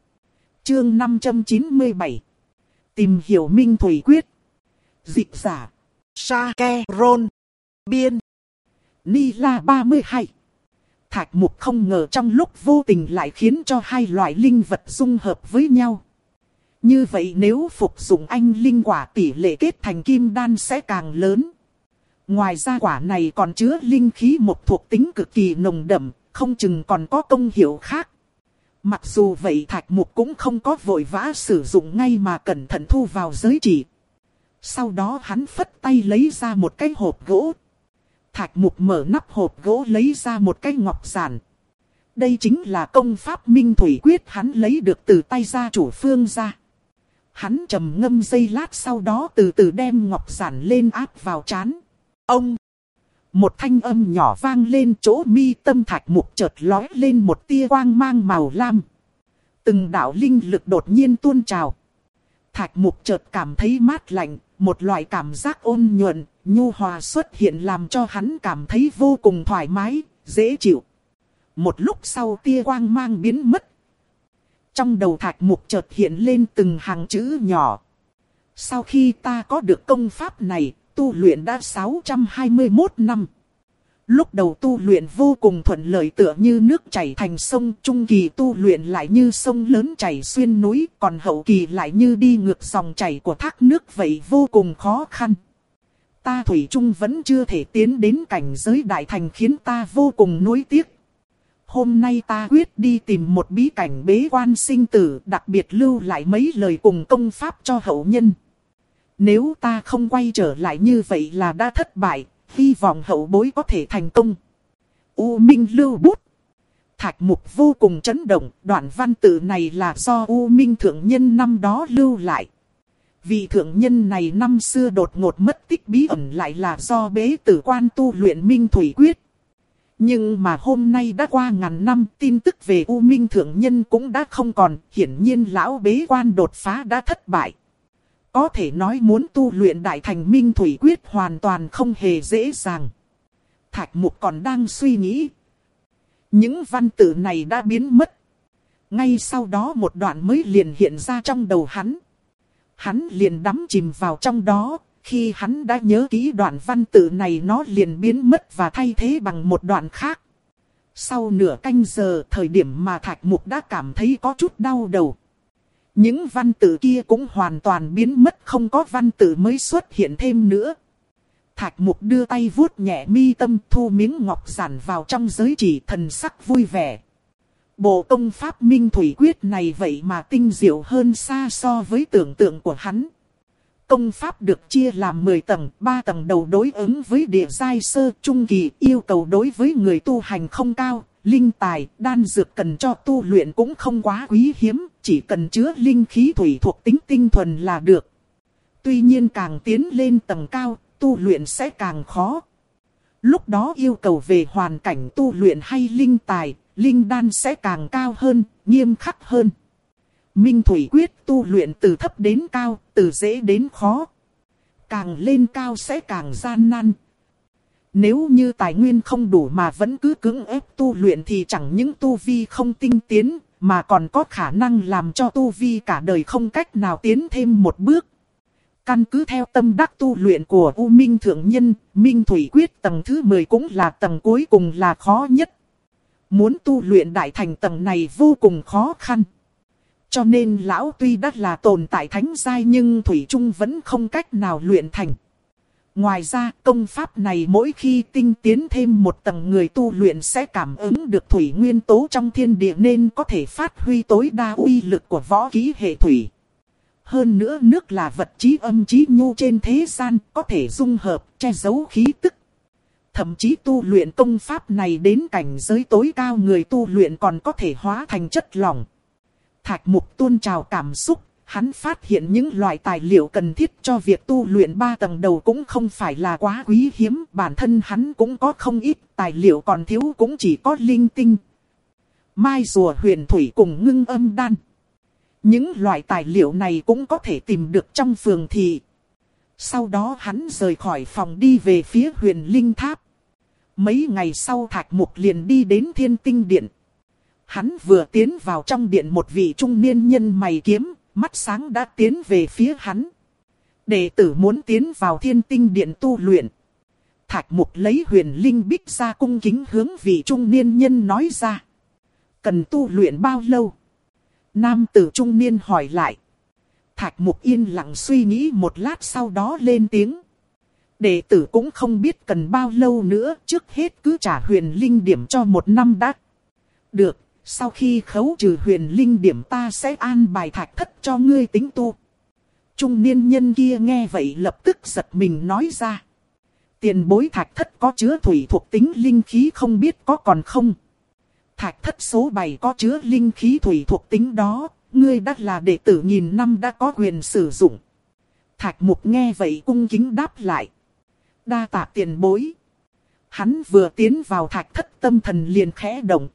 Chương năm trăm chín mươi bảy. Tìm hiểu Minh Thủy Quyết. Dịch giả. Sa-ke Rôn. Biên. Ni La ba mươi hai. Thạch Mục không ngờ trong lúc vô tình lại khiến cho hai loại linh vật dung hợp với nhau. Như vậy nếu phục dụng anh linh quả tỷ lệ kết thành kim đan sẽ càng lớn. Ngoài ra quả này còn chứa linh khí một thuộc tính cực kỳ nồng đậm, không chừng còn có công hiệu khác. Mặc dù vậy Thạch Mục cũng không có vội vã sử dụng ngay mà cẩn thận thu vào giới chỉ. Sau đó hắn phất tay lấy ra một cái hộp gỗ. Thạch Mục mở nắp hộp gỗ lấy ra một cái ngọc giản. Đây chính là công pháp Minh Thủy Quyết hắn lấy được từ tay gia chủ Phương gia. Hắn trầm ngâm giây lát sau đó từ từ đem ngọc giản lên áp vào trán. Ông! Một thanh âm nhỏ vang lên, chỗ mi tâm Thạch Mục chợt lóe lên một tia quang mang màu lam. Từng đạo linh lực đột nhiên tuôn trào. Thạch Mục chợt cảm thấy mát lạnh, một loại cảm giác ôn nhuận, nhu hòa xuất hiện làm cho hắn cảm thấy vô cùng thoải mái, dễ chịu. Một lúc sau tia quang mang biến mất. Trong đầu Thạch Mục chợt hiện lên từng hàng chữ nhỏ. Sau khi ta có được công pháp này, tu luyện đã sáu trăm hai mươi mốt năm. Lúc đầu tu luyện vô cùng thuận lợi tựa như nước chảy thành sông, trung kỳ tu luyện lại như sông lớn chảy xuyên núi, còn hậu kỳ lại như đi ngược dòng chảy của thác nước vậy vô cùng khó khăn. Ta thủy chung vẫn chưa thể tiến đến cảnh giới đại thành khiến ta vô cùng nuối tiếc. Hôm nay ta quyết đi tìm một bí cảnh bế quan sinh tử, đặc biệt lưu lại mấy lời cùng công pháp cho hậu nhân. Nếu ta không quay trở lại như vậy là đã thất bại, hy vọng hậu bối có thể thành công. U Minh lưu bút. Thạch Mục vô cùng chấn động, đoạn văn tự này là do U Minh thượng nhân năm đó lưu lại. Vị thượng nhân này năm xưa đột ngột mất tích bí ẩn lại là do bế tử quan tu luyện Minh Thủy Quyết. Nhưng mà hôm nay đã qua ngàn năm, tin tức về U Minh thượng nhân cũng đã không còn, hiển nhiên lão bế quan đột phá đã thất bại. Có thể nói muốn tu luyện đại thành Minh Thủy Quyết hoàn toàn không hề dễ dàng. Thạch Mục còn đang suy nghĩ. Những văn tự này đã biến mất. Ngay sau đó một đoạn mới liền hiện ra trong đầu hắn. Hắn liền đắm chìm vào trong đó. Khi hắn đã nhớ kỹ đoạn văn tự này nó liền biến mất và thay thế bằng một đoạn khác. Sau nửa canh giờ, thời điểm mà Thạch Mục đã cảm thấy có chút đau đầu. Những văn tự kia cũng hoàn toàn biến mất, không có văn tự mới xuất hiện thêm nữa. Thạch Mục đưa tay vuốt nhẹ mi tâm, thu miếng ngọc giản vào trong giới chỉ, thần sắc vui vẻ. Bộ công pháp Minh Thủy Quyết này vậy mà tinh diệu hơn xa so với tưởng tượng của hắn. Công pháp được chia làm mười tầng, ba tầng đầu đối ứng với địa giai sơ trung kỳ, yêu cầu đối với người tu hành không cao. Linh tài, đan dược cần cho tu luyện cũng không quá quý hiếm, chỉ cần chứa linh khí thủy thuộc tính tinh thuần là được. Tuy nhiên càng tiến lên tầng cao, tu luyện sẽ càng khó. Lúc đó yêu cầu về hoàn cảnh tu luyện hay linh tài, linh đan sẽ càng cao hơn, nghiêm khắc hơn. Minh Thủy Quyết tu luyện từ thấp đến cao, từ dễ đến khó. Càng lên cao sẽ càng gian nan. Nếu như tài nguyên không đủ mà vẫn cứ cưỡng ép tu luyện thì chẳng những tu vi không tinh tiến, mà còn có khả năng làm cho tu vi cả đời không cách nào tiến thêm một bước. Căn cứ theo tâm đắc tu luyện của U Minh Thượng Nhân, Minh Thủy Quyết tầng thứ mười cũng là tầng cuối cùng là khó nhất. Muốn tu luyện đại thành tầng này vô cùng khó khăn. Cho nên lão tuy đã là tồn tại thánh giai nhưng Thủy Trung vẫn không cách nào luyện thành. Ngoài ra, công pháp này mỗi khi tinh tiến thêm một tầng người tu luyện sẽ cảm ứng được thủy nguyên tố trong thiên địa nên có thể phát huy tối đa uy lực của võ khí hệ thủy. Hơn nữa nước là vật chí âm chí nhu trên thế gian, có thể dung hợp, che giấu khí tức. Thậm chí tu luyện công pháp này đến cảnh giới tối cao người tu luyện còn có thể hóa thành chất lỏng. Thạch Mục tuôn trào cảm xúc, hắn phát hiện những loại tài liệu cần thiết cho việc tu luyện ba tầng đầu cũng không phải là quá quý hiếm. Bản thân hắn cũng có không ít, tài liệu còn thiếu cũng chỉ có linh tinh, mai rùa huyền thủy cùng ngưng âm đan. Những loại tài liệu này cũng có thể tìm được trong phường thị. Sau đó hắn rời khỏi phòng đi về phía huyền linh tháp. Mấy ngày sau Thạch Mục liền đi đến Thiên Tinh Điện. Hắn vừa tiến vào trong điện, một vị trung niên nhân mày kiếm, mắt sáng đã tiến về phía hắn. Đệ tử muốn tiến vào Thiên Tinh Điện tu luyện. Thạch Mục lấy huyền linh bích ra cung kính hướng vị trung niên nhân nói ra. Cần tu luyện bao lâu? Nam tử trung niên hỏi lại. Thạch Mục yên lặng suy nghĩ một lát sau đó lên tiếng. Đệ tử cũng không biết cần bao lâu nữa, trước hết cứ trả huyền linh điểm cho một năm đã. Được, sau khi khấu trừ huyền linh điểm ta sẽ an bài thạch thất cho ngươi tính tu. Trung niên nhân kia nghe vậy lập tức giật mình nói ra. Tiền bối thạch thất có chứa thủy thuộc tính linh khí không biết có còn không? Thạch thất số bảy có chứa linh khí thủy thuộc tính đó, ngươi đã là đệ tử nghìn năm đã có quyền sử dụng. Thạch Mục nghe vậy cung kính đáp lại. Đa tạ tiền bối. Hắn vừa tiến vào thạch thất tâm thần liền khẽ động.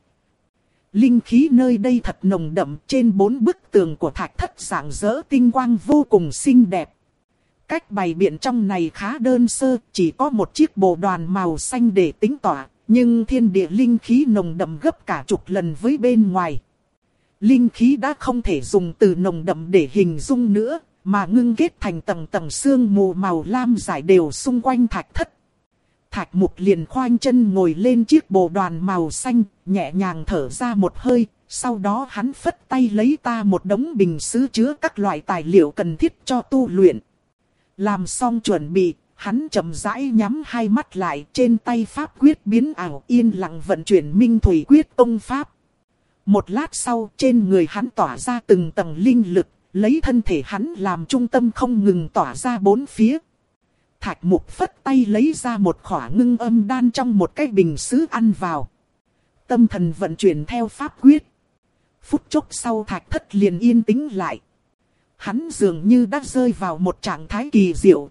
Linh khí nơi đây thật nồng đậm, trên bốn bức tường của thạch thất rạng rỡ tinh quang vô cùng xinh đẹp. Cách bày biện trong này khá đơn sơ, chỉ có một chiếc bồ đoàn màu xanh để tính tỏa, nhưng thiên địa linh khí nồng đậm gấp cả chục lần với bên ngoài. Linh khí đã không thể dùng từ nồng đậm để hình dung nữa, mà ngưng kết thành tầng tầng sương mù màu lam rải đều xung quanh thạch thất. Thạch Mục liền khoanh chân ngồi lên chiếc bồ đoàn màu xanh, nhẹ nhàng thở ra một hơi, sau đó hắn phất tay lấy ta một đống bình sứ chứa các loại tài liệu cần thiết cho tu luyện. Làm xong chuẩn bị, hắn chậm rãi nhắm hai mắt lại, trên tay pháp quyết biến ảo yên lặng vận chuyển Minh Thủy Quyết công pháp. Một lát sau, trên người hắn tỏa ra từng tầng linh lực, lấy thân thể hắn làm trung tâm không ngừng tỏa ra bốn phía. Thạch Mục phất tay lấy ra một khỏa ngưng âm đan trong một cái bình sứ ăn vào. Tâm thần vận chuyển theo pháp quyết. Phút chốc sau thạch thất liền yên tĩnh lại. Hắn dường như đã rơi vào một trạng thái kỳ diệu.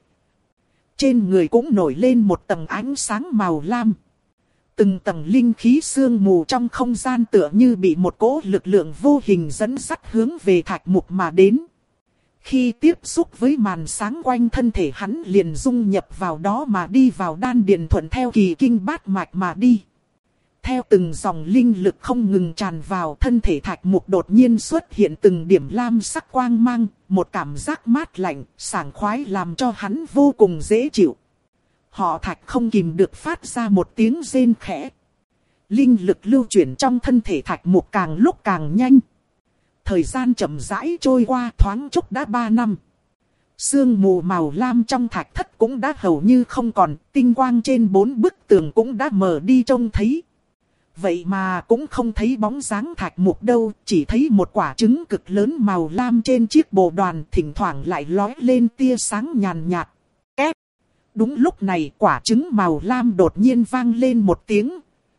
Trên người cũng nổi lên một tầng ánh sáng màu lam. Từng tầng linh khí sương mù trong không gian tựa như bị một cỗ lực lượng vô hình dẫn dắt hướng về Thạch Mục mà đến. Khi tiếp xúc với màn sáng quanh thân thể hắn liền dung nhập vào đó mà đi vào đan điền thuận theo kỳ kinh bát mạch mà đi. Theo từng dòng linh lực không ngừng tràn vào, thân thể Thạch Mục đột nhiên xuất hiện từng điểm lam sắc quang mang, một cảm giác mát lạnh, sảng khoái làm cho hắn vô cùng dễ chịu. Họ Thạch không kìm được phát ra một tiếng rên khẽ. Linh lực lưu chuyển trong thân thể Thạch Mục càng lúc càng nhanh. Thời gian chậm rãi trôi qua, thoáng chốc đã ba năm. Sương mù màu lam trong thạch thất cũng đã hầu như không còn, tinh quang trên bốn bức tường cũng đã mờ đi trông thấy. Vậy mà cũng không thấy bóng dáng Thạch Mục đâu, chỉ thấy một quả trứng cực lớn màu lam trên chiếc bồ đoàn, thỉnh thoảng lại lóe lên tia sáng nhàn nhạt. Két. Đúng lúc này quả trứng màu lam đột nhiên vang lên một tiếng.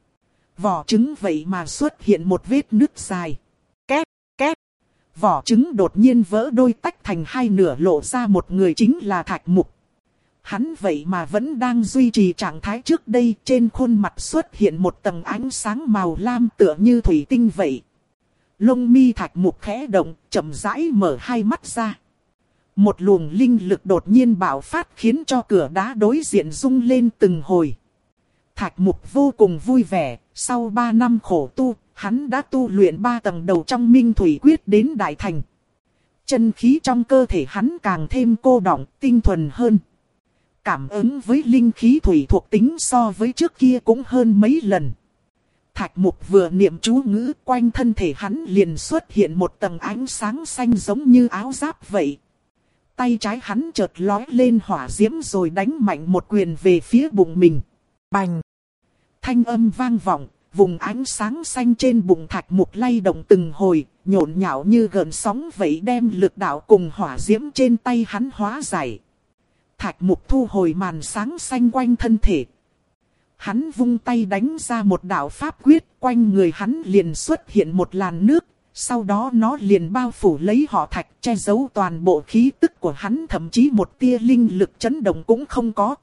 Vỏ trứng vậy mà xuất hiện một vết nứt dài. Két, két. Vỏ trứng đột nhiên vỡ đôi tách thành hai nửa, lộ ra một người chính là Thạch Mục. Hắn vậy mà vẫn đang duy trì trạng thái trước đây, trên khuôn mặt xuất hiện một tầng ánh sáng màu lam tựa như thủy tinh vậy. Lông mi Thạch Mục khẽ động, chậm rãi mở hai mắt ra. Một luồng linh lực đột nhiên bạo phát khiến cho cửa đá đối diện rung lên từng hồi. Thạch Mục vô cùng vui vẻ, sau ba năm khổ tu, hắn đã tu luyện ba tầng đầu trong Minh Thủy Quyết đến đại thành. Chân khí trong cơ thể hắn càng thêm cô đọng, tinh thuần hơn. Cảm ứng với linh khí thủy thuộc tính so với trước kia cũng hơn mấy lần. Thạch Mục vừa niệm chú ngữ, quanh thân thể hắn liền xuất hiện một tầng ánh sáng xanh giống như áo giáp vậy. Tay trái hắn chợt lói lên hỏa diễm rồi đánh mạnh một quyền về phía bụng mình. Bành! Thanh âm vang vọng, vùng ánh sáng xanh trên bụng Thạch Mục lay động từng hồi, nhộn nhạo như gợn sóng vậy, đem lực đạo cùng hỏa diễm trên tay hắn hóa giải. Thạch Mục thu hồi màn sáng xanh quanh thân thể. Hắn vung tay đánh ra một đạo pháp quyết, quanh người hắn liền xuất hiện một làn nước, Sau đó nó liền bao phủ lấy họ Thạch, che giấu toàn bộ khí tức của hắn, thậm chí một tia linh lực chấn động cũng không có.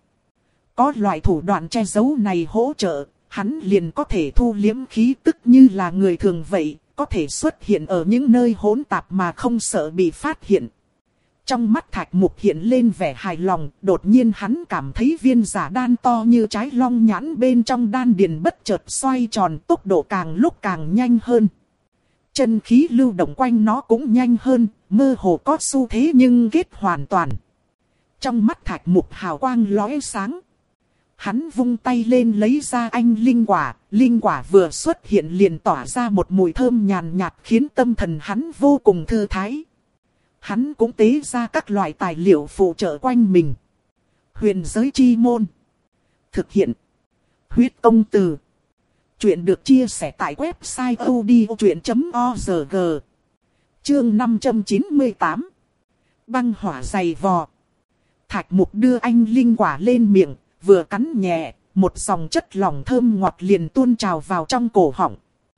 Có loại thủ đoạn che giấu này hỗ trợ, hắn liền có thể thu liếm khí tức như là người thường vậy, có thể xuất hiện ở những nơi hỗn tạp mà không sợ bị phát hiện. Trong mắt Thạch Mục hiện lên vẻ hài lòng, đột nhiên hắn cảm thấy viên giả đan to như trái long nhãn bên trong đan điền bất chợt xoay tròn, tốc độ càng lúc càng nhanh hơn. Chân khí lưu động quanh nó cũng nhanh hơn, mơ hồ có xu thế nhưng kết hoàn toàn. Trong mắt Thạch Mục hào quang lóe sáng. Hắn vung tay lên lấy ra anh linh quả, linh quả vừa xuất hiện liền tỏa ra một mùi thơm nhàn nhạt khiến tâm thần hắn vô cùng thư thái. Hắn cũng tế ra các loại tài liệu phụ trợ quanh mình. Huyền giới chi môn. Thực hiện. Huyết công từ. Chuyện được chia sẻ tại website odchuyện chấm org. Chương năm trăm chín mươi tám. Băng hỏa dày vò. Thạch Mục đưa anh linh quả lên miệng, vừa cắn nhẹ, một dòng chất lỏng thơm ngọt liền tuôn trào vào trong cổ họng.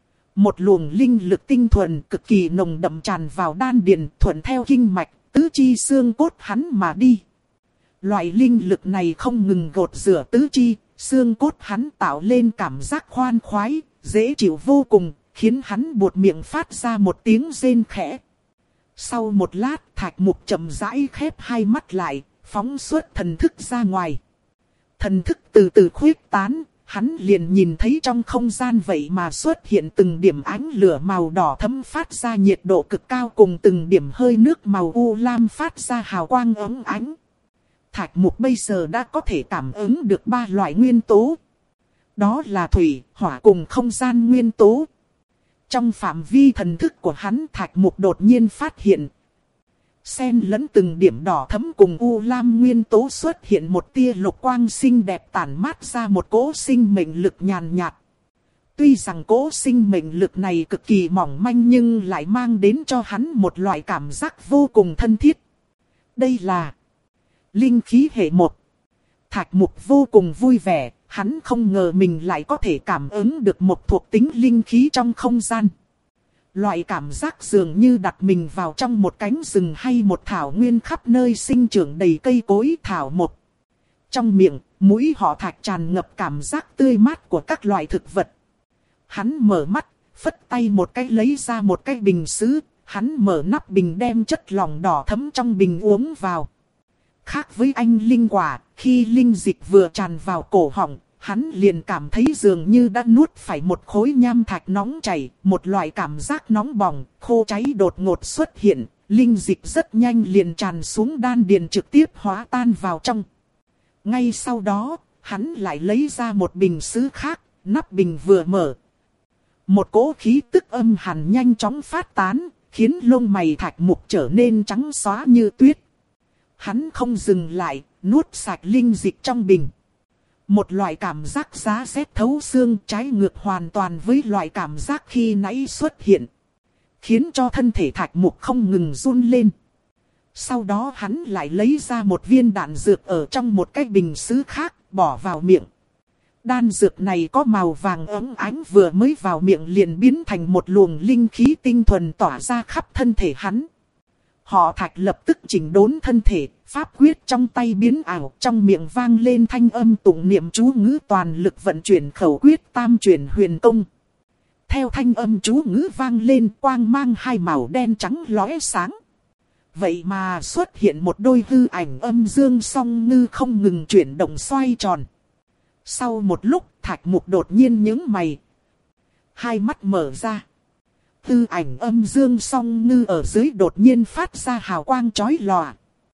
Một luồng linh lực tinh thuần cực kỳ nồng đậm tràn vào đan điền, thuận theo kinh mạch, tứ chi xương cốt hắn mà đi. Loại linh lực này không ngừng gột rửa tứ chi, xương cốt hắn tạo lên cảm giác khoan khoái, dễ chịu vô cùng, khiến hắn buột miệng phát ra một tiếng rên khẽ. Sau một lát, Thạch Mục chậm rãi khép hai mắt lại, phóng xuất thần thức ra ngoài. Thần thức từ từ khuếch tán, hắn liền nhìn thấy trong không gian vậy mà xuất hiện từng điểm ánh lửa màu đỏ thẫm phát ra nhiệt độ cực cao, cùng từng điểm hơi nước màu u lam phát ra hào quang óng ánh. Thạch Mục bây giờ đã có thể cảm ứng được ba loại nguyên tố. Đó là thủy, hỏa cùng không gian nguyên tố. Trong phạm vi thần thức của hắn, Thạch Mục đột nhiên phát hiện xen lẫn từng điểm đỏ thẫm cùng u lam nguyên tố xuất hiện một tia lục quang xinh đẹp tản mát ra một cỗ sinh mệnh lực nhàn nhạt. Tuy rằng cỗ sinh mệnh lực này cực kỳ mỏng manh nhưng lại mang đến cho hắn một loại cảm giác vô cùng thân thiết. Đây là linh khí hệ một. Thạch Mục vô cùng vui vẻ, hắn không ngờ mình lại có thể cảm ứng được một thuộc tính linh khí trong không gian. Loại cảm giác dường như đặt mình vào trong một cánh rừng hay một thảo nguyên khắp nơi sinh trưởng đầy cây cối thảo mộc. Trong miệng, mũi họ Thạch tràn ngập cảm giác tươi mát của các loại thực vật. Hắn mở mắt, phất tay một cái lấy ra một cái bình sứ, hắn mở nắp bình đem chất lỏng đỏ thẫm trong bình uống vào. Khác với anh linh quả, khi linh dịch vừa tràn vào cổ họng, hắn liền cảm thấy dường như đã nuốt phải một khối nham thạch nóng chảy, một loại cảm giác nóng bỏng, khô cháy đột ngột xuất hiện, linh dịch rất nhanh liền tràn xuống đan điền trực tiếp hóa tan vào trong. Ngay sau đó, hắn lại lấy ra một bình sứ khác, nắp bình vừa mở. Một cỗ khí tức âm hàn nhanh chóng phát tán, khiến lông mày Thạch Mục trở nên trắng xóa như tuyết. Hắn không dừng lại, nuốt sạch linh dịch trong bình. Một loại cảm giác giá rét thấu xương trái ngược hoàn toàn với loại cảm giác khi nãy xuất hiện. Khiến cho thân thể Thạch Mục không ngừng run lên. Sau đó hắn lại lấy ra một viên đan dược ở trong một cái bình sứ khác, bỏ vào miệng. Đan dược này có màu vàng óng ánh, vừa mới vào miệng liền biến thành một luồng linh khí tinh thuần tỏa ra khắp thân thể hắn. Họ Thạch lập tức chỉnh đốn thân thể, pháp quyết trong tay biến ảo, trong miệng vang lên thanh âm tụng niệm chú ngữ, toàn lực vận chuyển khẩu quyết tam chuyển huyền công. Theo thanh âm chú ngữ vang lên, quang mang hai màu đen trắng lóe sáng. Vậy mà xuất hiện một đôi hư ảnh âm dương song ngư không ngừng chuyển động xoay tròn. Sau một lúc, Thạch Mục đột nhiên nhướng mày. Hai mắt mở ra. Hư ảnh âm dương song ngư ở dưới đột nhiên phát ra hào quang chói lòa.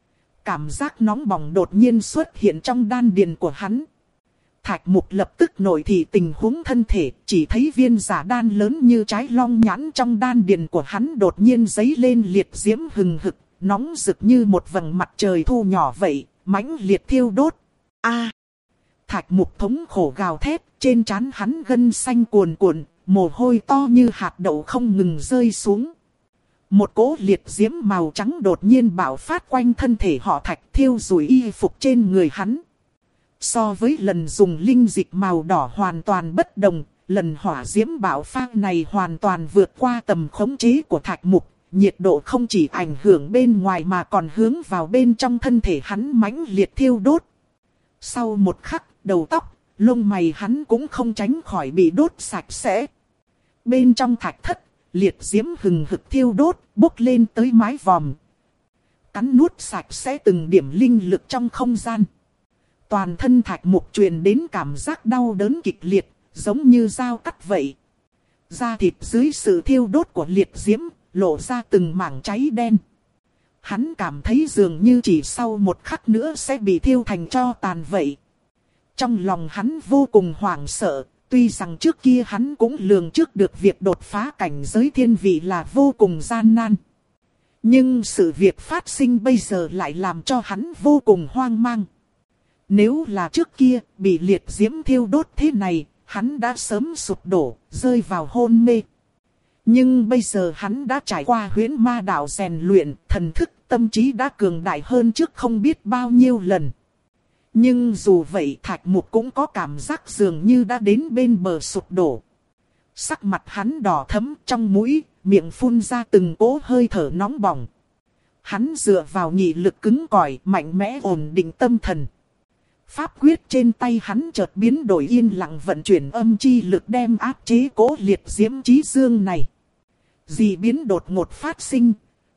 Cảm giác nóng bỏng đột nhiên xuất hiện trong đan điền của hắn. Thạch Mục lập tức nổi thị tình huống thân thể, chỉ thấy viên giả đan lớn như trái long nhãn trong đan điền của hắn đột nhiên giấy lên liệt diễm hừng hực, nóng rực như một vầng mặt trời thu nhỏ vậy, mãnh liệt thiêu đốt. A! Thạch Mục thống khổ gào thét, trên trán hắn gân xanh cuồn cuộn, mồ hôi to như hạt đậu không ngừng rơi xuống. Một cỗ liệt diễm màu trắng đột nhiên bạo phát quanh thân thể họ Thạch, thiêu rụi y phục trên người hắn. So với lần dùng linh dịch màu đỏ hoàn toàn bất đồng, lần hỏa diễm bạo phát này hoàn toàn vượt qua tầm khống chế của Thạch Mục. Nhiệt độ không chỉ ảnh hưởng bên ngoài mà còn hướng vào bên trong thân thể hắn mãnh liệt thiêu đốt. Sau một khắc, đầu tóc, lông mày hắn cũng không tránh khỏi bị đốt sạch sẽ. Bên trong thạch thất, liệt diễm hừng hực thiêu đốt, bốc lên tới mái vòm. Cắn nuốt sạch sẽ từng điểm linh lực trong không gian. Toàn thân Thạch Mục truyền đến cảm giác đau đớn kịch liệt, giống như dao cắt vậy. Da thịt dưới sự thiêu đốt của liệt diễm, lộ ra từng mảng cháy đen. Hắn cảm thấy dường như chỉ sau một khắc nữa sẽ bị thiêu thành tro tàn vậy. Trong lòng hắn vô cùng hoảng sợ, tuy rằng trước kia hắn cũng lường trước được việc đột phá cảnh giới thiên vị là vô cùng gian nan. Nhưng sự việc phát sinh bây giờ lại làm cho hắn vô cùng hoang mang. Nếu là trước kia bị liệt diễm thiêu đốt thế này, hắn đã sớm sụp đổ, rơi vào hôn mê. Nhưng bây giờ hắn đã trải qua huyễn ma đạo rèn luyện, thần thức, tâm trí đã cường đại hơn trước không biết bao nhiêu lần. Nhưng dù vậy Thạch Mục cũng có cảm giác dường như đã đến bên bờ sụp đổ. Sắc mặt hắn đỏ thẫm, trong mũi, miệng phun ra từng cỗ hơi thở nóng bỏng. Hắn dựa vào nghị lực cứng cỏi, mạnh mẽ ổn định tâm thần. Pháp quyết trên tay hắn chợt biến đổi, yên lặng vận chuyển âm chi lực đem áp chế cỗ liệt diễm chí dương này. Dị biến đột ngột phát sinh.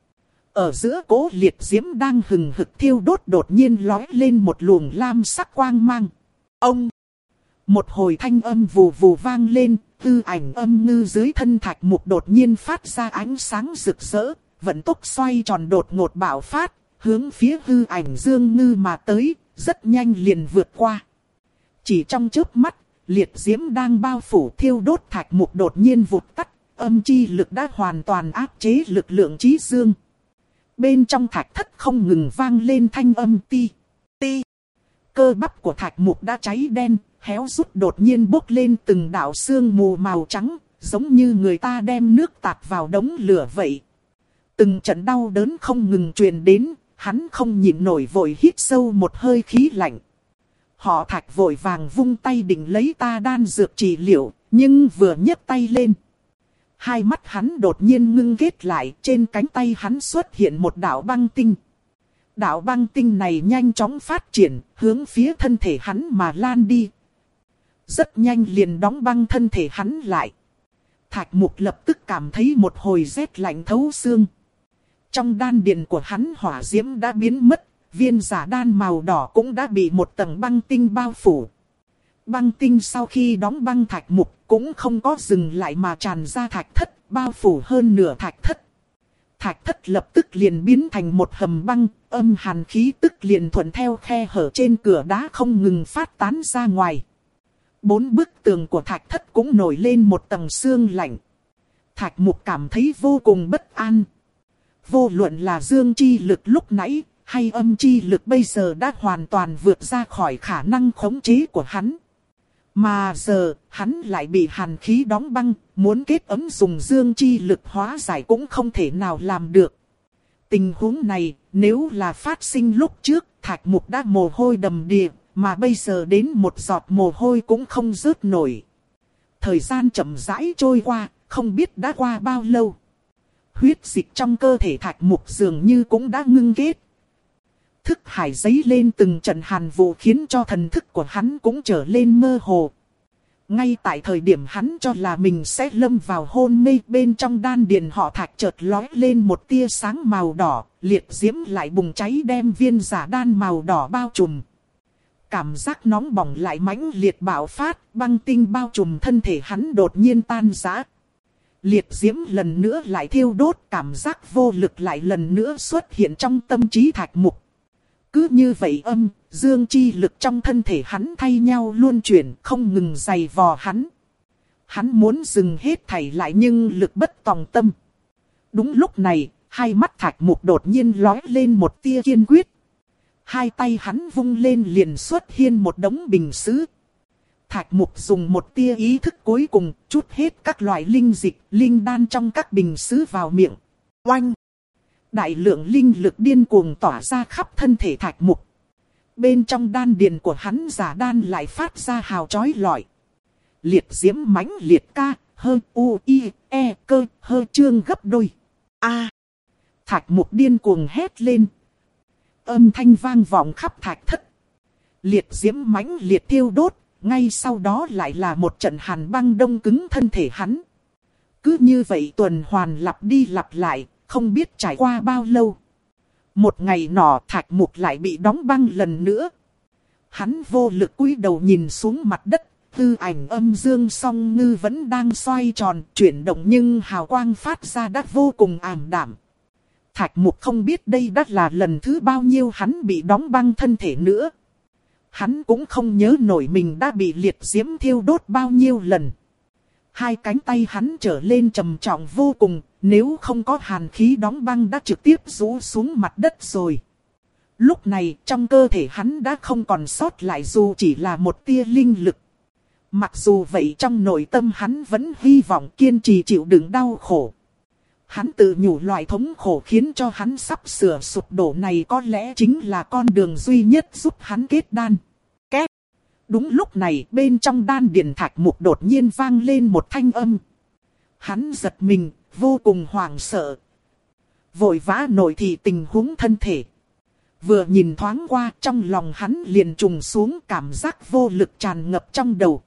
Ở giữa cỗ liệt diễm đang hừng hực thiêu đốt đột nhiên lói lên một luồng lam sắc quang mang. Ông! Một hồi thanh âm vù vù vang lên, tư ảnh âm ngư dưới thân Thạch Mục đột nhiên phát ra ánh sáng rực rỡ, vận tốc xoay tròn đột ngột bạo phát, hướng phía hư ảnh dương ngư mà tới, rất nhanh liền vượt qua. Chỉ trong chớp mắt, liệt diễm đang bao phủ thiêu đốt Thạch Mục đột nhiên vụt tắt, âm chi lực đã hoàn toàn áp chế lực lượng chí dương. Bên trong thạch thất không ngừng vang lên thanh âm ti, ti. Cơ bắp của Thạch Mục đã cháy đen, héo rút đột nhiên bốc lên từng đạo sương mù màu trắng, giống như người ta đem nước tạt vào đống lửa vậy. Từng trận đau đớn không ngừng truyền đến, hắn không nhịn nổi vội hít sâu một hơi khí lạnh. Họ Thạch vội vàng vung tay định lấy ta đan dược trị liệu, nhưng vừa nhấc tay lên. Hai mắt hắn đột nhiên ngưng ghét lại, trên cánh tay hắn xuất hiện một đạo băng tinh. Đạo băng tinh này nhanh chóng phát triển, hướng phía thân thể hắn mà lan đi. Rất nhanh liền đóng băng thân thể hắn lại. Thạch Mục lập tức cảm thấy một hồi rét lạnh thấu xương. Trong đan điền của hắn hỏa diễm đã biến mất, viên giả đan màu đỏ cũng đã bị một tầng băng tinh bao phủ. Băng tinh sau khi đóng băng Thạch Mục cũng không có dừng lại mà tràn ra thạch thất, bao phủ hơn nửa thạch thất. Thạch thất lập tức liền biến thành một hầm băng, âm hàn khí tức liền thuận theo khe hở trên cửa đá không ngừng phát tán ra ngoài. Bốn bức tường của thạch thất cũng nổi lên một tầng sương lạnh. Thạch Mục cảm thấy vô cùng bất an. Vô luận là dương chi lực lúc nãy, hay âm chi lực bây giờ đã hoàn toàn vượt ra khỏi khả năng khống chế của hắn. Mà giờ, hắn lại bị hàn khí đóng băng, muốn kết ấm dùng dương chi lực hóa giải cũng không thể nào làm được. Tình huống này, nếu là phát sinh lúc trước, Thạch Mục đã mồ hôi đầm đìa, mà bây giờ đến một giọt mồ hôi cũng không rớt nổi. Thời gian chậm rãi trôi qua, không biết đã qua bao lâu. Huyết dịch trong cơ thể Thạch Mục dường như cũng đã ngưng kết. Thức hải dấy lên từng trận hàn vụ khiến cho thần thức của hắn cũng trở lên mơ hồ. Ngay tại thời điểm hắn cho là mình sẽ lâm vào hôn mê, bên trong đan điền họ Thạch chợt lói lên một tia sáng màu đỏ, liệt diễm lại bùng cháy đem viên giả đan màu đỏ bao trùm. Cảm giác nóng bỏng lại mãnh liệt bạo phát, băng tinh bao trùm thân thể hắn đột nhiên tan rã. Liệt diễm lần nữa lại thiêu đốt, cảm giác vô lực lại lần nữa xuất hiện trong tâm trí Thạch Mục. Cứ như vậy âm, dương chi lực trong thân thể hắn thay nhau luân chuyển, không ngừng giày vò hắn. Hắn muốn dừng hết thảy lại nhưng lực bất tòng tâm. Đúng lúc này, hai mắt Thạch Mục đột nhiên lói lên một tia kiên quyết. Hai tay hắn vung lên liền xuất hiện một đống bình sứ. Thạch Mục dùng một tia ý thức cuối cùng, chút hết các loại linh dịch, linh đan trong các bình sứ vào miệng. Oanh! Đại lượng linh lực điên cuồng tỏa ra khắp thân thể Thạch Mục. Bên trong đan điền của hắn giả đan lại phát ra hào chói lọi. liệt diễm mãnh liệt ca, hơ u i e cơ, hơ chương gấp đôi. A. Thạch Mục điên cuồng hét lên. Âm thanh vang vọng khắp thạch thất. Liệt diễm mãnh liệt thiêu đốt, ngay sau đó lại là một trận hàn băng đông cứng thân thể hắn. Cứ như vậy tuần hoàn lặp đi lặp lại, không biết trải qua bao lâu. Một ngày nọ Thạch Mục lại bị đóng băng lần nữa. Hắn vô lực cúi đầu nhìn xuống mặt đất, tư ảnh âm dương song ngư vẫn đang xoay tròn, chuyển động nhưng hào quang phát ra đã vô cùng ảm đạm. Thạch Mục không biết đây đã là lần thứ bao nhiêu hắn bị đóng băng thân thể nữa. Hắn cũng không nhớ nổi mình đã bị liệt diễm thiêu đốt bao nhiêu lần. Hai cánh tay hắn trở lên trầm trọng vô cùng, nếu không có hàn khí đóng băng đã trực tiếp rũ xuống mặt đất rồi. Lúc này trong cơ thể hắn đã không còn sót lại dù chỉ là một tia linh lực. Mặc dù vậy trong nội tâm hắn vẫn hy vọng kiên trì chịu đựng đau khổ. Hắn tự nhủ loại thống khổ khiến cho hắn sắp sửa sụp đổ này có lẽ chính là con đường duy nhất giúp hắn kết đan. Két. Đúng lúc này bên trong đan điền Thạch Mục đột nhiên vang lên một thanh âm. Hắn giật mình, vô cùng hoảng sợ. Vội vã nội thị tình huống thân thể. Vừa nhìn thoáng qua trong lòng hắn liền trùng xuống, cảm giác vô lực tràn ngập trong đầu.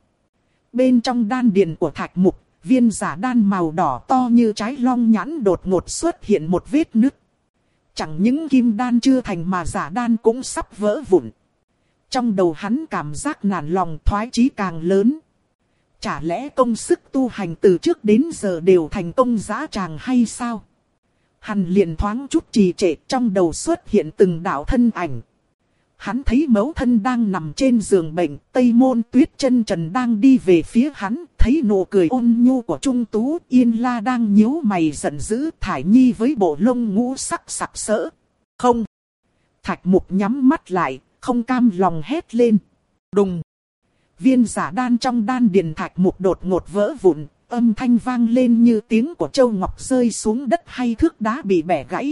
Bên trong đan điền của Thạch Mục, viên giả đan màu đỏ to như trái long nhãn đột ngột xuất hiện một vết nứt. Chẳng những kim đan chưa thành mà giả đan cũng sắp vỡ vụn. Trong đầu hắn cảm giác nản lòng thoái chí càng lớn. Chả lẽ công sức tu hành từ trước đến giờ đều thành công dã tràng hay sao? Hắn liền thoáng chút trì trệ, trong đầu xuất hiện từng đạo thân ảnh. Hắn thấy mẫu thân đang nằm trên giường bệnh, Tây Môn Tuyết chân trần đang đi về phía hắn, thấy nụ cười ôn nhu của Trung Tú, Yên La đang nhíu mày giận dữ, Thải Nhi với bộ lông ngũ sắc sặc sỡ. Không! Thạch Mục nhắm mắt lại, không cam lòng hét lên. Đùng! Viên giả đan trong đan điền Thạch Mục đột ngột vỡ vụn, âm thanh vang lên như tiếng của châu ngọc rơi xuống đất hay thước đá bị bẻ gãy.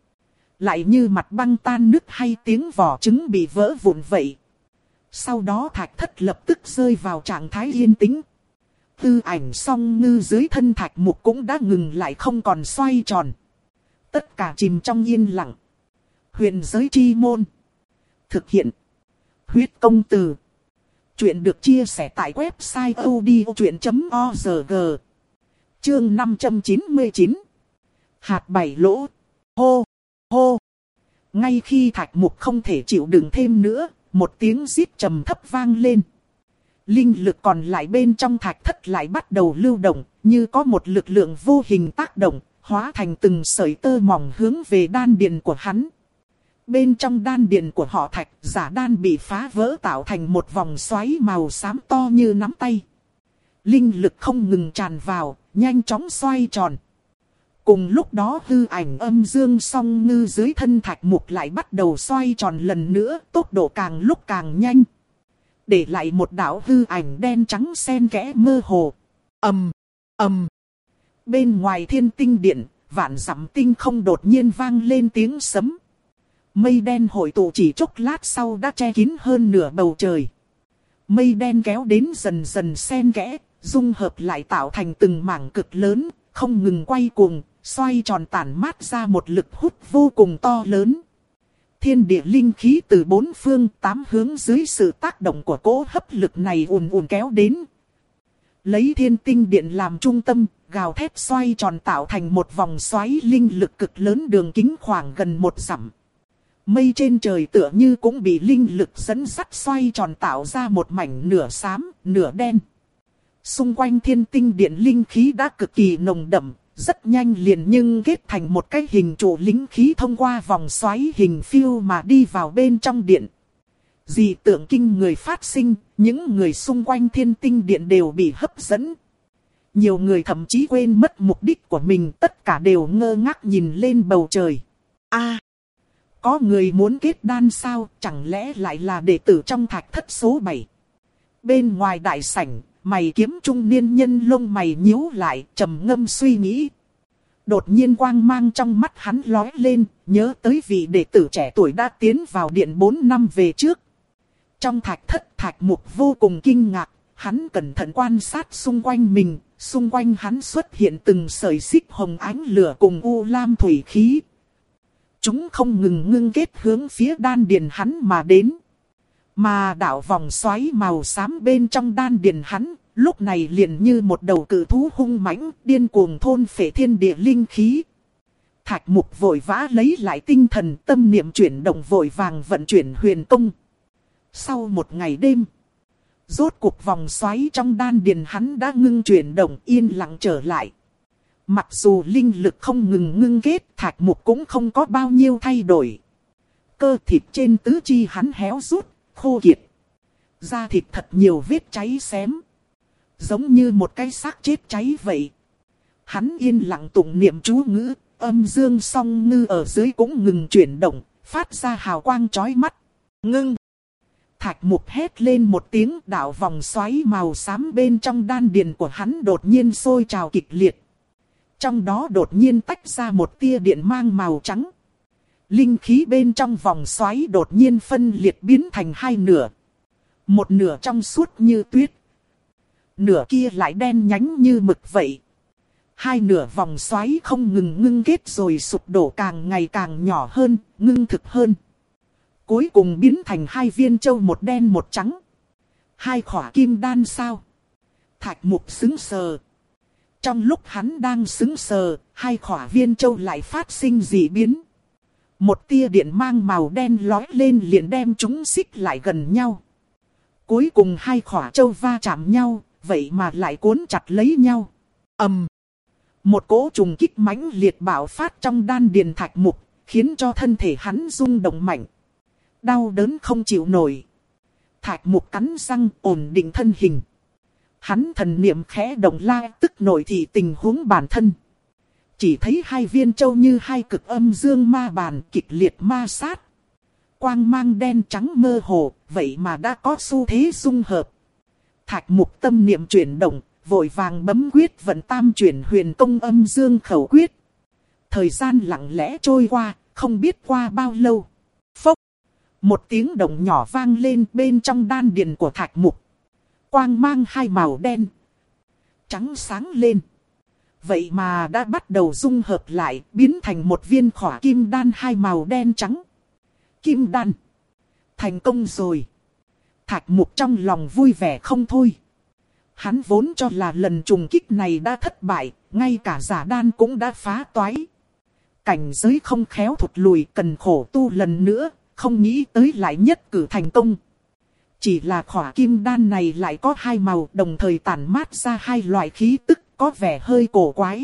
Lại như mặt băng tan nứt hay tiếng vỏ trứng bị vỡ vụn vậy. Sau đó Thạch Thất lập tức rơi vào trạng thái yên tĩnh. Tư ảnh song ngư dưới thân Thạch Mục cũng đã ngừng lại không còn xoay tròn. Tất cả chìm trong yên lặng. Huyền giới chi môn. Thực hiện. Huyết công từ. Chuyện được chia sẻ tại website odchuyện chấm org. Chương năm trăm chín mươi chín. Hạt bảy lỗ. Hô. Hô. Ngay khi Thạch Mục không thể chịu đựng thêm nữa, một tiếng rít trầm thấp vang lên. Linh lực còn lại bên trong Thạch Thất lại bắt đầu lưu động, như có một lực lượng vô hình tác động, hóa thành từng sợi tơ mỏng hướng về đan điền của hắn. Bên trong đan điền của họ Thạch, giả đan bị phá vỡ tạo thành một vòng xoáy màu xám to như nắm tay. Linh lực không ngừng tràn vào, nhanh chóng xoay tròn. Cùng lúc đó hư ảnh âm dương song ngư dưới thân Thạch Mục lại bắt đầu xoay tròn lần nữa, tốc độ càng lúc càng nhanh. Để lại một đạo hư ảnh đen trắng xen kẽ mơ hồ. Ầm, ầm. Bên ngoài Thiên Tinh Điện, vạn dặm tinh không đột nhiên vang lên tiếng sấm. Mây đen hội tụ chỉ chốc lát sau đã che kín hơn nửa bầu trời. Mây đen kéo đến dần dần xen kẽ, dung hợp lại tạo thành từng mảng cực lớn, không ngừng quay cuồng, xoay tròn tản mát ra một lực hút vô cùng to lớn. Thiên địa linh khí từ bốn phương tám hướng dưới sự tác động của cỗ hấp lực này ùn ùn kéo đến. Lấy Thiên Tinh Điện làm trung tâm, gào thét xoay tròn tạo thành một vòng xoáy linh lực cực lớn đường kính khoảng gần một dặm. Mây trên trời tựa như cũng bị linh lực dẫn dắt xoay tròn tạo ra một mảnh nửa xám, nửa đen. Xung quanh Thiên Tinh Điện linh khí đã cực kỳ nồng đậm, rất nhanh liền nhưng kết thành một cái hình trụ linh khí thông qua vòng xoáy hình phiêu mà đi vào bên trong điện. Dị tượng kinh người phát sinh, những người xung quanh Thiên Tinh Điện đều bị hấp dẫn. Nhiều người thậm chí quên mất mục đích của mình, tất cả đều ngơ ngác nhìn lên bầu trời. A, có người muốn kết đan sao, chẳng lẽ lại là đệ tử trong Thạch Thất số bảy. Bên ngoài đại sảnh, mày kiếm trung niên nhân lông mày nhíu lại, trầm ngâm suy nghĩ. Đột nhiên quang mang trong mắt hắn lóe lên, nhớ tới vị đệ tử trẻ tuổi đã tiến vào điện bốn năm về trước. Trong Thạch Thất Thạch Mục vô cùng kinh ngạc, Hắn cẩn thận quan sát xung quanh mình, xung quanh hắn xuất hiện từng sợi xích hồng ánh lửa cùng u lam thủy khí. Chúng không ngừng ngưng kết hướng phía đan điền hắn mà đến. Mà đạo vòng xoáy màu xám bên trong đan điền hắn, lúc này liền như một đầu cự thú hung mãnh, điên cuồng thôn phệ thiên địa linh khí. Thạch Mục vội vã lấy lại tinh thần, tâm niệm chuyển động vội vàng vận chuyển huyền công. Sau một ngày đêm, rốt cuộc vòng xoáy trong đan điền hắn đã ngưng chuyển động, yên lặng trở lại. Mặc dù linh lực không ngừng ngưng kết, Thạch Mục cũng không có bao nhiêu thay đổi. Cơ thịt trên tứ chi hắn héo rút, khô kiệt. Da thịt thật nhiều vết cháy xém, giống như một cái xác chết cháy vậy. Hắn yên lặng tụng niệm chú ngữ, âm dương song ngư ở dưới cũng ngừng chuyển động, phát ra hào quang chói mắt. Ngưng! Thạch Mục hét lên một tiếng, đạo vòng xoáy màu xám bên trong đan điền của hắn đột nhiên sôi trào kịch liệt. Trong đó đột nhiên tách ra một tia điện mang màu trắng. Linh khí bên trong vòng xoáy đột nhiên phân liệt biến thành hai nửa. Một nửa trong suốt như tuyết, nửa kia lại đen nhánh như mực vậy. Hai nửa vòng xoáy không ngừng ngưng kết rồi sụp đổ, càng ngày càng nhỏ hơn, ngưng thực hơn. Cuối cùng biến thành hai viên châu, một đen một trắng. Hai khỏa kim đan sao? Thạch Mục sững sờ. Trong lúc hắn đang sững sờ, hai khỏa viên châu lại phát sinh dị biến. Một tia điện mang màu đen lói lên liền đem chúng xích lại gần nhau. Cuối cùng hai khỏa châu va chạm nhau, vậy mà lại cuốn chặt lấy nhau. Ầm! Một cỗ trùng kích mãnh liệt bạo phát trong đan điền Thạch Mục, khiến cho thân thể hắn rung động mạnh. Đau đớn không chịu nổi. Thạch Mục cắn răng ổn định thân hình. Hắn thần niệm khẽ động la tức nội thị tình huống bản thân. Chỉ thấy hai viên châu như hai cực âm dương ma bàn kịch liệt ma sát. Quang mang đen trắng mơ hồ, vậy mà đã có xu thế dung hợp. Thạch Mục tâm niệm chuyển động, vội vàng bấm quyết vận tam chuyển huyền công âm dương khẩu quyết. Thời gian lặng lẽ trôi qua, không biết qua bao lâu. Phốc! Một tiếng động nhỏ vang lên bên trong đan điền của Thạch Mục. Quang mang hai màu đen, trắng sáng lên. Vậy mà đã bắt đầu dung hợp lại, biến thành một viên khỏa kim đan hai màu đen trắng. Kim đan! Thành công rồi! Thạch Mục trong lòng vui vẻ không thôi. Hắn vốn cho là lần trùng kích này đã thất bại, ngay cả giả đan cũng đã phá toái. Cảnh giới không khéo thụt lùi, cần khổ tu lần nữa, không nghĩ tới lại nhất cử thành công. Chỉ là khỏa kim đan này lại có hai màu, đồng thời tản mát ra hai loại khí tức, có vẻ hơi cổ quái.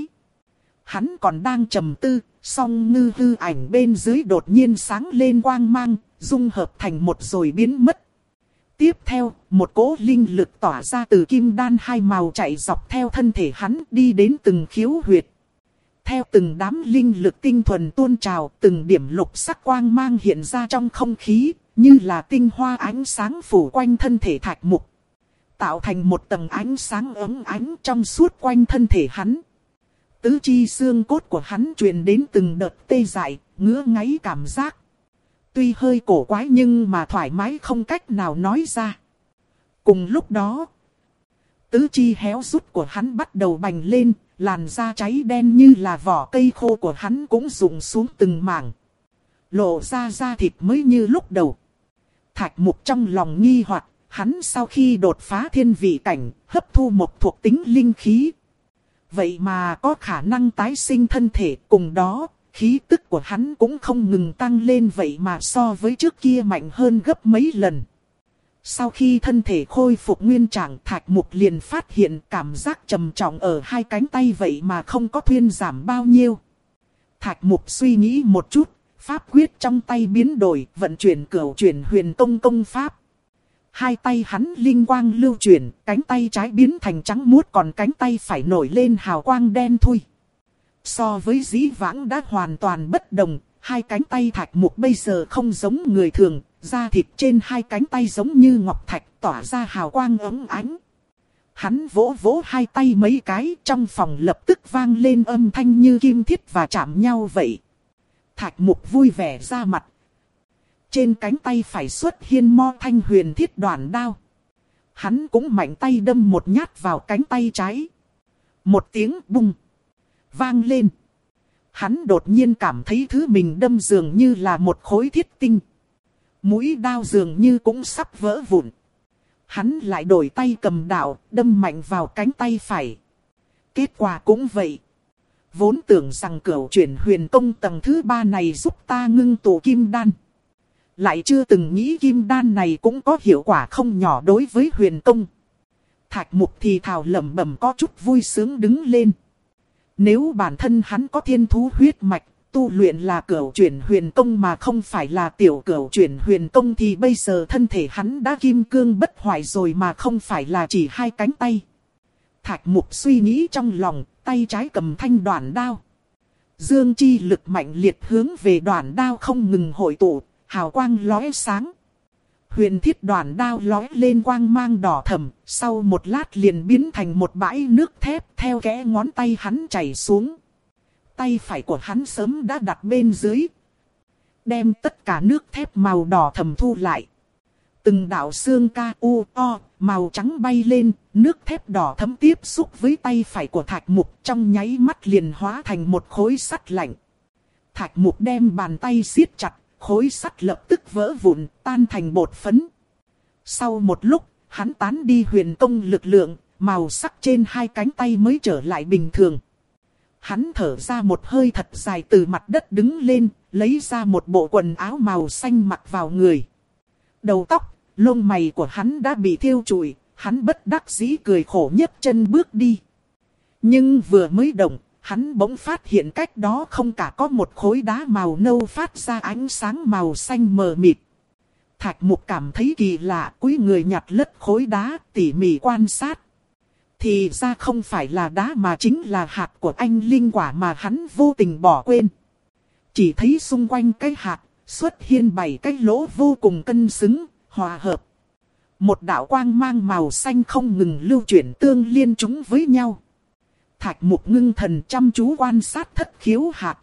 Hắn còn đang trầm tư, song ngư hư ảnh bên dưới đột nhiên sáng lên quang mang, dung hợp thành một rồi biến mất. Tiếp theo, một cỗ linh lực tỏa ra từ kim đan hai màu chạy dọc theo thân thể hắn đi đến từng khiếu huyệt. Theo từng đám linh lực tinh thuần tuôn trào, từng điểm lục sắc quang mang hiện ra trong không khí, như là tinh hoa ánh sáng phủ quanh thân thể Thạch Mục. Tạo thành một tầng ánh sáng ấm ánh trong suốt quanh thân thể hắn. Tứ chi xương cốt của hắn truyền đến từng đợt tê dại, ngứa ngáy cảm giác. Tuy hơi cổ quái nhưng mà thoải mái không cách nào nói ra. Cùng lúc đó, tứ chi héo rút của hắn bắt đầu bành lên, làn da cháy đen như là vỏ cây khô của hắn cũng rụng xuống từng mảng. Lộ ra da thịt mới như lúc đầu. Thạch Mục trong lòng nghi hoặc, hắn sau khi đột phá thiên vị cảnh, hấp thu một thuộc tính linh khí. Vậy mà có khả năng tái sinh thân thể, cùng đó, khí tức của hắn cũng không ngừng tăng lên, vậy mà so với trước kia mạnh hơn gấp mấy lần. Sau khi thân thể khôi phục nguyên trạng, Thạch Mục liền phát hiện cảm giác trầm trọng ở hai cánh tay vậy mà không có thuyên giảm bao nhiêu. Thạch Mục suy nghĩ một chút, pháp quyết trong tay biến đổi, vận chuyển cửu chuyển huyền công công pháp. Hai tay hắn linh quang lưu chuyển, cánh tay trái biến thành trắng muốt, còn cánh tay phải nổi lên hào quang đen thui. So với dĩ vãng đã hoàn toàn bất đồng, hai cánh tay Thạch Mục bây giờ không giống người thường, da thịt trên hai cánh tay giống như ngọc thạch tỏa ra hào quang óng ánh. Hắn vỗ vỗ hai tay mấy cái, trong phòng lập tức vang lên âm thanh như kim thiết và chạm nhau vậy. Thạch Mục vui vẻ ra mặt. Trên cánh tay phải xuất hiện mo thanh huyền thiết đoạn đao. Hắn cũng mạnh tay đâm một nhát vào cánh tay trái. Một tiếng bung vang lên. Hắn đột nhiên cảm thấy thứ mình đâm dường như là một khối thiết tinh. Mũi đao dường như cũng sắp vỡ vụn. Hắn lại đổi tay cầm đạo, đâm mạnh vào cánh tay phải. Kết quả cũng vậy. Vốn tưởng rằng cửu chuyển huyền công tầng thứ ba này giúp ta ngưng tụ kim đan. Lại chưa từng nghĩ kim đan này cũng có hiệu quả không nhỏ đối với huyền công. Thạch Mục thì thào lẩm bẩm có chút vui sướng đứng lên. Nếu bản thân hắn có thiên thú huyết mạch, tu luyện là cửu chuyển huyền công mà không phải là tiểu cửu chuyển huyền công thì bây giờ thân thể hắn đã kim cương bất hoại rồi mà không phải là chỉ hai cánh tay. Thạch Mục suy nghĩ trong lòng, tay trái cầm thanh đoản đao. Dương chi lực mạnh liệt hướng về đoản đao không ngừng hội tụ, hào quang lóe sáng. Huyền thiết đoản đao lóe lên quang mang đỏ thẫm, sau một lát liền biến thành một bãi nước thép theo kẽ ngón tay hắn chảy xuống. Tay phải của hắn sớm đã đặt bên dưới, đem tất cả nước thép màu đỏ thẫm thu lại. Từng đạo xương ca u o màu trắng bay lên, nước thép đỏ thẫm tiếp xúc với tay phải của Thạch Mục trong nháy mắt liền hóa thành một khối sắt lạnh. Thạch Mục đem bàn tay siết chặt, khối sắt lập tức vỡ vụn, tan thành bột phấn. Sau một lúc, hắn tán đi huyền công lực lượng, màu sắc trên hai cánh tay mới trở lại bình thường. Hắn thở ra một hơi thật dài từ mặt đất đứng lên, lấy ra một bộ quần áo màu xanh mặc vào người. Đầu tóc, lông mày của hắn đã bị thiêu trụi, hắn bất đắc dĩ cười khổ nhấc chân bước đi. Nhưng vừa mới động, hắn bỗng phát hiện cách đó không cả có một khối đá màu nâu phát ra ánh sáng màu xanh mờ mịt. Thạch Mục cảm thấy kỳ lạ, cúi người nhặt lất khối đá, tỉ mỉ quan sát. Thì ra không phải là đá mà chính là hạt của anh linh quả mà hắn vô tình bỏ quên. Chỉ thấy xung quanh cái hạt, xuất hiện bảy cái lỗ vô cùng cân xứng, hòa hợp. Một đạo quang mang màu xanh không ngừng lưu chuyển tương liên chúng với nhau. Thạch Mục ngưng thần chăm chú quan sát thất khiếu hạt.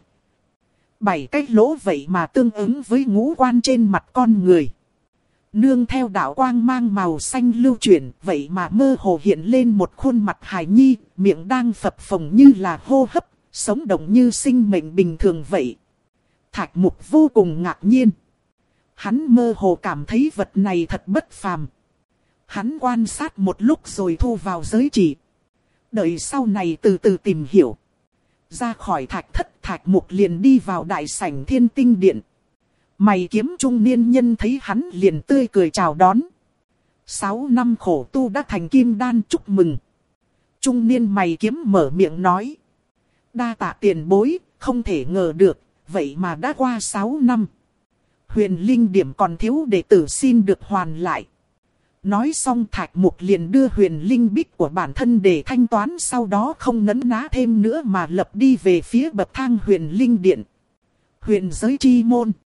Bảy cái lỗ vậy mà tương ứng với ngũ quan trên mặt con người. Nương theo đạo quang mang màu xanh lưu chuyển, vậy mà mơ hồ hiện lên một khuôn mặt hài nhi, miệng đang phập phồng như là hô hấp, sống động như sinh mệnh bình thường vậy. Thạch Mục vô cùng ngạc nhiên. Hắn mơ hồ cảm thấy vật này thật bất phàm. Hắn quan sát một lúc rồi thu vào giới chỉ. Đợi sau này từ từ tìm hiểu. Ra khỏi thạch thất, Thạch Mục liền đi vào đại sảnh Thiên Tinh Điện. Mày kiếm trung niên nhân thấy hắn liền tươi cười chào đón. Sáu năm khổ tu đã thành kim đan, chúc mừng. Trung niên mày kiếm mở miệng nói. Đa tạ tiền bối, không thể ngờ được, vậy mà đã qua sáu năm. Huyền linh điểm còn thiếu đệ tử xin được hoàn lại. Nói xong Thạch Mục liền đưa huyền linh bích của bản thân để thanh toán, sau đó không nấn ná thêm nữa mà lập đi về phía bậc thang huyền linh điện. Huyền giới chi môn.